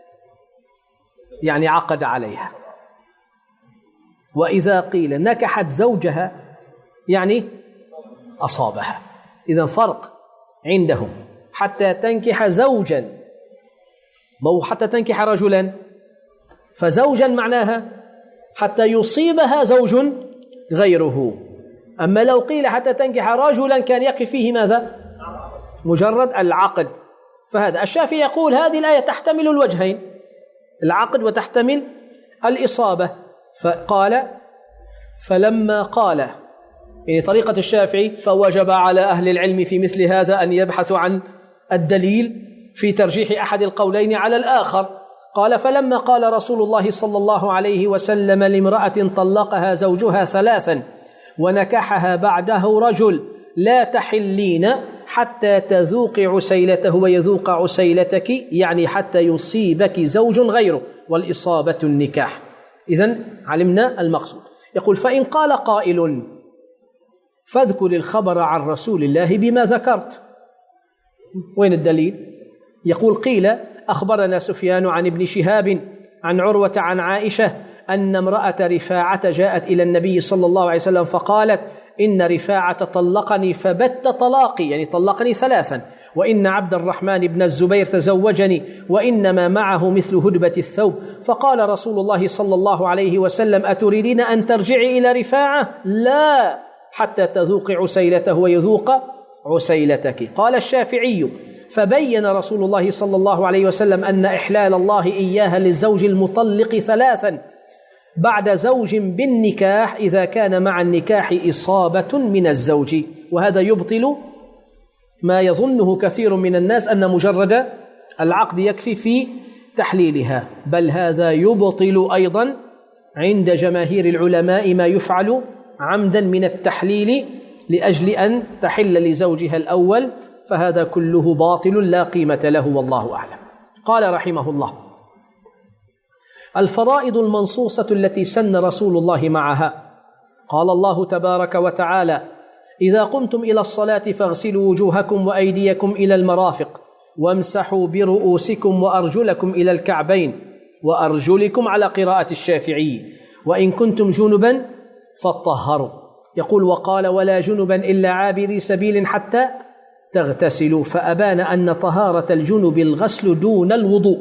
يعني عقد عليها، وإذا قيل نكحت زوجها يعني أصابها. إذن فرق عندهم. حتى تنكح زوجا، مو حتى تنكح رجلا، فزوجا معناها حتى يصيبها زوج غيره. أما لو قيل حتى تنكح رجلا كان يقف فيه ماذا؟ مجرد العقد. فهذا الشافعي يقول هذه الآية تحتمل الوجهين، العقد وتحتمل الإصابة. فقال فلما قال، يعني طريقة الشافعي، فوجب على أهل العلم في مثل هذا أن يبحثوا عن الدليل في ترجيح أحد القولين على الآخر. قال فلما قال رسول الله صلى الله عليه وسلم لامرأة طلقها زوجها ثلاثا ونكحها بعده رجل: لا تحلين حتى تذوق عسيلته ويذوق عسيلتك، يعني حتى يصيبك زوج غيره، والإصابة النكاح. إذن علمنا المقصود. يقول: فإن قال قائل: فاذكر الخبر عن رسول الله بما ذكرت، وين الدليل؟ يقول: قيل أخبرنا سفيان عن ابن شهاب عن عروة عن عائشة أن امرأة رفاعة جاءت إلى النبي صلى الله عليه وسلم فقالت: إن رفاعة طلقني فبت طلاقي، يعني طلقني ثلاثا، وإن عبد الرحمن بن الزبير تزوجني وإنما معه مثل هدبة الثوب. فقال رسول الله صلى الله عليه وسلم: أتريدين أن ترجعي إلى رفاعة؟ لا، حتى تذوق عسيلته ويذوق عسيلتك. قال الشافعي: فبين رسول الله صلى الله عليه وسلم أن إحلال الله إياها للزوج المطلق ثلاثا بعد زوج بالنكاح إذا كان مع النكاح إصابة من الزوج. وهذا يبطل ما يظنه كثير من الناس أن مجرد العقد يكفي في تحليلها، بل هذا يبطل أيضا عند جماهير العلماء ما يفعل عمدا من التحليل لأجل أن تحل لزوجها الأول، فهذا كله باطل لا قيمة له، والله أعلم. قال رحمه الله: الفرائض المنصوصة التي سن رسول الله معها. قال الله تبارك وتعالى: إذا قمتم إلى الصلاة فاغسلوا وجوهكم وأيديكم إلى المرافق وامسحوا برؤوسكم وأرجلكم إلى الكعبين، وأرجلكم على قراءة الشافعي، وإن كنتم جنبا فاطهروا. يقول وقال ولا جنبا إلا عابري سبيل حتى تغتسلوا، فأبان أن طهارة الجنب الغسل دون الوضوء.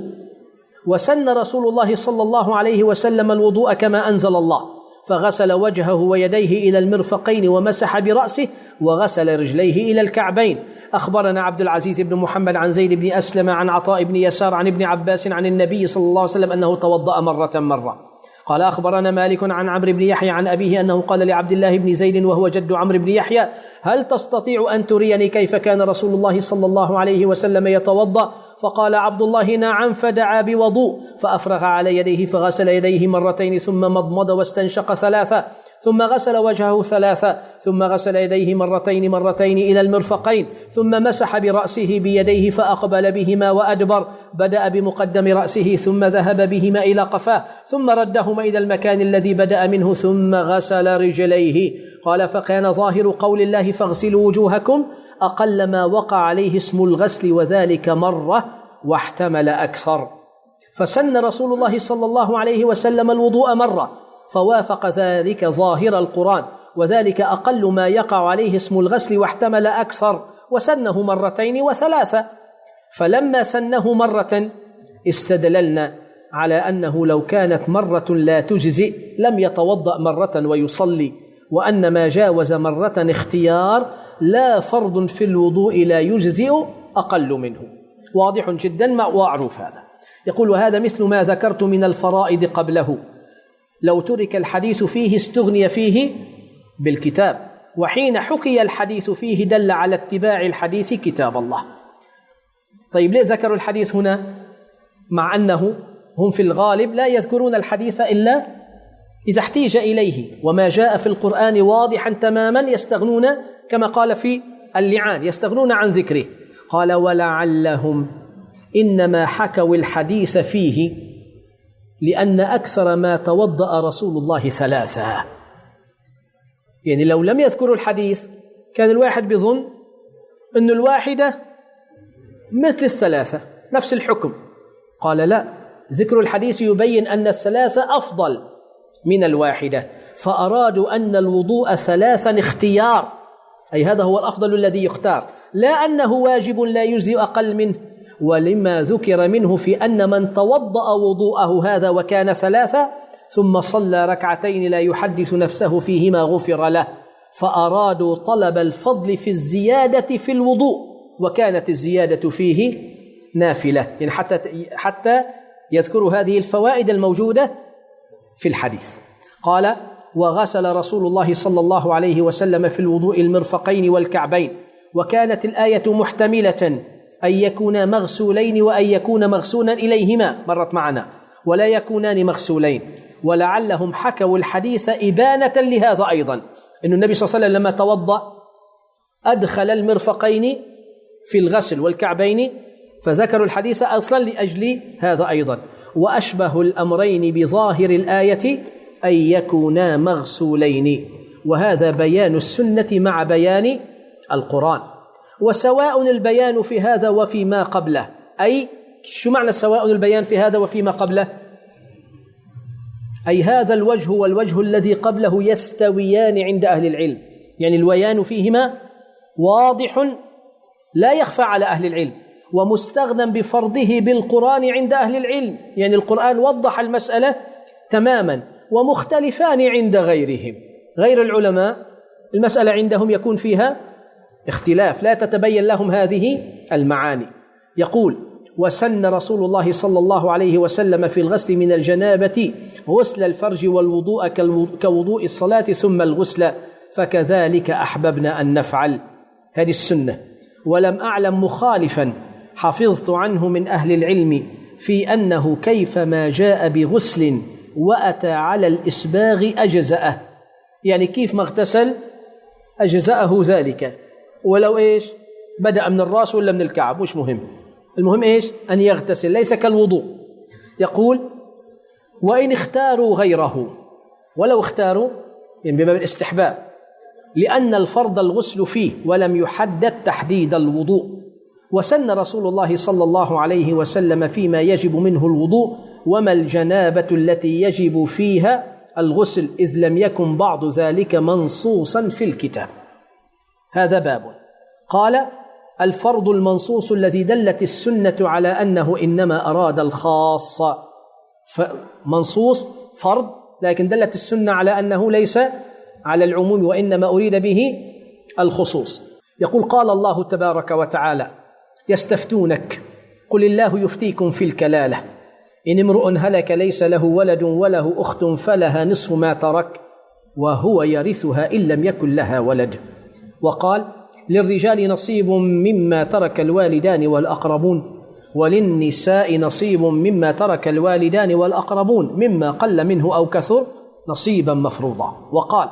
وسن رسول الله صلى الله عليه وسلم الوضوء كما أنزل الله، فغسل وجهه ويديه إلى المرفقين ومسح برأسه وغسل رجليه إلى الكعبين. أخبرنا عبد العزيز بن محمد عن زيد بن أسلم عن عطاء بن يسار عن ابن عباس عن النبي صلى الله عليه وسلم أنه توضأ مرة مرة. قال أخبرنا مالك عن عمرو بن يحيى عن أبيه أنه قال لعبد الله بن زيد وهو جد عمرو بن يحيى هل تستطيع أن تريني كيف كان رسول الله صلى الله عليه وسلم يتوضأ؟ فقال عبد الله نعم، فدعا بوضوء فأفرغ على يديه فغسل يديه مرتين ثم مضمض واستنشق ثلاثة ثم غسل وجهه ثلاثة ثم غسل يديه مرتين مرتين إلى المرفقين ثم مسح برأسه بيديه فأقبل بهما وأدبر، بدأ بمقدم رأسه ثم ذهب بهما إلى قفاه ثم ردهما إلى المكان الذي بدأ منه ثم غسل رجليه. قال فكان ظاهر قول الله فاغسلوا وجوهكم أقل ما وقع عليه اسم الغسل وذلك مرة واحتمل أكثر. فسن رسول الله صلى الله عليه وسلم الوضوء مرة فوافق ذلك ظاهر القرآن، وذلك أقل ما يقع عليه اسم الغسل واحتمل أكثر، وسنه مرتين وثلاثة. فلما سنه مرة استدللنا على أنه لو كانت مرة لا تجزئ لم يتوضأ مرة ويصلي، وأن ما جاوز مرة اختيار لا فرض في الوضوء لا يجزئ أقل منه. واضح جدا معروف هذا. يقول وهذا مثل ما ذكرت من الفرائض قبله، لو ترك الحديث فيه استغني فيه بالكتاب، وحين حكي الحديث فيه دل على اتباع الحديث كتاب الله. طيب ليه ذكروا الحديث هنا مع أنه هم في الغالب لا يذكرون الحديث إلا إذا احتيج إليه، وما جاء في القرآن واضحا تماما يستغنون كما قال في اللعان يستغنون عن ذكره. قال ولعلهم إنما حكوا الحديث فيه لأن أكثر ما توضأ رسول الله ثلاثة. يعني لو لم يذكروا الحديث كان الواحد بيظن أن الواحدة مثل الثلاثة نفس الحكم. قال لا، ذكر الحديث يبين أن الثلاثة أفضل من الواحدة، فأرادوا أن الوضوء ثلاثا اختيار، أي هذا هو الأفضل الذي يختار، لا أنه واجب لا يجزي أقل منه. ولما ذكر منه في أن من توضأ وضوءه هذا وكان ثلاثة ثم صلى ركعتين لا يحدث نفسه فيهما غفر له، فأرادوا طلب الفضل في الزيادة في الوضوء، وكانت الزيادة فيه نافلة، يعني حتى حتى يذكروا هذه الفوائد الموجودة في الحديث. قال وغسل رسول الله صلى الله عليه وسلم في الوضوء المرفقين والكعبين، وكانت الآية محتملة أن يكونا مغسولين وأن يكون مغسولا إليهما، مرت معنا، ولا يكونان مغسولين. ولعلهم حكوا الحديث إبانة لهذا أيضا، أن النبي صلى الله عليه وسلم لما توضأ أدخل المرفقين في الغسل والكعبين، فذكروا الحديث أصلا لأجل هذا أيضا. وأشبه الأمرين بظاهر الآية أن يكونا مغسولين، وهذا بيان السنة مع بيان القرآن. وسواء البيان في هذا وفيما قبله، أي شو معنى سواء البيان في هذا وفيما قبله؟ أي هذا الوجه والوجه الذي قبله يستويان عند أهل العلم، يعني البيان فيهما واضح لا يخفى على أهل العلم، ومستغنى بفرضه بالقرآن عند أهل العلم، يعني القرآن وضح المسألة تماما، ومختلفان عند غيرهم. غير العلماء المسألة عندهم يكون فيها اختلاف، لا تتبين لهم هذه المعاني. يقول وسن رسول الله صلى الله عليه وسلم في الغسل من الجنابة غسل الفرج والوضوء كوضوء الصلاة ثم الغسل، فكذلك أحببنا أن نفعل. هذه السنة. ولم أعلم مخالفا حفظت عنه من أهل العلم في أنه كيفما جاء بغسل وأتى على الإسباغ أجزأه، يعني كيف ما اغتسل أجزأه ذلك، ولو إيش بدأ من الرأس ولا من الكعب مش مهم، المهم إيش أن يغتسل، ليس كالوضوء. يقول وإن اختاروا غيره، ولو اختاروا يعني بباب الاستحباب، لأن الفرض الغسل فيه ولم يحدد تحديد الوضوء. وسن رسول الله صلى الله عليه وسلم فيما يجب منه الوضوء وما الجنابة التي يجب فيها الغسل إذ لم يكن بعض ذلك منصوصا في الكتاب. هذا باب. قال: الفرض المنصوص الذي دلت السنة على أنه إنما أراد الخاص. منصوص فرض، لكن دلت السنة على أنه ليس على العموم وإنما أريد به الخصوص. يقول: قال الله تبارك وتعالى: يستفتونك قل الله يفتيكم في الكلالة إن امرؤ هلك ليس له ولد وله أخت فلها نصف ما ترك وهو يرثها إن لم يكن لها ولد. وقال: للرجال نصيب مما ترك الوالدان والأقربون وللنساء نصيب مما ترك الوالدان والأقربون مما قل منه أو كثر نصيبا مفروضا. وقال: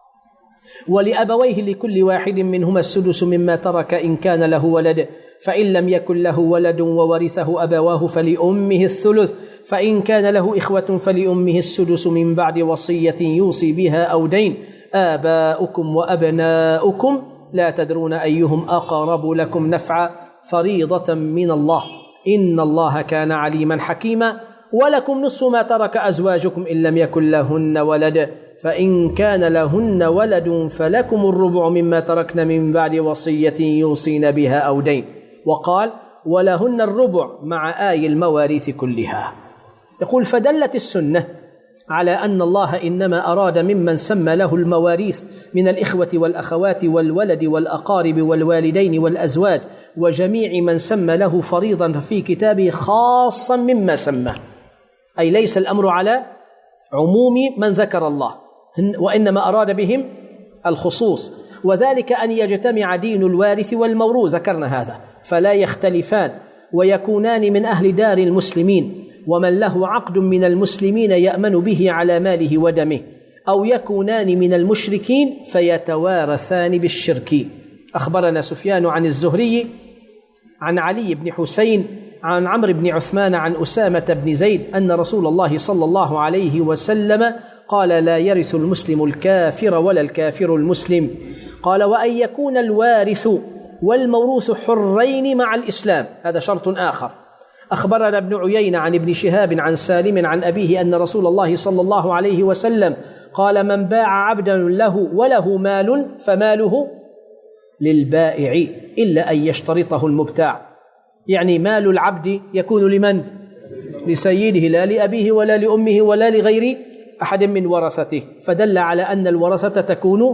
ولأبويه لكل واحد منهما السدس مما ترك إن كان له ولد فإن لم يكن له ولد وورثه أبواه فلأمه الثلث فإن كان له إخوة فلأمه السدس من بعد وصية يوصي بها أو دين. آباؤكم وأبناؤكم لا تدرون أيهم أقرب لكم نفعا فريضة من الله إن الله كان عليما حكيما. ولكم نصف ما ترك أزواجكم إن لم يكن لهن ولد فإن كان لهن ولد فلكم الربع مما تركن من بعد وصية يوصين بها أو دين. وقال: ولهن الربع مع آي المواريث كلها. يقول: فدلت السنة على أن الله إنما أراد ممن سمى له المواريث من الإخوة والأخوات والولد والأقارب والوالدين والأزواج وجميع من سمى له فريضا في كتابه خاصا مما سمى، أي ليس الأمر على عموم من ذكر الله وإنما أراد بهم الخصوص، وذلك أن يجتمع دين الوارث والموروث، ذكرنا هذا، فلا يختلفان ويكونان من أهل دار المسلمين ومن له عقد من المسلمين يأمن به على ماله ودمه، أو يكونان من المشركين فيتوارثان بالشرك. أخبرنا سفيان عن الزهري عن علي بن حسين عن عمرو بن عثمان عن أسامة بن زيد أن رسول الله صلى الله عليه وسلم قال: لا يرث المسلم الكافر ولا الكافر المسلم. قال: وأن يكون الوارث والموروث حرين مع الإسلام، هذا شرط آخر. أخبرنا ابن عيينة عن ابن شهاب عن سالم عن أبيه أن رسول الله صلى الله عليه وسلم قال: من باع عبدا له وله مال فماله للبائع إلا أن يشترطه المبتاع، يعني مال العبد يكون لمن؟ لسيده، لا لأبيه ولا لأمه ولا لغير أحد من ورثته، فدل على أن الورثة تكون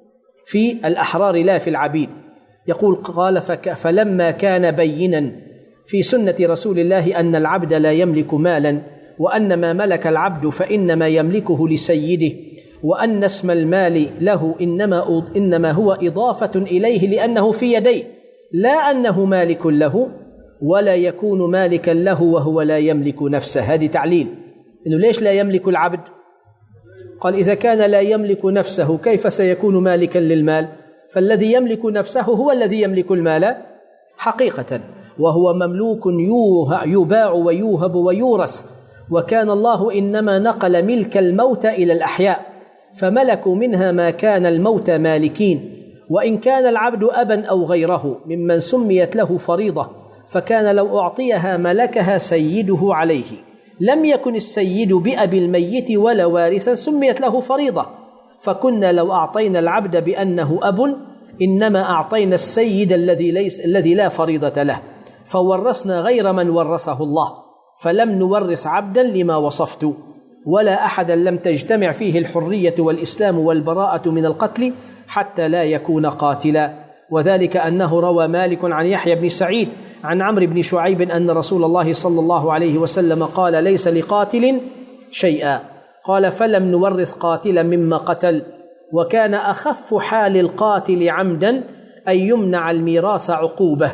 في الأحرار لا في العبيد. يقول: قال: فلما كان بينا في سنة رسول الله أن العبد لا يملك مالا وأن ما ملك العبد فإنما يملكه لسيده، وأن اسم المال له إنما, إنما هو إضافة إليه لأنه في يديه لا أنه مالك له، ولا يكون مالكا له وهو لا يملك نفسه. هذه تعليل إنه ليش لا يملك العبد؟ قال: إذا كان لا يملك نفسه كيف سيكون مالكا للمال؟ فالذي يملك نفسه هو الذي يملك المال حقيقة، وهو مملوك يباع ويوهب ويورث. وكان الله إنما نقل ملك الموت إلى الأحياء فملكوا منها ما كان الموت مالكين، وإن كان العبد أبا أو غيره ممن سميت له فريضة فكان لو أعطيها ملكها سيده عليه، لم يكن السيد بأبي الميت ولا وارثا سميت له فريضة، فكنا لو أعطينا العبد بأنه أب إنما أعطينا السيد الذي ليس الذي لا فريضة له، فورثنا غير من ورثه الله، فلم نورث عبدا لما وصفت، ولا أحدا لم تجتمع فيه الحرية والإسلام والبراءة من القتل حتى لا يكون قاتلا. وذلك أنه روى مالك عن يحيى بن سعيد عن عمرو بن شعيب أن رسول الله صلى الله عليه وسلم قال: ليس لقاتل شيئا. قال: فلم نورث قاتلا مما قتل. وكان أخف حال القاتل عمدا أن يمنع الميراث عقوبة.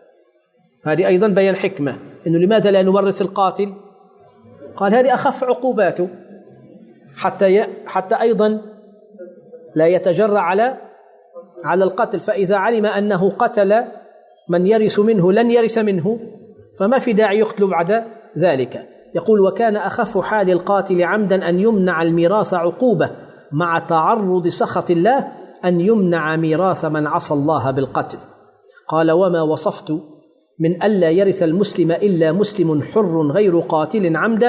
هذه أيضا بيان حكمة إنه لماذا لا نورث القاتل؟ قال: هذه أخف عقوباته حتى ي... حتى أيضا لا يتجرأ على على القتل، فإذا علم أنه قتل من يرث منه لن يرث منه فما في داعي يقتل بعد ذلك. يقول: وكان أخف حال القاتل عمدا أن يمنع الميراث عقوبة مع تعرض سخط الله أن يمنع ميراث من عصى الله بالقتل. قال: وما وصفت من ألا يرث المسلم إلا مسلم حر غير قاتل عمدا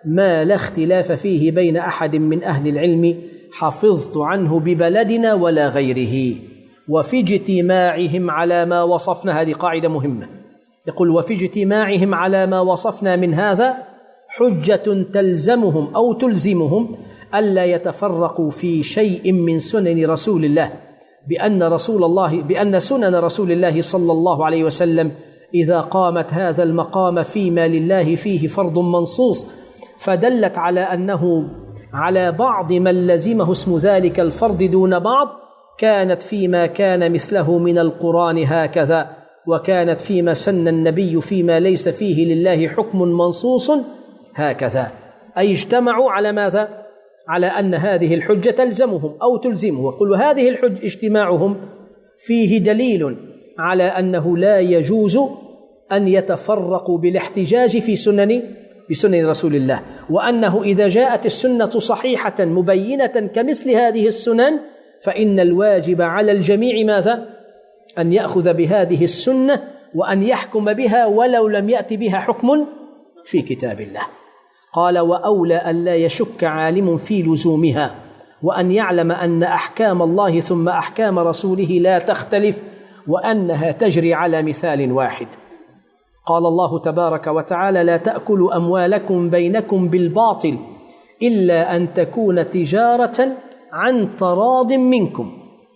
ما لا اختلاف فيه بين أحد من أهل العلم حفظت عنه ببلدنا ولا غيره. وفي اجتماعهم على ما وصفنا، هذه قاعدة مهمة، يقول وفي اجتماعهم على ما وصفنا من هذا حجة تلزمهم أو تلزمهم ألا يتفرقوا في شيء من سنن رسول الله، بأن رسول الله بأن سنن رسول الله صلى الله عليه وسلم إذا قامت هذا المقام فيما لله فيه فرض منصوص فدلت على أنه على بعض من لزمه اسم ذلك الفرض دون بعض، كانت فيما كان مثله من القرآن هكذا، وكانت فيما سن النبي فيما ليس فيه لله حكم منصوص هكذا. أي اجتمعوا على ماذا؟ على أن هذه الحجة تلزمهم أو تلزمه. وقل هذه الحجة اجتماعهم فيه دليل على أنه لا يجوز أن يتفرقوا بالاحتجاج في سنن بسنن رسول الله، وأنه إذا جاءت السنة صحيحة مبينة كمثل هذه السنن فإن الواجب على الجميع ماذا؟ أن يأخذ بهذه السنة وأن يحكم بها ولو لم يأتي بها حكم في كتاب الله. قال وأولى أن لا يشك عالم في لزومها، وأن يعلم أن أحكام الله ثم أحكام رسوله لا تختلف، وأنها تجري على مثال واحد. قال الله تبارك وتعالى لا تأكلوا أموالكم بينكم بالباطل إلا أن تكون تجارة عن تراض منكم.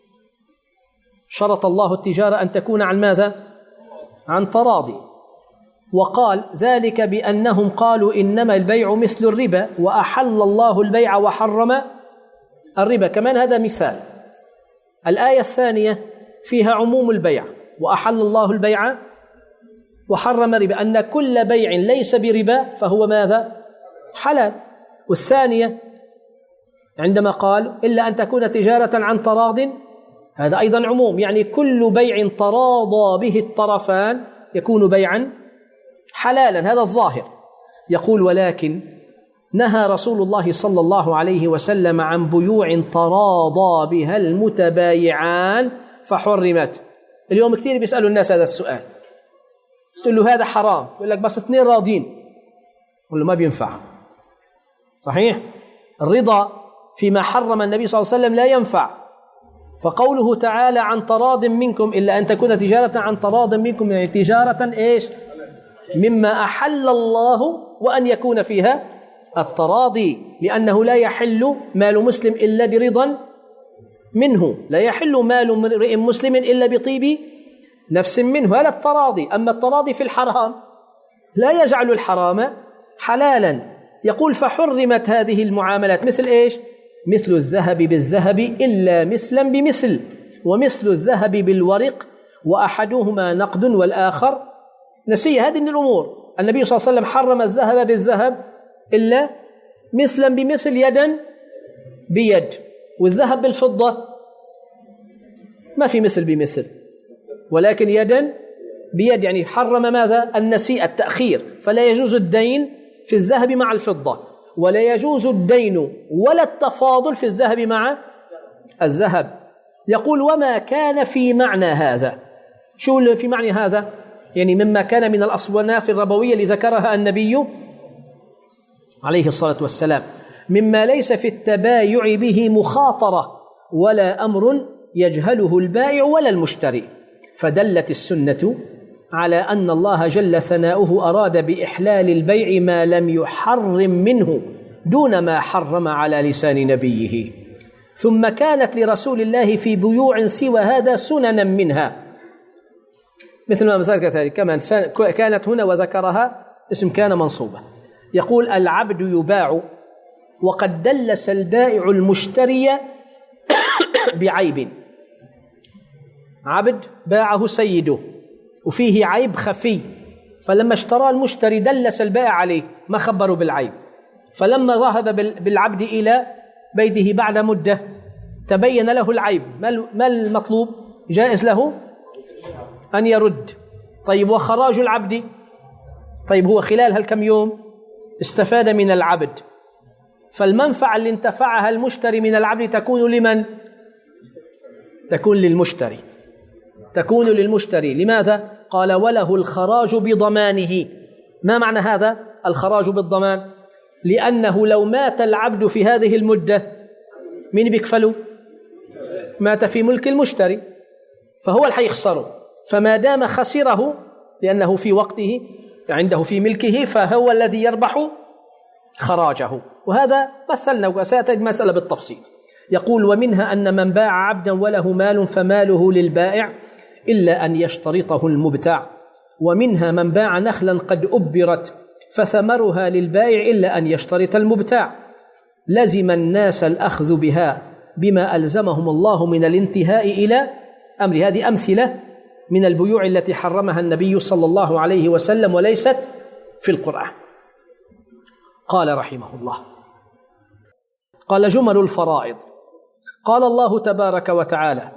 شرط الله التجارة أن تكون عن ماذا؟ عن تراضي. وقال ذلك بأنهم قالوا إنما البيع مثل الربا وأحل الله البيع وحرم الربا، كمان هذا مثال. الآية الثانية فيها عموم البيع وأحل الله البيع وحرم الربا، أن كل بيع ليس بربا فهو ماذا؟ حلال. والثانية عندما قال إلا أن تكون تجارة عن تراض، هذا أيضا عموم، يعني كل بيع تراضى به الطرفان يكون بيعا حلالا، هذا الظاهر. يقول ولكن نهى رسول الله صلى الله عليه وسلم عن بيوع تراضى بها المتبايعان فحرمت. اليوم كثير بيسألوا الناس هذا السؤال، تقول له هذا حرام، يقول لك بس اثنين راضين، يقول له ما بينفع. صحيح؟ الرضا فيما حرم النبي صلى الله عليه وسلم لا ينفع. فقوله تعالى عن تراض منكم إلا أن تكون تجارة عن تراض منكم، يعني تجارة إيش؟ مما أحل الله، وأن يكون فيها التراضي، لأنه لا يحل مال مسلم إلا برضا منه، لا يحل مال امرئ مسلم إلا بطيب نفس منه، هذا التراضي. أما التراضي في الحرام لا يجعل الحرام حلالا. يقول فحرمت هذه المعاملات مثل إيش؟ مثل الذهب بالذهب إلا مثلا بمثل، ومثل الذهب بالورق، وأحدهما نقد والآخر نسيء. هذه من الأمور. النبي صلى الله عليه وسلم حرم الذهب بالذهب إلا مثلا بمثل، يدا بيد. والذهب بالفضة ما في مثل بمثل، ولكن يدا بيد، يعني حرم ماذا؟ النسيء، التأخير. فلا يجوز الدين في الذهب مع الفضة، ولا يجوز الدين ولا التفاضل في الذهب مع الذهب. يقول وما كان في معنى هذا. شو في معنى هذا؟ يعني مما كان من الأصناف الربوية اللي ذكرها النبي عليه الصلاة والسلام، مما ليس في التبايع به مخاطرة ولا أمر يجهله البائع ولا المشتري. فدلت السنة على أن الله جل ثناؤه أراد بإحلال البيع ما لم يحرم منه دون ما حرم على لسان نبيه. ثم كانت لرسول الله في بيوع سوى هذا سننا منها، مثل ما ذكر كذلك كمان كانت هنا وذكرها اسم كان منصوبة. يقول العبد يباع وقد دلس البائع المشتري بعيب. عبد باعه سيده وفيه عيب خفي، فلما اشترى المشتري دلس البائع عليه، ما خبره بالعيب. فلما ذهب بالعبد إلى بيته بعد مدة تبين له العيب، ما المطلوب؟ جائز له أن يرد. طيب وخراج العبد؟ طيب هو خلال هالكم يوم استفاد من العبد، فالمنفعة اللي انتفعها المشتري من العبد تكون لمن؟ تكون للمشتري، تكون للمشتري. لماذا؟ قال وله الخراج بضمانه. ما معنى هذا الخراج بالضمان؟ لأنه لو مات العبد في هذه المدة مين بيكفله؟ مات في ملك المشتري، فهو اللي حيخسره، فما دام خسره لأنه في وقته عنده في ملكه فهو الذي يربح خراجه. وهذا مثلنا وسأتجد مسألة بالتفصيل. يقول: ومنها أن من باع عبدا وله مال فماله للبائع إلا أن يشترطه المبتاع، ومنها من باع نخلا قد أبرت فثمرها للبائع إلا أن يشترط المبتاع، لزم الناس الأخذ بها بما ألزمهم الله من الانتهاء إلى أمر. هذه أمثلة من البيوع التي حرمها النبي صلى الله عليه وسلم وليست في القرآن. قال رحمه الله: قال: جمل الفرائض. قال الله تبارك وتعالى: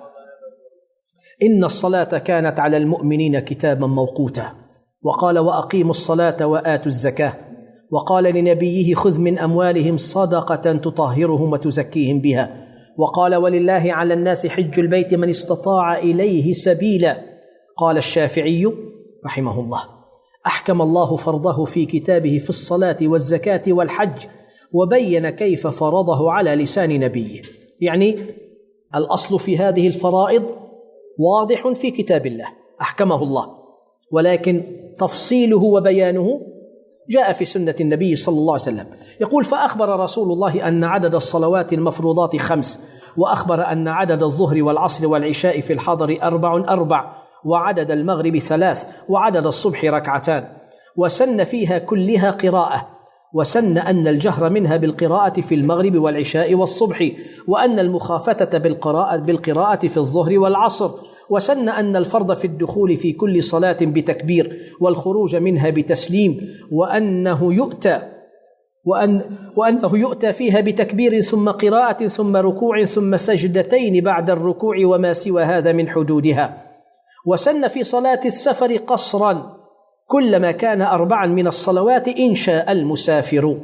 إن الصلاة كانت على المؤمنين كتابا موقوتا. وقال: وأقيموا الصلاة وآتوا الزكاة. وقال لنبيه: خذ من أموالهم صدقة تطهرهم وتزكيهم بها. وقال: ولله على الناس حج البيت من استطاع إليه سبيلا. قال الشافعي رحمه الله: أحكم الله فرضه في كتابه في الصلاة والزكاة والحج، وبين كيف فرضه على لسان نبيه. يعني الأصل في هذه الفرائض واضح في كتاب الله أحكمه الله، ولكن تفصيله وبيانه جاء في سنة النبي صلى الله عليه وسلم. يقول: فأخبر رسول الله أن عدد الصلوات المفروضات خمس، وأخبر أن عدد الظهر والعصر والعشاء في الحضر أربع أربع، وعدد المغرب ثلاث، وعدد الصبح ركعتان، وسن فيها كلها قراءة، وسن أن الجهر منها بالقراءة في المغرب والعشاء والصبح، وأن المخافتة بالقراءة, بالقراءة في الظهر والعصر، وسن أن الفرض في الدخول في كل صلاة بتكبير والخروج منها بتسليم، وأنه يؤتى وأن وأنه يؤتى فيها بتكبير ثم قراءة ثم ركوع ثم سجدتين بعد الركوع وما سوى هذا من حدودها. وسن في صلاة السفر قصرا كلما كان أربعا من الصلوات إن شاء المسافر.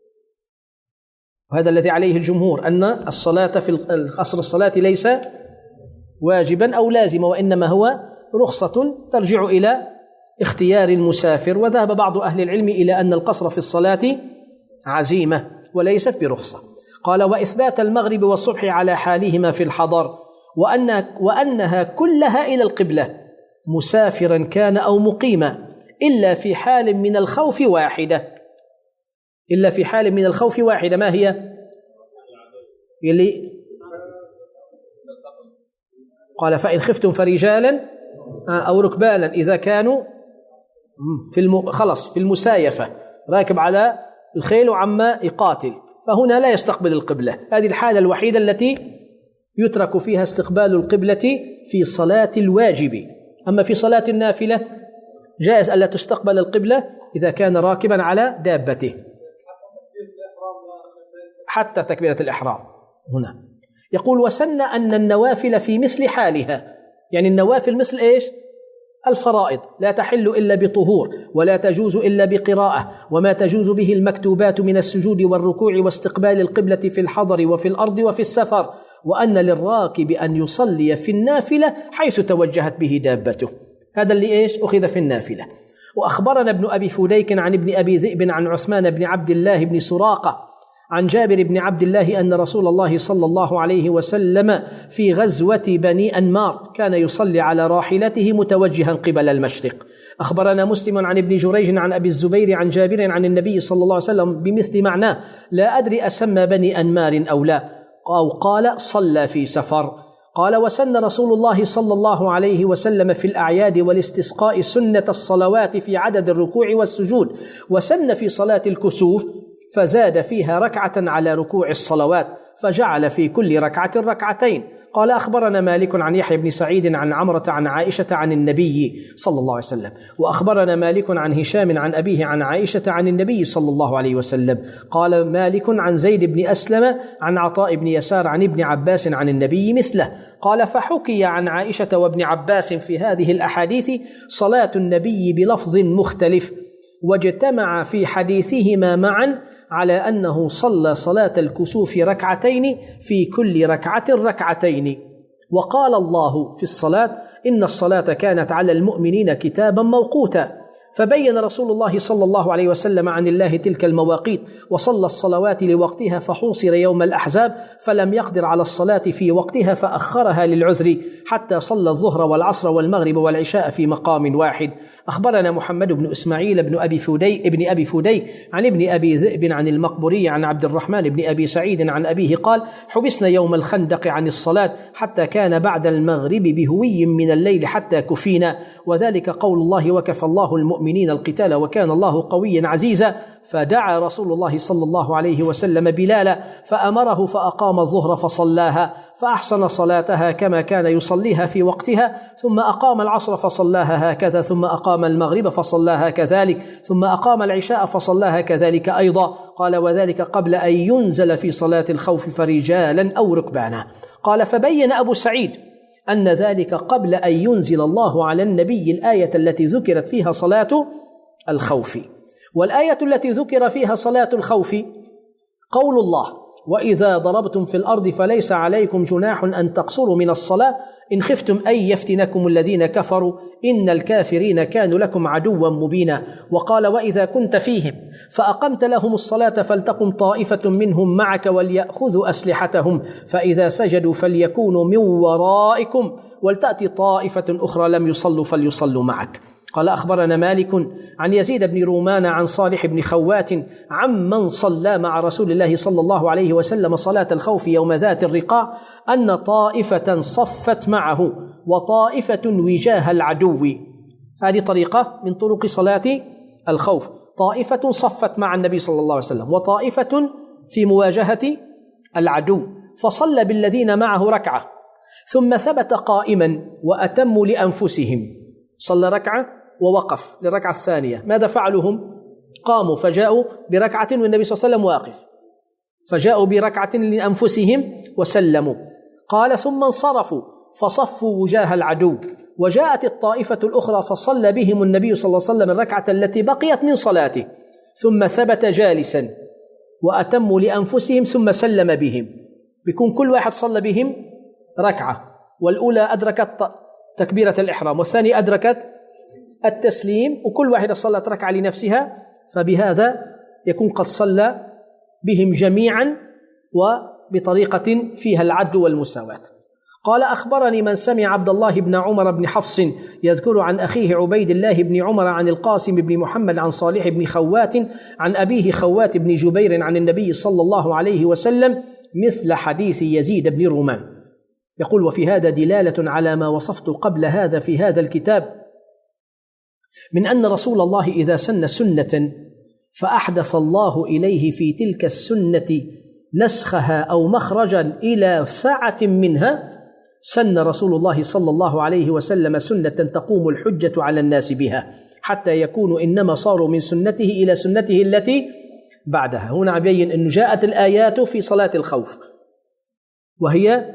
وهذا الذي عليه الجمهور، أن الصلاة في قصر الصلاة ليس واجبا أو لازما، وإنما هو رخصة ترجع إلى اختيار المسافر. وذهب بعض أهل العلم إلى أن القصر في الصلاة عزيمة وليست برخصة. قال: وإثبات المغرب والصبح على حالهما في الحضر، وأن وأنها كلها إلى القبلة مسافرا كان أو مقيما، إلا في حال من الخوف واحدة إلا في حال من الخوف واحدة ما هي؟ اللي قال: فإن خفتم فرجالا أو ركبانا إذا كانوا في الم... خلص في المسايفة، راكب على الخيل وعما يقاتل، فهنا لا يستقبل القبلة. هذه الحالة الوحيدة التي يترك فيها استقبال القبلة في صلاة الواجب. أما في صلاة النافلة جائز ألا تستقبل القبلة إذا كان راكبا على دابته حتى تكبيرة الإحرام. هنا يقول: وسن أن النوافل في مثل حالها، يعني النوافل مثل إيش؟ الفرائض، لا تحل إلا بطهور، ولا تجوز إلا بقراءة، وما تجوز به المكتوبات من السجود والركوع واستقبال القبلة في الحضر وفي الأرض وفي السفر، وأن للراكب أن يصلي في النافلة حيث توجهت به دابته. هذا اللي إيش؟ أخذ في النافلة. وأخبرنا ابن أبي فديك عن ابن أبي ذئب عن عثمان بن عبد الله بن سراقة عن جابر بن عبد الله أن رسول الله صلى الله عليه وسلم في غزوة بني أنمار كان يصلي على راحلته متوجها قبل المشرق. أخبرنا مسلم عن ابن جريج عن أبي الزبير عن جابر عن النبي صلى الله عليه وسلم بمثل معناه، لا أدري أسمى بني أنمار أو لا، أو قال صلى في سفر. قال: وسن رسول الله صلى الله عليه وسلم في الأعياد والاستسقاء سنة الصلوات في عدد الركوع والسجود، وسن في صلاة الكسوف فزاد فيها ركعة على ركوع الصلوات، فجعل في كل ركعة ركعتين. قال: أخبرنا مالك عن يحيى بن سعيد عن عمرة عن عائشة عن النبي صلى الله عليه وسلم. وأخبرنا مالك عن هشام عن أبيه عن عائشة عن النبي صلى الله عليه وسلم. قال مالك عن زيد بن أسلم عن عطاء بن يسار عن ابن عباس عن النبي مثله. قال: فحكي عن عائشة وابن عباس في هذه الأحاديث صلاة النبي بلفظ مختلف، واجتمع في حديثهما معا على أنه صلى صلاة الكسوف ركعتين في كل ركعة ركعتين. وقال الله في الصلاة: إن الصلاة كانت على المؤمنين كتابا موقوتا. فبين رسول الله صلى الله عليه وسلم عن الله تلك المواقيت وصلى الصلوات لوقتها، فحوصر يوم الأحزاب فلم يقدر على الصلاة في وقتها فأخرها للعذر حتى صلى الظهر والعصر والمغرب والعشاء في مقام واحد. أخبرنا محمد بن إسماعيل بن أبي فدي ابن أبي فدي عن ابن أبي ذئب عن المقبوري عن عبد الرحمن بن أبي سعيد عن أبيه قال: حبسنا يوم الخندق عن الصلاة حتى كان بعد المغرب بهوي من الليل حتى كفينا، وذلك قول الله: وكفى الله المؤمنين القتال وكان الله قويا عزيزا. فدعا رسول الله صلى الله عليه وسلم بلالا فأمره فأقام الظهر فصلاها فأحسن صلاتها كما كان يصليها في وقتها، ثم أقام العصر فصلاها هكذا، ثم أقام المغرب فصلاها كذلك، ثم أقام العشاء فصلاها كذلك أيضا. قال: وذلك قبل أن ينزل في صلاة الخوف فرجالا أو ركبانا. قال: فبين أبو سعيد أن ذلك قبل أن ينزل الله على النبي الآية التي ذكرت فيها صلاة الخوف. والآية التي ذكر فيها صلاة الخوف قول الله: وإذا ضربتم في الأرض فليس عليكم جناح أن تقصروا من الصلاة إن خفتم أن يفتنكم الذين كفروا إن الكافرين كانوا لكم عدوا مبينا. وقال: وإذا كنت فيهم فأقمت لهم الصلاة فلتقم طائفة منهم معك وليأخذوا أسلحتهم فإذا سجدوا فليكونوا من ورائكم ولتأتي طائفة أخرى لم يصلوا فليصلوا معك. قال: أخبرنا مالك عن يزيد بن رومان عن صالح بن خوات عمن صلى مع رسول الله صلى الله عليه وسلم صلاة الخوف يوم ذات الرقاع أن طائفة صفت معه وطائفة وجاه العدو. هذه طريقة من طرق صلاة الخوف: طائفة صفت مع النبي صلى الله عليه وسلم وطائفة في مواجهة العدو، فصلى بالذين معه ركعة ثم ثبت قائما وأتموا لأنفسهم، صلى ركعة ووقف للركعة الثانية. ماذا فعلوا هم؟ قاموا فجاءوا بركعة والنبي صلى الله عليه وسلم واقف، فجاءوا بركعة لأنفسهم وسلموا. قال: ثم انصرفوا فصفوا وجاه العدو، وجاءت الطائفة الأخرى فصلى بهم النبي صلى الله عليه وسلم الركعة التي بقيت من صلاته، ثم ثبت جالسا وأتموا لأنفسهم ثم سلم بهم. بيكون كل واحد صلى بهم ركعة، والأولى أدركت تكبيرة الإحرام والثانية أدركت التسليم، وكل واحدة صلت ركعة لنفسها، فبهذا يكون قد صلى بهم جميعا وبطريقة فيها العدل والمساواة. قال: أخبرني من سمع عبد الله بن عمر بن حفص يذكر عن أخيه عبيد الله بن عمر عن القاسم بن محمد عن صالح بن خوات عن أبيه خوات بن جبير عن النبي صلى الله عليه وسلم مثل حديث يزيد بن رومان. يقول: وفي هذا دلالة على ما وصفت قبل هذا في هذا الكتاب من أن رسول الله إذا سن سنة فأحدث الله إليه في تلك السنة نسخها أو مخرجا إلى ساعة منها، سن رسول الله صلى الله عليه وسلم سنة تقوم الحجة على الناس بها حتى يكونوا إنما صاروا من سنته إلى سنته التي بعدها. هنا يبين أن جاءت الآيات في صلاة الخوف وهي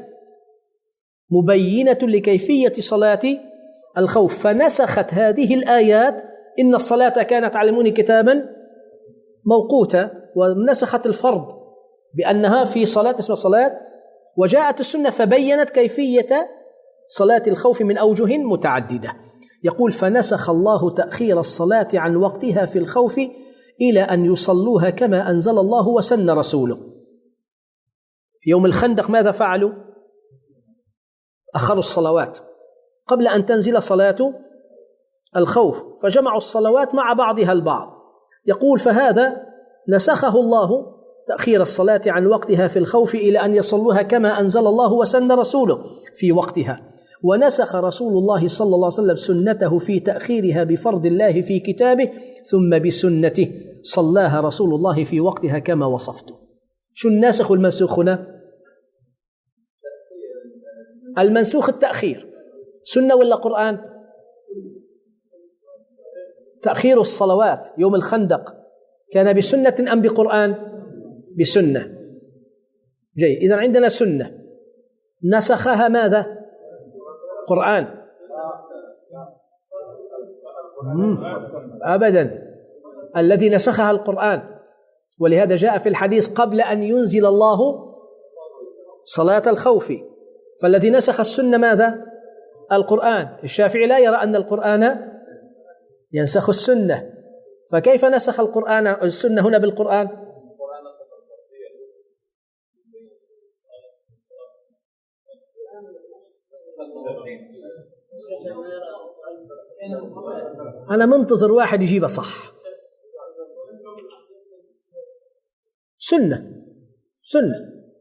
مبينة لكيفية صلاة الخوف، فنسخت هذه الآيات إن الصلاة كانت على المؤمنين كتابا موقوتا، ونسخت الفرض بأنها في صلاة اسمها صلاة، وجاءت السنة فبينت كيفية صلاة الخوف من أوجه متعددة. يقول: فنسخ الله تأخير الصلاة عن وقتها في الخوف إلى أن يصلوها كما أنزل الله وسن رسوله. في يوم الخندق ماذا فعلوا؟ أخروا الصلوات قبل أن تنزل صلاة الخوف، فجمعوا الصلوات مع بعضها البعض. يقول: فهذا نسخه الله تأخير الصلاة عن وقتها في الخوف إلى أن يصلوها كما أنزل الله وسن رسوله في وقتها، ونسخ رسول الله صلى الله عليه وسلم سنته في تأخيرها بفرض الله في كتابه ثم بسنته صلاها رسول الله في وقتها كما وصفته. شو الناسخ والمنسوخ هنا؟ المنسوخ التأخير، سنة ولا قرآن؟ تأخير الصلوات يوم الخندق كان بسنة أم بقرآن؟ بسنة. جيد، إذن عندنا سنة نسخها ماذا؟ قرآن؟ أبدا، الذي نسخها القرآن، ولهذا جاء في الحديث قبل أن ينزل الله صلاة الخوف، فالذي نسخ السنة ماذا؟ القرآن. الشافعي لا يرى أن القرآن ينسخ السنة، فكيف نسخ القرآن السنة هنا بالقرآن؟ أنا منتظر واحد يجيبه صح. سنة سنة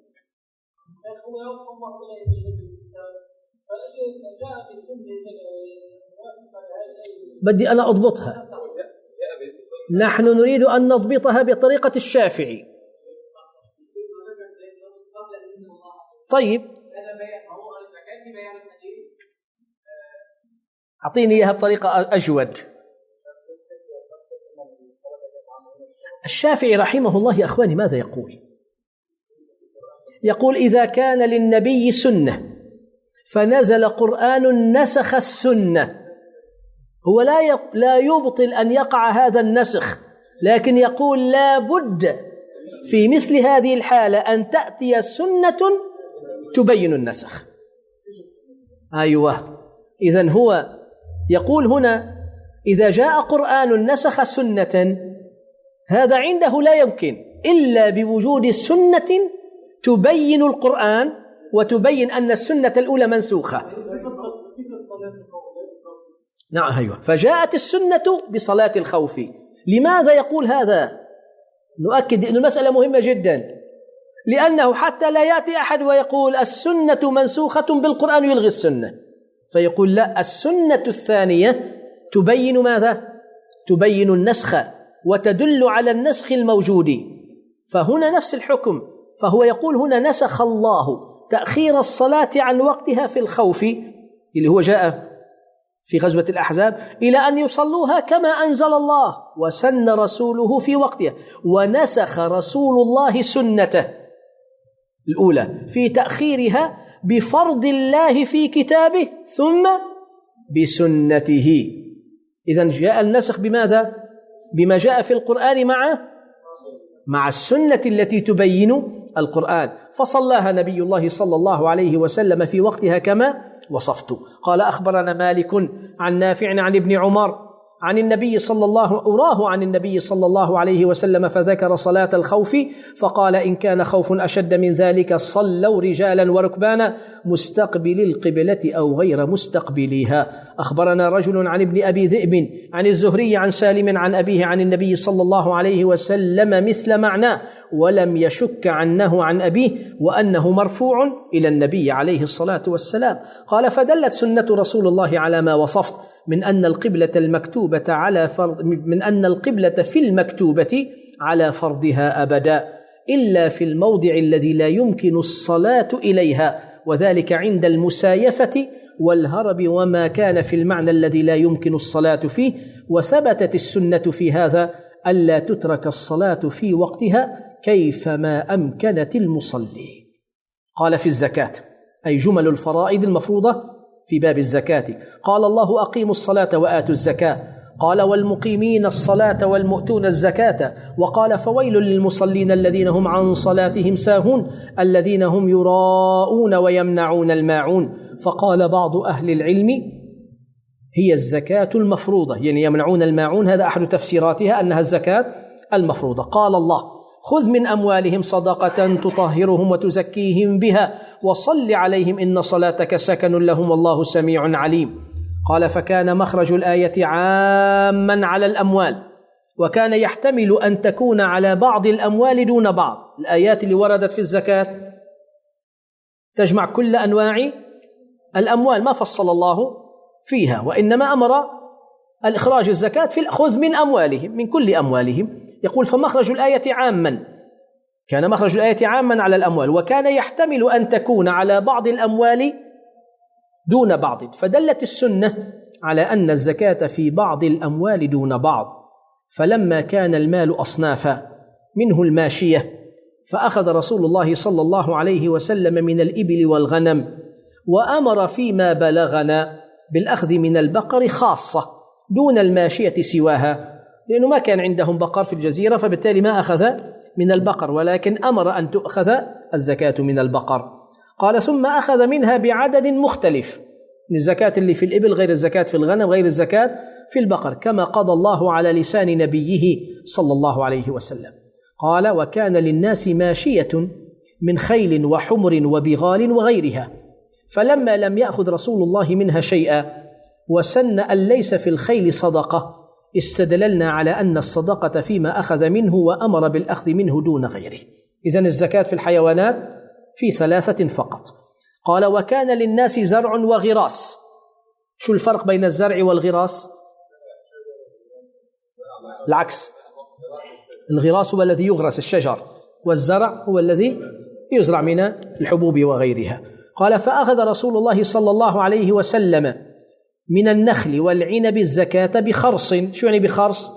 بدي أنا أضبطها. نحن نريد أن نضبطها بطريقة الشافعي. طيب أعطيني إياها بطريقة أجود. الشافعي رحمه الله يا أخواني ماذا يقول؟ يقول إذا كان للنبي سنة فنزل قرآن نسخ السنة، هو لا لا يبطل أن يقع هذا النسخ، لكن يقول لا بد في مثل هذه الحالة أن تأتي سنة تبين النسخ. أيوة، إذن هو يقول هنا إذا جاء قرآن نسخ سنة هذا عنده لا يمكن إلا بوجود سنة تبين القرآن وتبين أن السنة الأولى منسوخة. نعم أيوة، فجاءت السنة بصلاة الخوف. لماذا يقول هذا؟ نؤكد أن المسألة مهمة جدا، لأنه حتى لا يأتي أحد ويقول السنة منسوخة بالقرآن يلغي السنة، فيقول لا، السنة الثانية تبين ماذا؟ تبين النسخ وتدل على النسخ الموجود، فهنا نفس الحكم. فهو يقول هنا نسخ الله تأخير الصلاة عن وقتها في الخوف اللي هو جاء في غزوة الأحزاب إلى أن يصلوها كما أنزل الله، وسن رسوله في وقتها، ونسخ رسول الله سنته الأولى في تأخيرها بفرض الله في كتابه ثم بسنته. إذن جاء النسخ بماذا؟ بما جاء في القرآن مع مع السنة التي تبين القرآن، فصلاها نبي الله صلى الله عليه وسلم في وقتها كما وصفت. قال أخبرنا مالك عن نافع عن ابن عمر عن النبي صلى الله أراه عن النبي صلى الله عليه وسلم فذكر صلاة الخوف فقال إن كان خوف أشد من ذلك صلوا رجالا وركبانا مستقبل القبلة أو غير مستقبليها. أخبرنا رجل عن ابن أبي ذئب عن الزهري عن سالم عن أبيه عن النبي صلى الله عليه وسلم مثل معناه ولم يشك عنه عن أبيه وأنه مرفوع إلى النبي عليه الصلاة والسلام. قال فدلت سنة رسول الله على ما وصفت من أن القبلة المكتوبة على فرض من أن القبلة في المكتوبة على فرضها أبدا إلا في الموضع الذي لا يمكن الصلاة إليها، وذلك عند المسايفة والهرب وما كان في المعنى الذي لا يمكن الصلاة فيه. وثبتت السنة في هذا ألا تترك الصلاة في وقتها كيفما أمكنت المصلي. قال في الزكاة أي جمل الفرائض المفروضة في باب الزكاة قال الله أقيموا الصلاة وآتوا الزكاة، قال والمقيمين الصلاة والمؤتون الزكاة، وقال فويل للمصلين الذين هم عن صلاتهم ساهون الذين هم يراءون ويمنعون الماعون. فقال بعض أهل العلم هي الزكاة المفروضة، يعني يمنعون الماعون هذا أحد تفسيراتها أنها الزكاة المفروضة. قال الله خذ من أموالهم صدقة تطهرهم وتزكيهم بها وصل عليهم إن صلاتك سكن لهم والله سميع عليم. قال فكان مخرج الآية عاما على الأموال، وكان يحتمل أن تكون على بعض الأموال دون بعض. الآيات اللي وردت في الزكاة تجمع كل أنواع الأموال، ما فصل الله فيها، وإنما أمر الإخراج الزكاة في الأخذ من أموالهم من كل أموالهم. يقول فمخرج الآية عاما، كان مخرج الآية عاما على الأموال، وكان يحتمل أن تكون على بعض الأموال دون بعض، فدلت السنة على أن الزكاة في بعض الأموال دون بعض. فلما كان المال أصنافا منه الماشية فأخذ رسول الله صلى الله عليه وسلم من الإبل والغنم، وأمر فيما بلغنا بالأخذ من البقر خاصة دون الماشية سواها، لأنه ما كان عندهم بقر في الجزيرة فبالتالي ما أخذ من البقر، ولكن أمر أن تؤخذ الزكاة من البقر. قال ثم أخذ منها بعدد مختلف، الزكاة اللي في الإبل غير الزكاة في الغنم غير الزكاة في البقر كما قضى الله على لسان نبيه صلى الله عليه وسلم. قال: وكان للناس ماشية من خيل وحمر وبغال وغيرها، فلما لم يأخذ رسول الله منها شيئا وسن أن ليس في الخيل صدقة استدللنا على أن الصدقة فيما أخذ منه وأمر بالأخذ منه دون غيره. إذن الزكاة في الحيوانات في ثلاثة فقط. قال: وكان للناس زرع وغراس. شو الفرق بين الزرع والغراس؟ العكس، الغراس هو الذي يغرس الشجر، والزرع هو الذي يزرع من الحبوب وغيرها. قال: فأخذ رسول الله صلى الله عليه وسلم من النخل والعنب الزكاة بخرص. شو يعني بخرص؟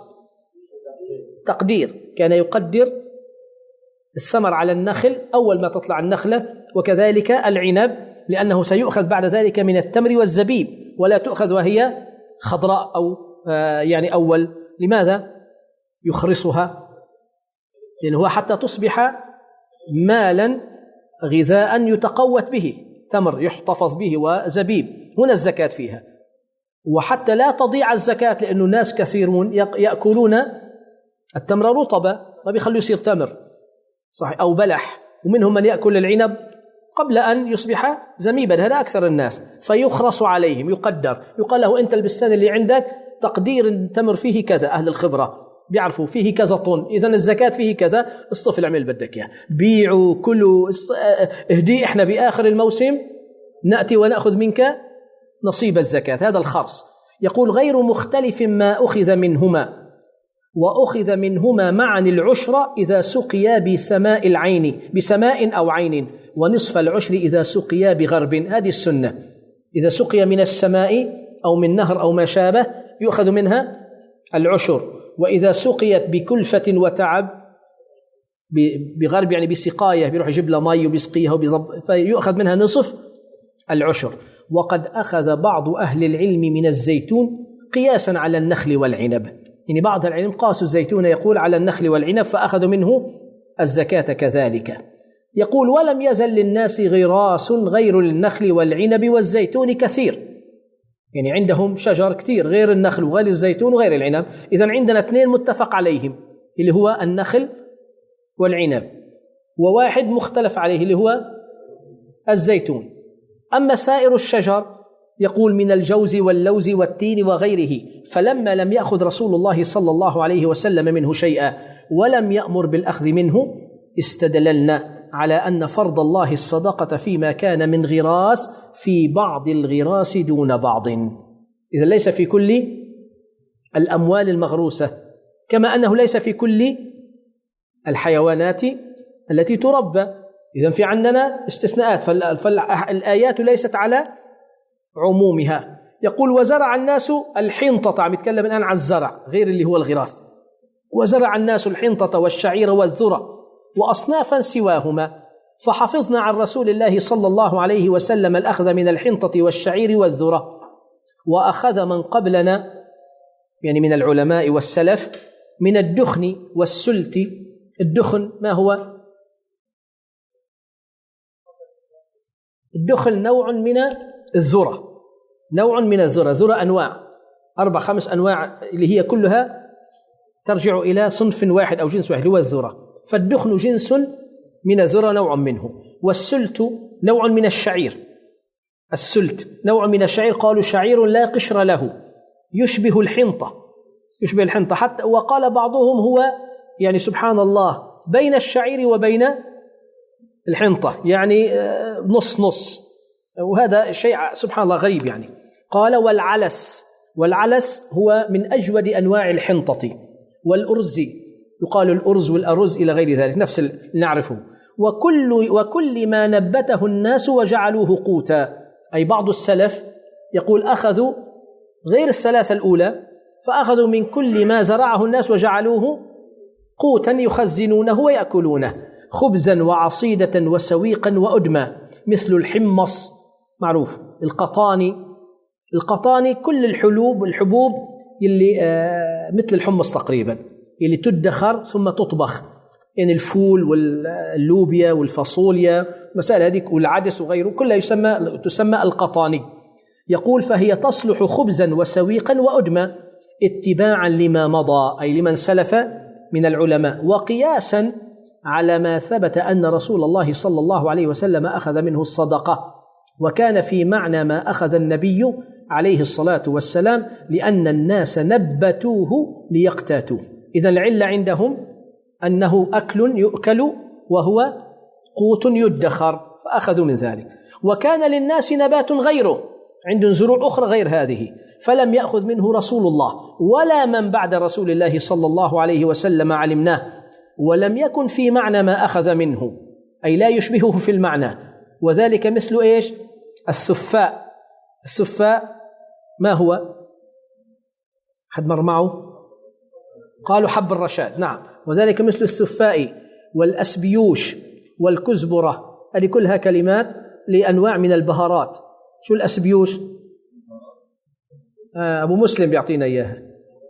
تقدير، كان يقدر الثمر على النخل أول ما تطلع النخلة، وكذلك العنب، لأنه سيؤخذ بعد ذلك من التمر والزبيب، ولا تؤخذ وهي خضراء أو آه يعني أول. لماذا يخرصها؟ لأنه حتى تصبح مالا غذاء يتقوت به، تمر يحتفظ به وزبيب، هنا الزكاة فيها. وحتى لا تضيع الزكاة، لأنه الناس كثيرون يأكلون التمر رطبة، ما بيخلوا يصير تمر صحيح أو بلح، ومنهم من يأكل العنب قبل أن يصبح زميبا، هذا أكثر الناس، فيخرص عليهم، يقدر، يقال له أنت البستان اللي عندك تقدير التمر فيه كذا، أهل الخبرة بيعرفوا فيه كذا طن، إذن الزكاة فيه كذا، اصطف العمل بدك إياه، بيعوا كلوا اهدي، إحنا بآخر الموسم نأتي ونأخذ منك نصيب الزكاة. هذا الخرص. يقول: غير مختلف ما أخذ منهما، وأخذ منهما معا العشر إذا سقيا بسماء العين، بسماء أو عين، ونصف العشر إذا سقيا بغرب. هذه السنة، إذا سقيا من السماء أو من نهر أو ما شابه يؤخذ منها العشر، وإذا سقيت بكلفة وتعب بغرب يعني بسقاية، بيروح يجيب لها مي وبيسقيها وبيضب، فيؤخذ منها نصف العشر. وقد أخذ بعض أهل العلم من الزيتون قياسا على النخل والعنب، يعني بعض العلم قاسوا الزيتون يقول على النخل والعنب فأخذوا منه الزكاة كذلك. يقول: ولم يزل للناس غراس غير النخل والعنب والزيتون كثير، يعني عندهم شجر كثير غير النخل وغير الزيتون وغير العنب. إذن عندنا اثنين متفق عليهم اللي هو النخل والعنب، وواحد مختلف عليه اللي هو الزيتون. أما سائر الشجر يقول من الجوز واللوز والتين وغيره، فلما لم يأخذ رسول الله صلى الله عليه وسلم منه شيئا ولم يأمر بالأخذ منه استدللنا على أن فرض الله الصدقة فيما كان من غراس في بعض الغراس دون بعض. إذا ليس في كل الأموال المغروسة، كما أنه ليس في كل الحيوانات التي تربى. إذن في عندنا استثناءات، فالآيات ليست على عمومها. يقول: وزرع الناس الحنطة، عم يتكلم الآن عن الزرع غير اللي هو الغراس. وزرع الناس الحنطة والشعير والذرة وأصنافا سواهما، فحفظنا عن رسول الله صلى الله عليه وسلم الأخذ من الحنطة والشعير والذرة، وأخذ من قبلنا يعني من العلماء والسلف من الدخن والسلت. الدخن ما هو؟ الدخن نوع من الذرة، نوع من الذرة، ذرة أنواع أربع خمس أنواع اللي هي كلها ترجع إلى صنف واحد أو جنس واحد هو الذرة. فالدخن جنس من الذرة نوع منه، والسلت نوع من الشعير. السلت نوع من الشعير، قالوا شعير لا قشر له يشبه الحنطة، يشبه الحنطة حتى، وقال بعضهم هو يعني سبحان الله بين الشعير وبين الحنطة، يعني نص نص، وهذا شيء سبحان الله غريب يعني. قال: والعلس، والعلس هو من أجود أنواع الحنطة، والأرز يقال الأرز والأرز إلى غير ذلك نفس اللي نعرفه. وكل, وكل ما نبته الناس وجعلوه قوتا، أي بعض السلف يقول أخذوا غير الثلاثة الأولى، فأخذوا من كل ما زرعه الناس وجعلوه قوتا يخزنونه ويأكلونه، خبزا وعصيدة وسويقا وأدما، مثل الحمص معروف، القطاني، القطاني كل الحلوب الحبوب اللي آه مثل الحمص تقريبا، اللي تدخر ثم تطبخ، يعني الفول واللوبيا والفاصوليا مسائل هذه والعدس وغيره كلها يسمى تسمى القطاني. يقول: فهي تصلح خبزا وسويقا وأدما، اتباعا لما مضى أي لمن سلف من العلماء، وقياسا على ما ثبت أن رسول الله صلى الله عليه وسلم أخذ منه الصدقة، وكان في معنى ما أخذ النبي عليه الصلاة والسلام، لأن الناس نبتوه ليقتاتوه. إذن العلة عندهم أنه أكل يؤكل وهو قوت يدخر، فأخذوا من ذلك. وكان للناس نبات غيره، عندهم زروع أخرى غير هذه، فلم يأخذ منه رسول الله ولا من بعد رسول الله صلى الله عليه وسلم علمناه، ولم يكن في معنى ما أخذ منه، أي لا يشبهه في المعنى. وذلك مثل إيش؟ السفاء. السفاء ما هو؟ حد مر معه؟ قالوا حب الرشاد، نعم. وذلك مثل السفاء والأسبيوش والكزبرة، هذه كلها كلمات لأنواع من البهارات. شو الأسبيوش؟ آه أبو مسلم بيعطينا إياها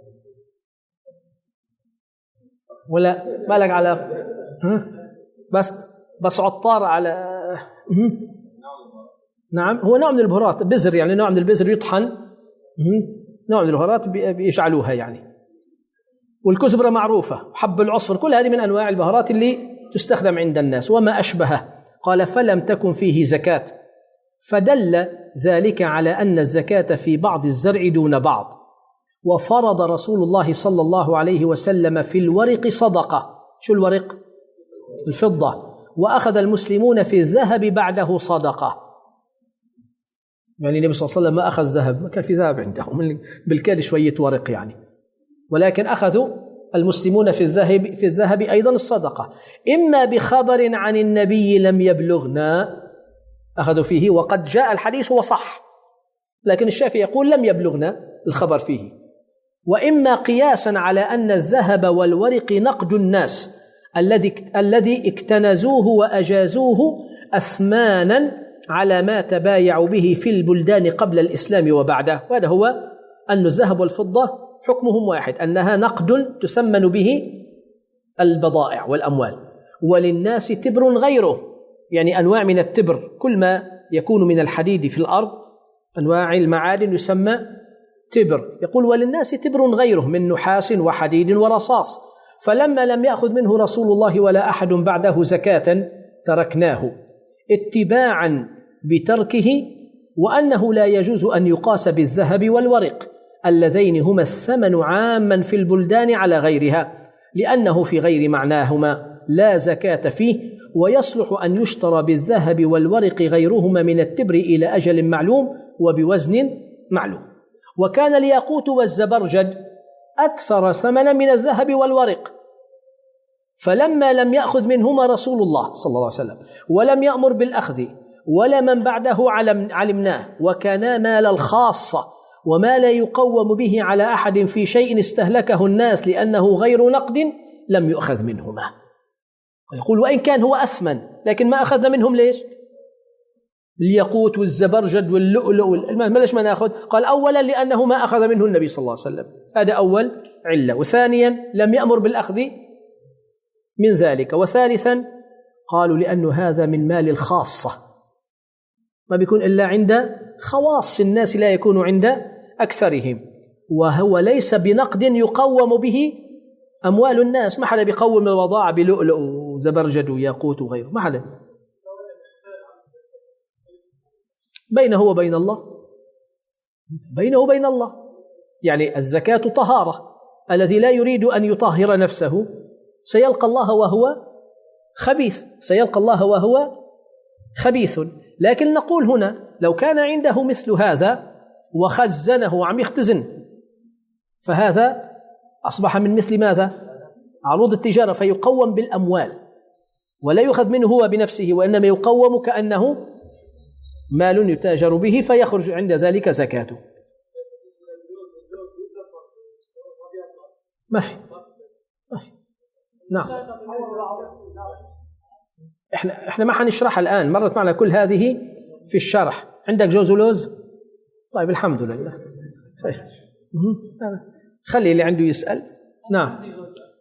ولا ما لك على ها؟ بس بس عطار على نعم، هو نوع من البهارات، بزر يعني، نوع من البزر يطحن، نوع من البهارات بيشعلوها يعني. والكزبرة معروفة، وحب العصفر، كل هذه من أنواع البهارات اللي تستخدم عند الناس وما أشبهه. قال فلم تكن فيه زكاة، فدل ذلك على أن الزكاة في بعض الزرع دون بعض. وفرض رسول الله صلى الله عليه وسلم في الورق صدقة. شو الورق؟ الفضة. وأخذ المسلمون في الذهب بعده صدقة، يعني النبي صلى الله عليه وسلم ما أخذ ذهب، ما كان في ذهب عندهم، بالكاد شوية ورق يعني، ولكن أخذوا المسلمون في الذهب في الذهب أيضا الصدقة، إما بخبر عن النبي لم يبلغنا أخذوا فيه، وقد جاء الحديث وصح، لكن الشافعي يقول لم يبلغنا الخبر فيه، وإما قياسا على أن الذهب والورق نقد الناس الذي الذي اكتنزوه وأجازوه أثمانا على ما تبايعوا به في البلدان قبل الإسلام وبعده. وهذا هو أن الذهب والفضة حكمهم واحد، أنها نقد تثمن به البضائع والأموال. وللناس تبر غيره، يعني أنواع من التبر، كل ما يكون من الحديد في الأرض أنواع المعادن يسمى تبر. يقول وللناس تبر غيره من نحاس وحديد ورصاص، فلما لم يأخذ منه رسول الله ولا أحد بعده زكاة تركناه اتباعا بتركه، وأنه لا يجوز أن يقاس بالذهب والورق اللذين هما الثمن عاما في البلدان على غيرها، لأنه في غير معناهما لا زكاة فيه، ويصلح أن يشترى بالذهب والورق غيرهما من التبر إلى أجل معلوم وبوزن معلوم. وكان الياقوت والزبرجد أكثر ثمنا من الذهب والورق، فلما لم يأخذ منهما رسول الله صلى الله عليه وسلم ولم يأمر بالأخذ ولا من بعده علمناه، وكانا مال الخاصة وما لا يقوم به على أحد في شيء استهلكه الناس لأنه غير نقد لم يؤخذ منهما. ويقول وإن كان هو أثمن لكن ما أخذنا منهم ليش؟ الياقوت والزبرجد واللؤلؤ ما ليش ما نأخذ؟ قال أولا لأنه ما أخذ منه النبي صلى الله عليه وسلم، هذا أول علة، وثانيا لم يأمر بالأخذ من ذلك، وثالثا قالوا لأنه هذا من مال الخاصة، ما بيكون إلا عند خواص الناس لا يكون عند أكثرهم، وهو ليس بنقد يقوم به أموال الناس، ما حدا بيقوم الوضاعة بلؤلؤ وزبرجد وياقوت وغيره، ما حدا، بينه وبين الله، بينه وبين الله. يعني الزكاة طهارة، الذي لا يريد أن يطهر نفسه سيلقى الله وهو خبيث، سيلقى الله وهو خبيث. لكن نقول هنا لو كان عنده مثل هذا وخزنه وعم يختزن، فهذا أصبح من مثل ماذا؟ عروض التجارة، فيقوم بالأموال ولا يؤخذ منه هو بنفسه، وإنما يقوم كأنه مال يتاجر به، فيخرج عند ذلك زكاته. ما في ما في نعم. احنا احنا ما حنشرحها الآن، مرت معنا كل هذه في الشرح. عندك جوز ولوز؟ طيب الحمد لله. طيب. خلي اللي عنده يسأل. نعم.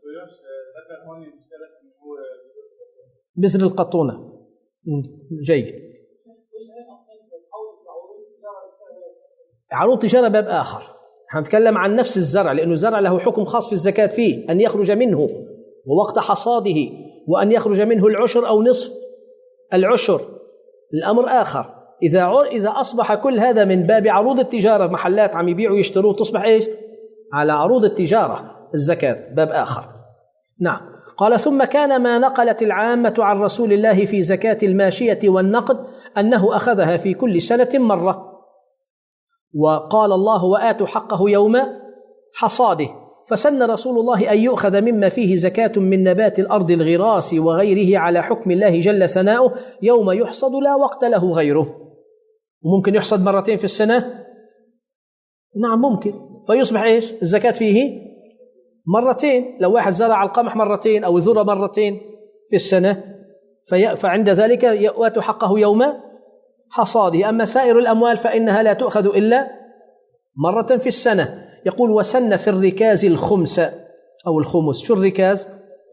بذر القطونة جيد. عروض تجارة باب آخر، هنتكلم عن نفس الزرع، لأنه الزرع له حكم خاص في الزكاة فيه، أن يخرج منه ووقت حصاده، وأن يخرج منه العشر أو نصف العشر الأمر آخر. إذا إذا أصبح كل هذا من باب عروض التجارة، محلات عم يبيعوا ويشتروا، تصبح إيش؟ على عروض التجارة الزكاة، باب آخر. نعم. قال ثم كان ما نقلت العامة عن رسول الله في زكاة الماشية والنقد أنه أخذها في كل سنة مرة، وقال الله وآتوا حقه يوم حصاده، فسن رسول الله أن يؤخذ مما فيه زكاة من نبات الأرض الغراس وغيره على حكم الله جل ثناؤه يوم يحصد لا وقت له غيره. وممكن يحصد مرتين في السنة، نعم ممكن، فيصبح إيش؟ الزكاة فيه مرتين. لو واحد زرع القمح مرتين أو الذرة مرتين في السنة فعند ذلك يؤتى حقه يوم حصاده. أما سائر الأموال فإنها لا تؤخذ إلا مرة في السنة. يقول وسن في الركاز الخمس أو الخمس. شو الركاز؟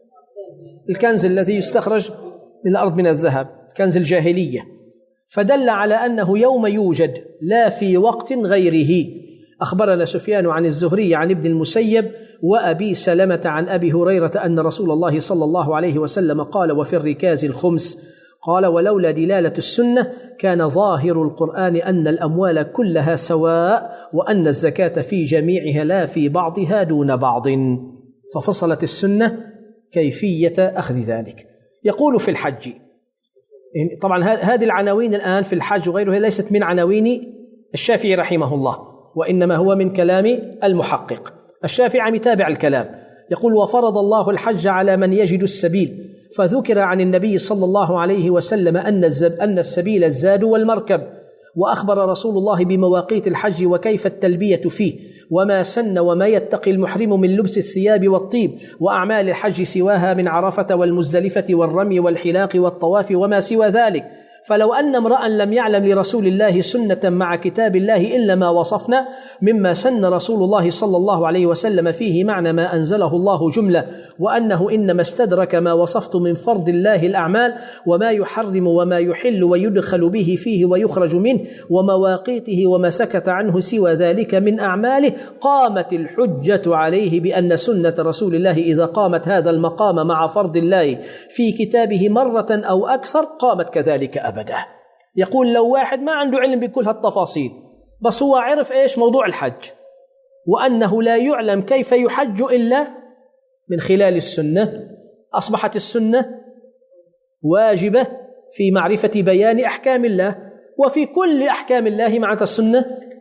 الكنز الذي يستخرج من الأرض من الذهب، كنز الجاهلية. فدل على أنه يوم يوجد لا في وقت غيره. أخبرنا سفيان عن الزهري عن ابن المسيب وأبي سلمة عن أبي هريرة أن رسول الله صلى الله عليه وسلم قال وفي الركاز الخمس. قال ولولا دلالة السنة كان ظاهر القرآن أن الأموال كلها سواء، وأن الزكاة في جميعها لا في بعضها دون بعض، ففصلت السنة كيفية أخذ ذلك. يقول في الحج، طبعا هذه العناوين الآن في الحج وغيرها ليست من عناوين الشافعي رحمه الله، وإنما هو من كلام المحقق. الشافعي عم يتابع الكلام. يقول وفرض الله الحج على من يجد السبيل، فذكر عن النبي صلى الله عليه وسلم أن أن السبيل الزاد والمركب، وأخبر رسول الله بمواقيت الحج وكيف التلبية فيه، وما سن وما يتقي المحرم من لبس الثياب والطيب، وأعمال الحج سواها من عرفة والمزدلفة والرمي والحلاق والطواف وما سوى ذلك. فلو أن امرأ لم يعلم لرسول الله سنة مع كتاب الله إلا ما وصفنا مما سن رسول الله صلى الله عليه وسلم فيه معنى ما أنزله الله جملة، وأنه إنما استدرك ما وصفت من فرض الله الأعمال وما يحرم وما يحل ويدخل به فيه ويخرج منه ومواقيته وما سكت عنه سوى ذلك من أعماله، قامت الحجة عليه بأن سنة رسول الله إذا قامت هذا المقام مع فرض الله في كتابه مرة أو أكثر قامت كذلك أبدا. يقول لو واحد ما عنده علم بكل هالتفاصيل، بس هو عرف إيش موضوع الحج، وأنه لا يعلم كيف يحج إلا من خلال السنة، أصبحت السنة واجبة في معرفة بيان أحكام الله، وفي كل أحكام الله معناتها السنة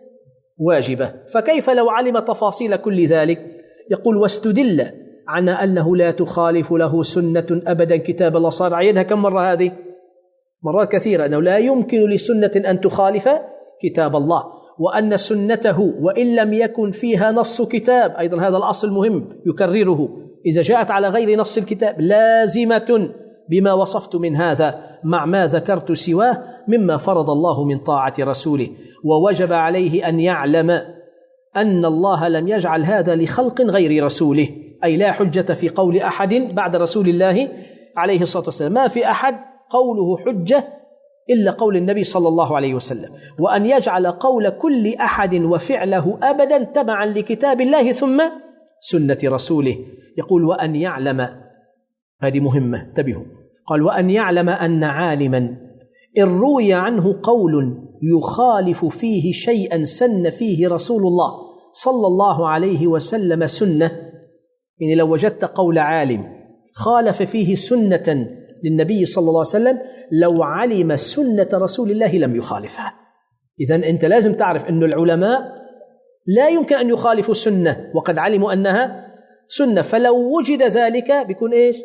واجبة. فكيف لو علم تفاصيل كل ذلك؟ يقول واستدل على أنه لا تخالف له سنة أبدا كتاب الله. صار عيدها كم مرة هذه؟ مرات كثيرة، أنه لا يمكن لسنة أن تخالف كتاب الله، وأن سنته وإن لم يكن فيها نص كتاب، أيضا هذا الأصل مهم يكرره، إذا جاءت على غير نص الكتاب لازمة بما وصفت من هذا مع ما ذكرت سواه مما فرض الله من طاعة رسوله. ووجب عليه أن يعلم أن الله لم يجعل هذا لخلق غير رسوله، أي لا حجة في قول أحد بعد رسول الله عليه الصلاة والسلام، ما في أحد قوله حجة إلا قول النبي صلى الله عليه وسلم، وأن يجعل قول كل أحد وفعله أبدا تبعا لكتاب الله ثم سنة رسوله. يقول وأن يعلم، هذه مهمة انتبهوا، قال وأن يعلم أن عالما إن روي عنه قول يخالف فيه شيئا سن فيه رسول الله صلى الله عليه وسلم سنة، يعني لو وجدت قول عالم خالف فيه سنة للنبي صلى الله عليه وسلم، لو علم سنة رسول الله لم يخالفها. إذن أنت لازم تعرف أن العلماء لا يمكن أن يخالفوا السنة وقد علموا أنها سنة، فلو وجد ذلك بيكون إيش؟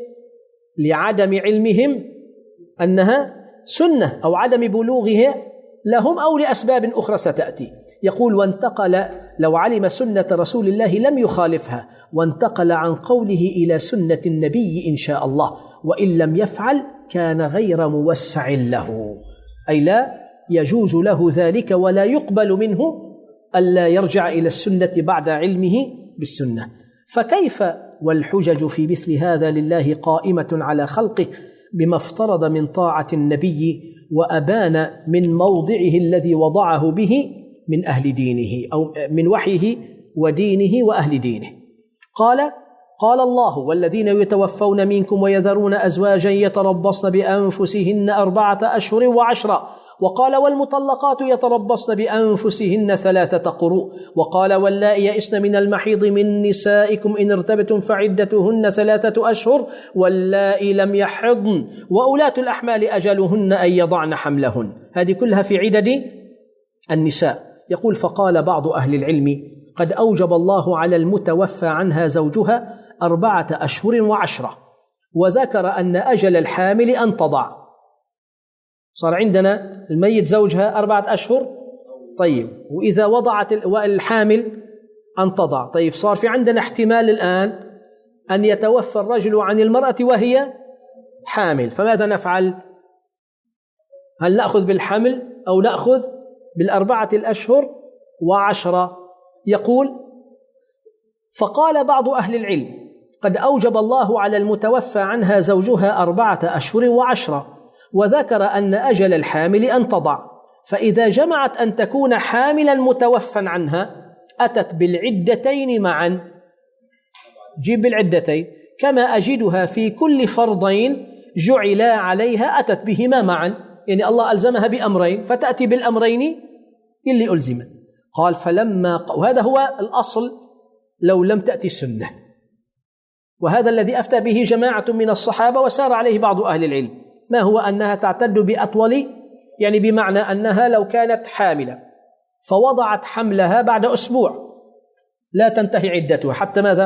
لعدم علمهم أنها سنة أو عدم بلوغها لهم أو لأسباب أخرى ستأتي. يقول وانتقل لو علم سنة رسول الله لم يخالفها، وانتقل عن قوله إلى سنة النبي إن شاء الله، وإن لم يفعل كان غير موسع له، أي لا يجوز له ذلك ولا يقبل منه ألا يرجع إلى السنة بعد علمه بالسنة. فكيف والحجج في مثل هذا لله قائمة على خلقه بما افترض من طاعة النبي وأبان من موضعه الذي وضعه به من أهل دينه أو من وحيه ودينه وأهل دينه. قال قال الله: والذين يتوفون منكم ويذرون أزواجا يتربصن بأنفسهن أربعة أشهر وعشرا. وقال: والمطلقات يتربصن بأنفسهن ثلاثة قروء. وقال: واللائي يئسن من المحيض من نسائكم إن ارتبتم فعدتهن ثلاثة أشهر واللائي لم يحضن وأولاة الأحمال أجلهن أن يضعن حملهن. هذه كلها في عدد النساء. يقول: فقال بعض أهل العلم: قد أوجب الله على المتوفى عنها زوجها أربعة أشهر وعشرة، وذكر أن أجل الحامل أن تضع. صار عندنا الميت زوجها أربعة أشهر، طيب، وإذا وضعت الحامل أن تضع. طيب، صار في عندنا احتمال الآن أن يتوفى الرجل عن المرأة وهي حامل، فماذا نفعل؟ هل نأخذ بالحمل أو نأخذ بالأربعة الأشهر وعشرة؟ يقول: فقال بعض أهل العلم: قد أوجب الله على المتوفى عنها زوجها أربعة أشهر وعشرة، وذكر أن أجل الحامل أن تضع، فإذا جمعت أن تكون حاملا متوفى عنها أتت بالعدتين معا. جيب بالعدتين، كما أجدها في كل فرضين جعلا عليها أتت بهما معا، يعني الله ألزمها بأمرين فتأتي بالأمرين اللي ألزمت. قال: فلما، وهذا هو الأصل لو لم تأتي السنة، وهذا الذي أفتى به جماعة من الصحابة وسار عليه بعض أهل العلم. ما هو؟ أنها تعتد بأطول، يعني بمعنى أنها لو كانت حاملة فوضعت حملها بعد أسبوع لا تنتهي عدتها حتى ماذا؟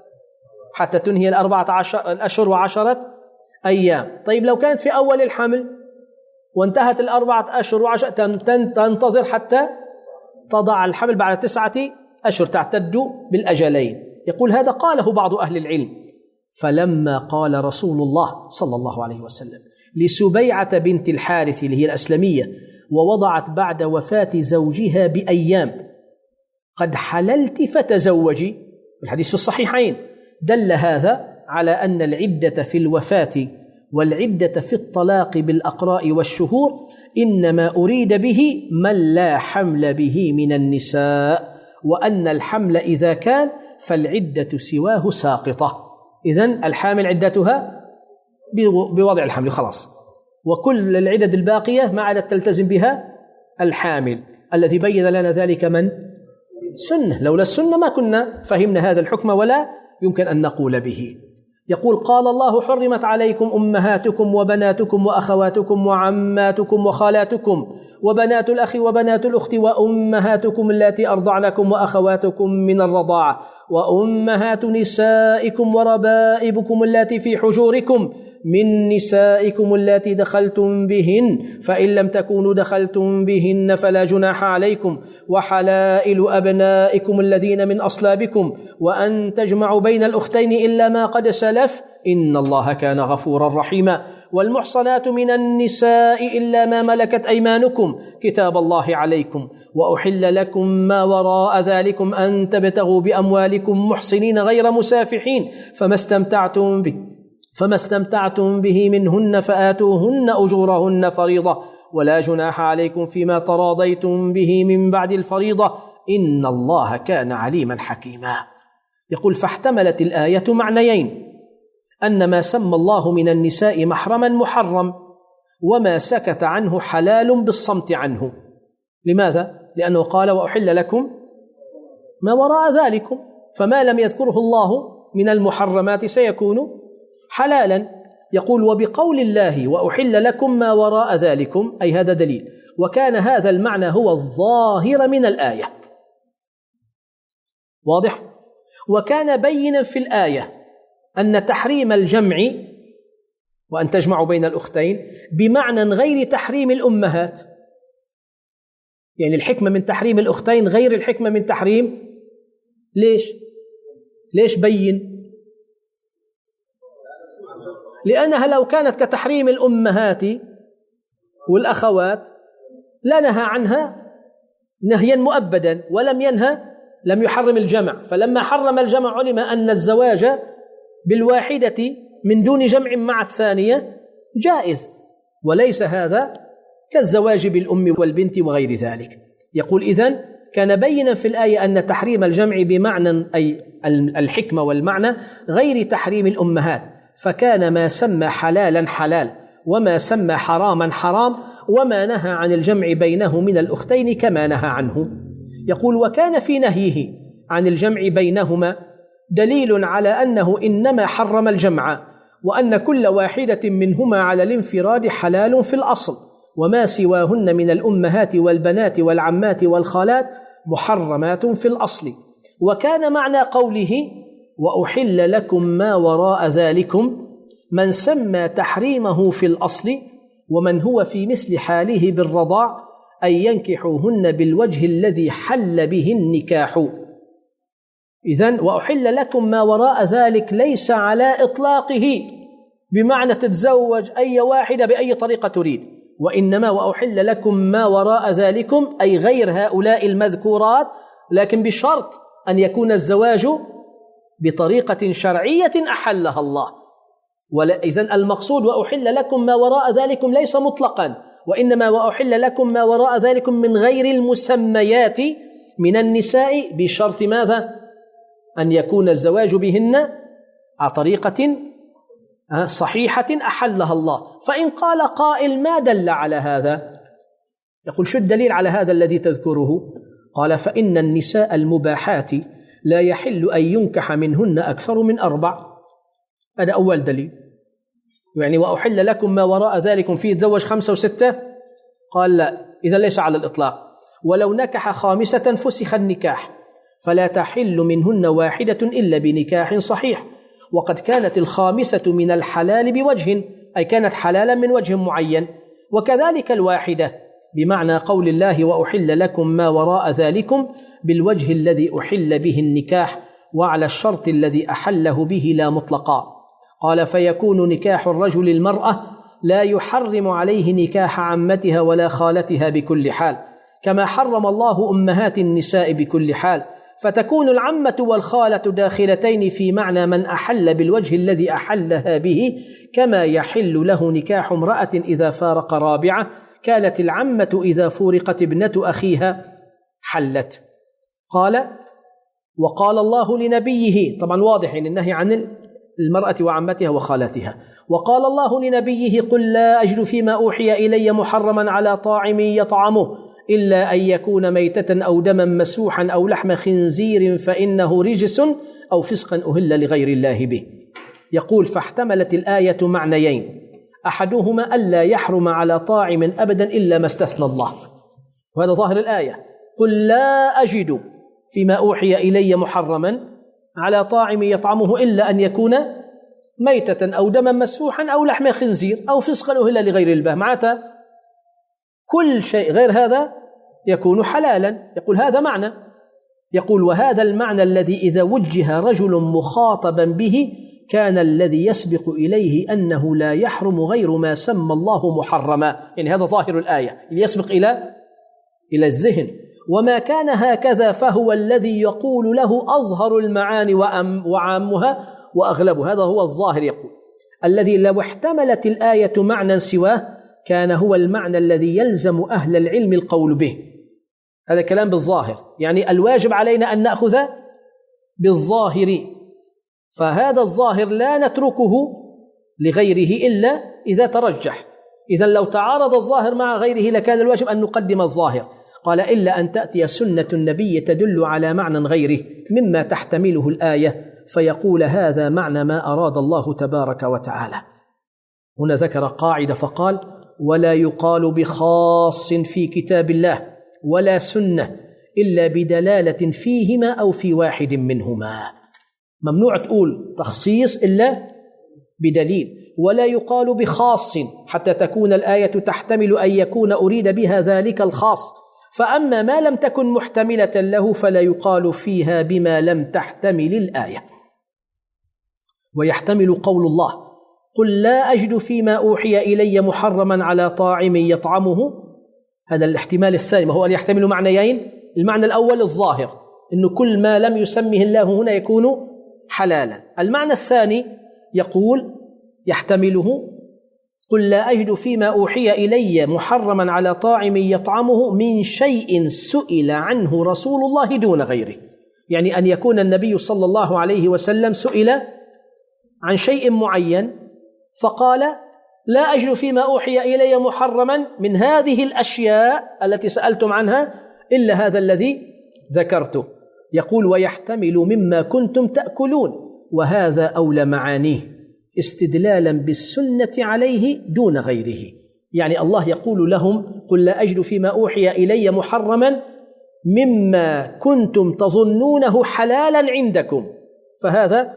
حتى تنهي الأربعة عشر الأشهر وعشرة أيام. طيب، لو كانت في أول الحمل وانتهت الأربعة أشهر وعشرة تنتظر حتى تضع الحمل بعد تسعة أشهر، تعتد بالأجلين. يقول: هذا قاله بعض أهل العلم. فلما قال رسول الله صلى الله عليه وسلم لسبيعة بنت الحارث اللي هي الأسلمية ووضعت بعد وفاة زوجها بأيام: قد حللت فتزوجي، الحديث في الصحيحين، دل هذا على أن العدة في الوفاة والعدة في الطلاق بالأقراء والشهور إنما أريد به من لا حمل به من النساء، وأن الحمل إذا كان فالعدة سواه ساقطة. إذن الحامل عدتها بوضع الحمل خلاص، وكل العدد الباقية ما عادت تلتزم بها الحامل، الذي بين لنا ذلك من؟ سنة. لولا السنة ما كنا فهمنا هذا الحكم ولا يمكن أن نقول به. يقول: قال الله: حرمت عليكم أمهاتكم وبناتكم وأخواتكم وعماتكم وخالاتكم وبنات الأخ وبنات الأخت وأمهاتكم اللاتي أرضعنكم وأخواتكم من الرضاعة وأمهات نسائكم وربائبكم اللاتي في حجوركم من نسائكم اللاتي دخلتم بهن، فإن لم تكونوا دخلتم بهن فلا جناح عليكم، وحلائل أبنائكم الذين من أصلابكم، وأن تجمعوا بين الأختين إلا ما قد سلف، إن الله كان غفورا رحيما. والمحصنات من النساء إلا ما ملكت أيمانكم كتاب الله عليكم، وأحل لكم ما وراء ذلكم أن تبتغوا بأموالكم محصنين غير مسافحين، فما استمتعتم به فما استمتعتم به منهن فآتوهن أجورهن فريضة، ولا جناح عليكم فيما تراضيتم به من بعد الفريضة، إن الله كان عليما حكيما. يقول: فاحتملت الآية معنيين: أن ما سمى الله من النساء محرما محرم، وما سكت عنه حلال بالصمت عنه. لماذا؟ لأنه قال: وأحل لكم ما وراء ذلكم، فما لم يذكره الله من المحرمات سيكون حلالا. يقول: وبقول الله وأحل لكم ما وراء ذلكم، أي هذا دليل، وكان هذا المعنى هو الظاهر من الآية. واضح؟ وكان بينا في الآية أن تحريم الجمع وأن تجمعوا بين الأختين بمعنى غير تحريم الأمهات، يعني الحكمة من تحريم الأختين غير الحكمة من تحريم. ليش؟ ليش بين؟ لأنها لو كانت كتحريم الأمهات والأخوات لنهى عنها نهيا مؤبدا، ولم ينهى لم يحرم الجمع. فلما حرم الجمع علم أن الزواج بالواحدة من دون جمع مع الثانية جائز، وليس هذا كالزواج بالأم والبنت وغير ذلك. يقول: إذن كان بينا في الآية أن تحريم الجمع بمعنى أي الحكمة والمعنى غير تحريم الأمهات، فكان ما سمى حلالا حلال وما سمى حراما حرام، وما نهى عن الجمع بينه من الأختين كما نهى عنه. يقول: وكان في نهيه عن الجمع بينهما دليل على أنه إنما حرم الجمع، وأن كل واحدة منهما على الانفراد حلال في الأصل، وما سواهن من الأمهات والبنات والعمات والخالات محرمات في الأصل. وكان معنى قوله: وأحل لكم ما وراء ذلكم، من سمى تحريمه في الأصل ومن هو في مثل حاله بالرضاع أن ينكحوهن بالوجه الذي حل به النكاح. إذن وأحل لكم ما وراء ذلك ليس على إطلاقه بمعنى تتزوج أي واحدة بأي طريقة تريد، وإنما وأحل لكم ما وراء ذلكم أي غير هؤلاء المذكورات، لكن بشرط أن يكون الزواج بطريقة شرعية أحلها الله. إذن المقصود وأحل لكم ما وراء ذلكم ليس مطلقا، وإنما وأحل لكم ما وراء ذلكم من غير المسميات من النساء، بشرط ماذا؟ أن يكون الزواج بهن على طريقة صحيحة أحلها الله. فإن قال قائل: ما دل على هذا؟ يقول: شو الدليل على هذا الذي تذكره؟ قال: فإن النساء المباحات لا يحل أن ينكح منهن أكثر من أربع. هذا أول دليل. يعني وأحل لكم ما وراء ذلكم فيه تزوج خمسة وستة؟ قال: لا، إذا ليس على الإطلاق. ولو نكح خامسة فسخ النكاح، فلا تحل منهن واحدة إلا بنكاح صحيح. وقد كانت الخامسة من الحلال بوجه، أي كانت حلالا من وجه معين، وكذلك الواحدة، بمعنى قول الله: وأحل لكم ما وراء ذلكم، بالوجه الذي أحل به النكاح وعلى الشرط الذي أحله به لا مطلقا. قال: فيكون نكاح الرجل المرأة لا يحرم عليه نكاح عمتها ولا خالتها بكل حال، كما حرم الله أمهات النساء بكل حال، فتكون العمة والخالة داخلتين في معنى من أحل بالوجه الذي أحلها به، كما يحل له نكاح امرأة إذا فارق رابعة، كانت العمة إذا فورقت ابنة أخيها حلت. قال: وقال الله لنبيه، طبعا واضح إن النهي عن المرأة وعمتها وخالتها. وقال الله لنبيه: قل لا أجد فيما أوحي إلي محرما على طاعم يطعمه إلا أن يكون ميتة أو دما مسوحا أو لحم خنزير فإنه رجس أو فسقا أهل لغير الله به. يقول: فاحتملت الآية معنيين، أحدهما ألا يحرم على طاعم أبدا إلا ما استثنى الله، وهذا ظاهر الآية: قل لا أجد فيما أوحي إلي محرما على طاعم يطعمه إلا أن يكون ميتة أو دما مسفوحا أو لحم خنزير أو فسقا أهل لغير الله. معناتها كل شيء غير هذا يكون حلالا. يقول: هذا معنى. يقول: وهذا المعنى الذي إذا وجه رجل مخاطبا به كان الذي يسبق إليه أنه لا يحرم غير ما سمى الله محرما. يعني هذا ظاهر الآية اللي يسبق إلى إلى الذهن. وما كان هكذا فهو الذي يقول له أظهر المعاني وعامها وأغلبها. هذا هو الظاهر. يقول: الذي لو احتملت الآية معنى سواه كان هو المعنى الذي يلزم أهل العلم القول به. هذا كلام بالظاهر، يعني الواجب علينا أن نأخذ بالظاهر، فهذا الظاهر لا نتركه لغيره إلا إذا ترجح. إذا لو تعارض الظاهر مع غيره لكان الواجب أن نقدم الظاهر. قال: إلا أن تأتي سنة النبي تدل على معنى غيره مما تحتمله الآية فيقول هذا معنى ما أراد الله تبارك وتعالى. هنا ذكر قاعدة فقال: ولا يقال بخاص في كتاب الله ولا سنة إلا بدلالة فيهما أو في واحد منهما. ممنوع تقول تخصيص إلا بدليل. ولا يقال بخاص حتى تكون الآية تحتمل أن يكون أريد بها ذلك الخاص، فأما ما لم تكن محتملة له فلا يقال فيها بما لم تحتمل الآية. ويحتمل قول الله: قل لا أجد فيما أوحي إلي محرما على طاعم يطعمه. هذا الاحتمال الثاني، ما هو أن يحتمل معنيين. المعنى الأول الظاهر إنه كل ما لم يسمه الله هنا يكون حلالا. المعنى الثاني يقول يحتمله: قل لا أجد فيما أوحي إلي محرما على طاعم يطعمه من شيء سئل عنه رسول الله دون غيره. يعني أن يكون النبي صلى الله عليه وسلم سئل عن شيء معين فقال لا أجد فيما أوحي إلي محرما من هذه الأشياء التي سألتم عنها إلا هذا الذي ذكرته. يقول ويحتمل مما كنتم تأكلون، وهذا أولى معانيه استدلالا بالسنة عليه دون غيره. يعني الله يقول لهم قل لا أجد فيما أوحي إلي محرما مما كنتم تظنونه حلالا عندكم، فهذا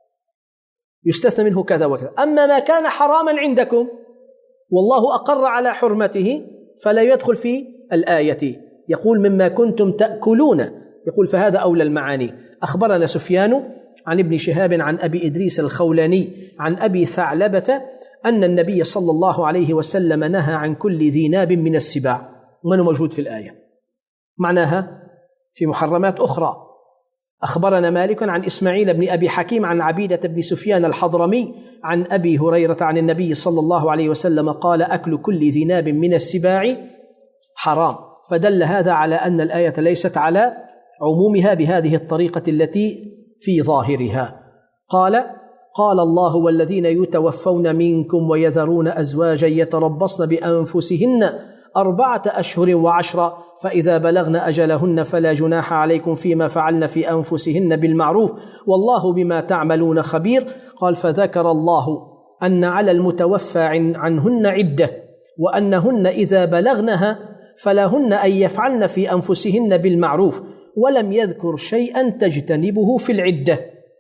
يستثنى منه كذا وكذا. أما ما كان حراما عندكم والله أقر على حرمته فلا يدخل في الآية. يقول مما كنتم تأكلون، يقول فهذا أولى المعاني. أخبرنا سفيان عن ابن شهاب عن أبي إدريس الخولاني عن أبي ثعلبة أن النبي صلى الله عليه وسلم نهى عن كل ذي ناب من السباع، ومن موجود في الآية معناها في محرمات أخرى. أخبرنا مالك عن إسماعيل بن أبي حكيم عن عبيدة بن سفيان الحضرمي عن أبي هريرة عن النبي صلى الله عليه وسلم قال أكل كل ذي ناب من السباع حرام. فدل هذا على أن الآية ليست على عمومها بهذه الطريقة التي في ظاهرها. قال قال الله والذين يتوفون منكم ويذرون أزواجا يتربصن بأنفسهن أربعة أشهر وعشرة فإذا بلغن أجلهن فلا جناح عليكم فيما فعلن في أنفسهن بالمعروف والله بما تعملون خبير. قال فذكر الله أن على المتوفى عنهن عدة وأنهن إذا بلغنها فلهن أن يفعلن في أنفسهن بالمعروف، ولم يذكر شيئا تجتنبه في العدة.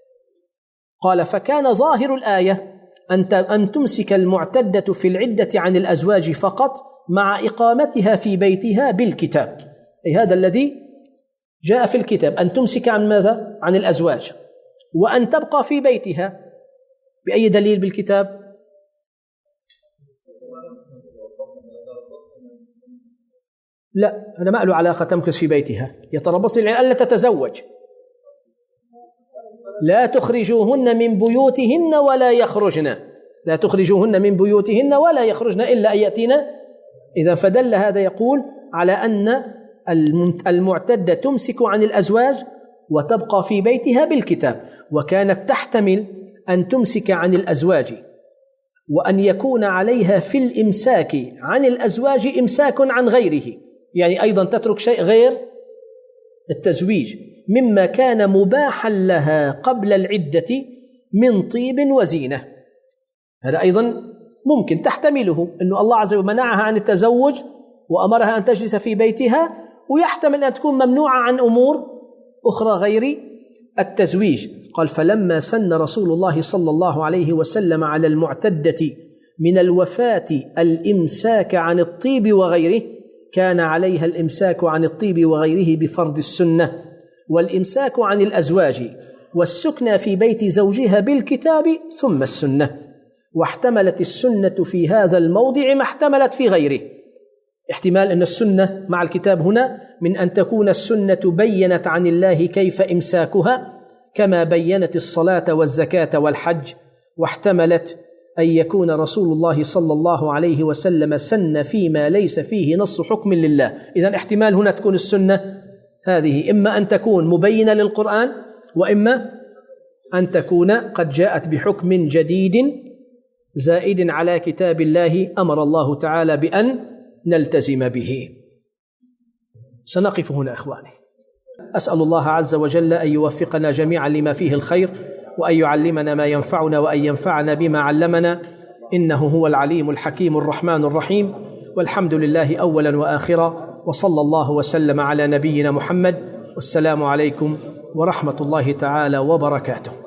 قال فكان ظاهر الآية أن تمسك المعتدة في العدة عن الأزواج فقط مع إقامتها في بيتها بالكتاب، أي هذا الذي جاء في الكتاب، أن تمسك عن ماذا؟ عن الأزواج، وأن تبقى في بيتها بأي دليل بالكتاب؟ لا، أنا ما له علاقة تمكث في بيتها، يتربصن ألا تتزوج. لا تخرجوهن من بيوتهن ولا يخرجن، لا تخرجوهن من بيوتهن ولا يخرجن إلا أن يأتينا. إذا فدل هذا يقول على أن المعتدة تمسك عن الأزواج وتبقى في بيتها بالكتاب، وكانت تحتمل أن تمسك عن الأزواج وأن يكون عليها في الإمساك عن الأزواج إمساك عن غيره، يعني أيضا تترك شيء غير التزويج مما كان مباحا لها قبل العدة من طيب وزينة. هذا أيضا ممكن تحتمله، أن الله عز وجل منعها عن التزوج وأمرها أن تجلس في بيتها، ويحتمل أن تكون ممنوعة عن أمور أخرى غير التزويج. قال فلما سن رسول الله صلى الله عليه وسلم على المعتدة من الوفاة الإمساك عن الطيب وغيره، كان عليها الإمساك عن الطيب وغيره بفرض السنة، والإمساك عن الأزواج والسكنى في بيت زوجها بالكتاب ثم السنة. واحتملت السنة في هذا الموضع ما احتملت في غيره. احتمال أن السنة مع الكتاب هنا من أن تكون السنة بينت عن الله كيف إمساكها كما بينت الصلاة والزكاة والحج، واحتملت أن يكون رسول الله صلى الله عليه وسلم سن فيما ليس فيه نص حكم لله. إذن احتمال هنا تكون السنة هذه إما أن تكون مبينة للقرآن، وإما أن تكون قد جاءت بحكم جديد زائد على كتاب الله أمر الله تعالى بأن نلتزم به. سنقف هنا أخواني. أسأل الله عز وجل أن يوفقنا جميعا لما فيه الخير، وأن يعلمنا ما ينفعنا، وأن ينفعنا بما علمنا، إنه هو العليم الحكيم الرحمن الرحيم. والحمد لله أولا وآخرا، وصلى الله وسلم على نبينا محمد، والسلام عليكم ورحمة الله تعالى وبركاته.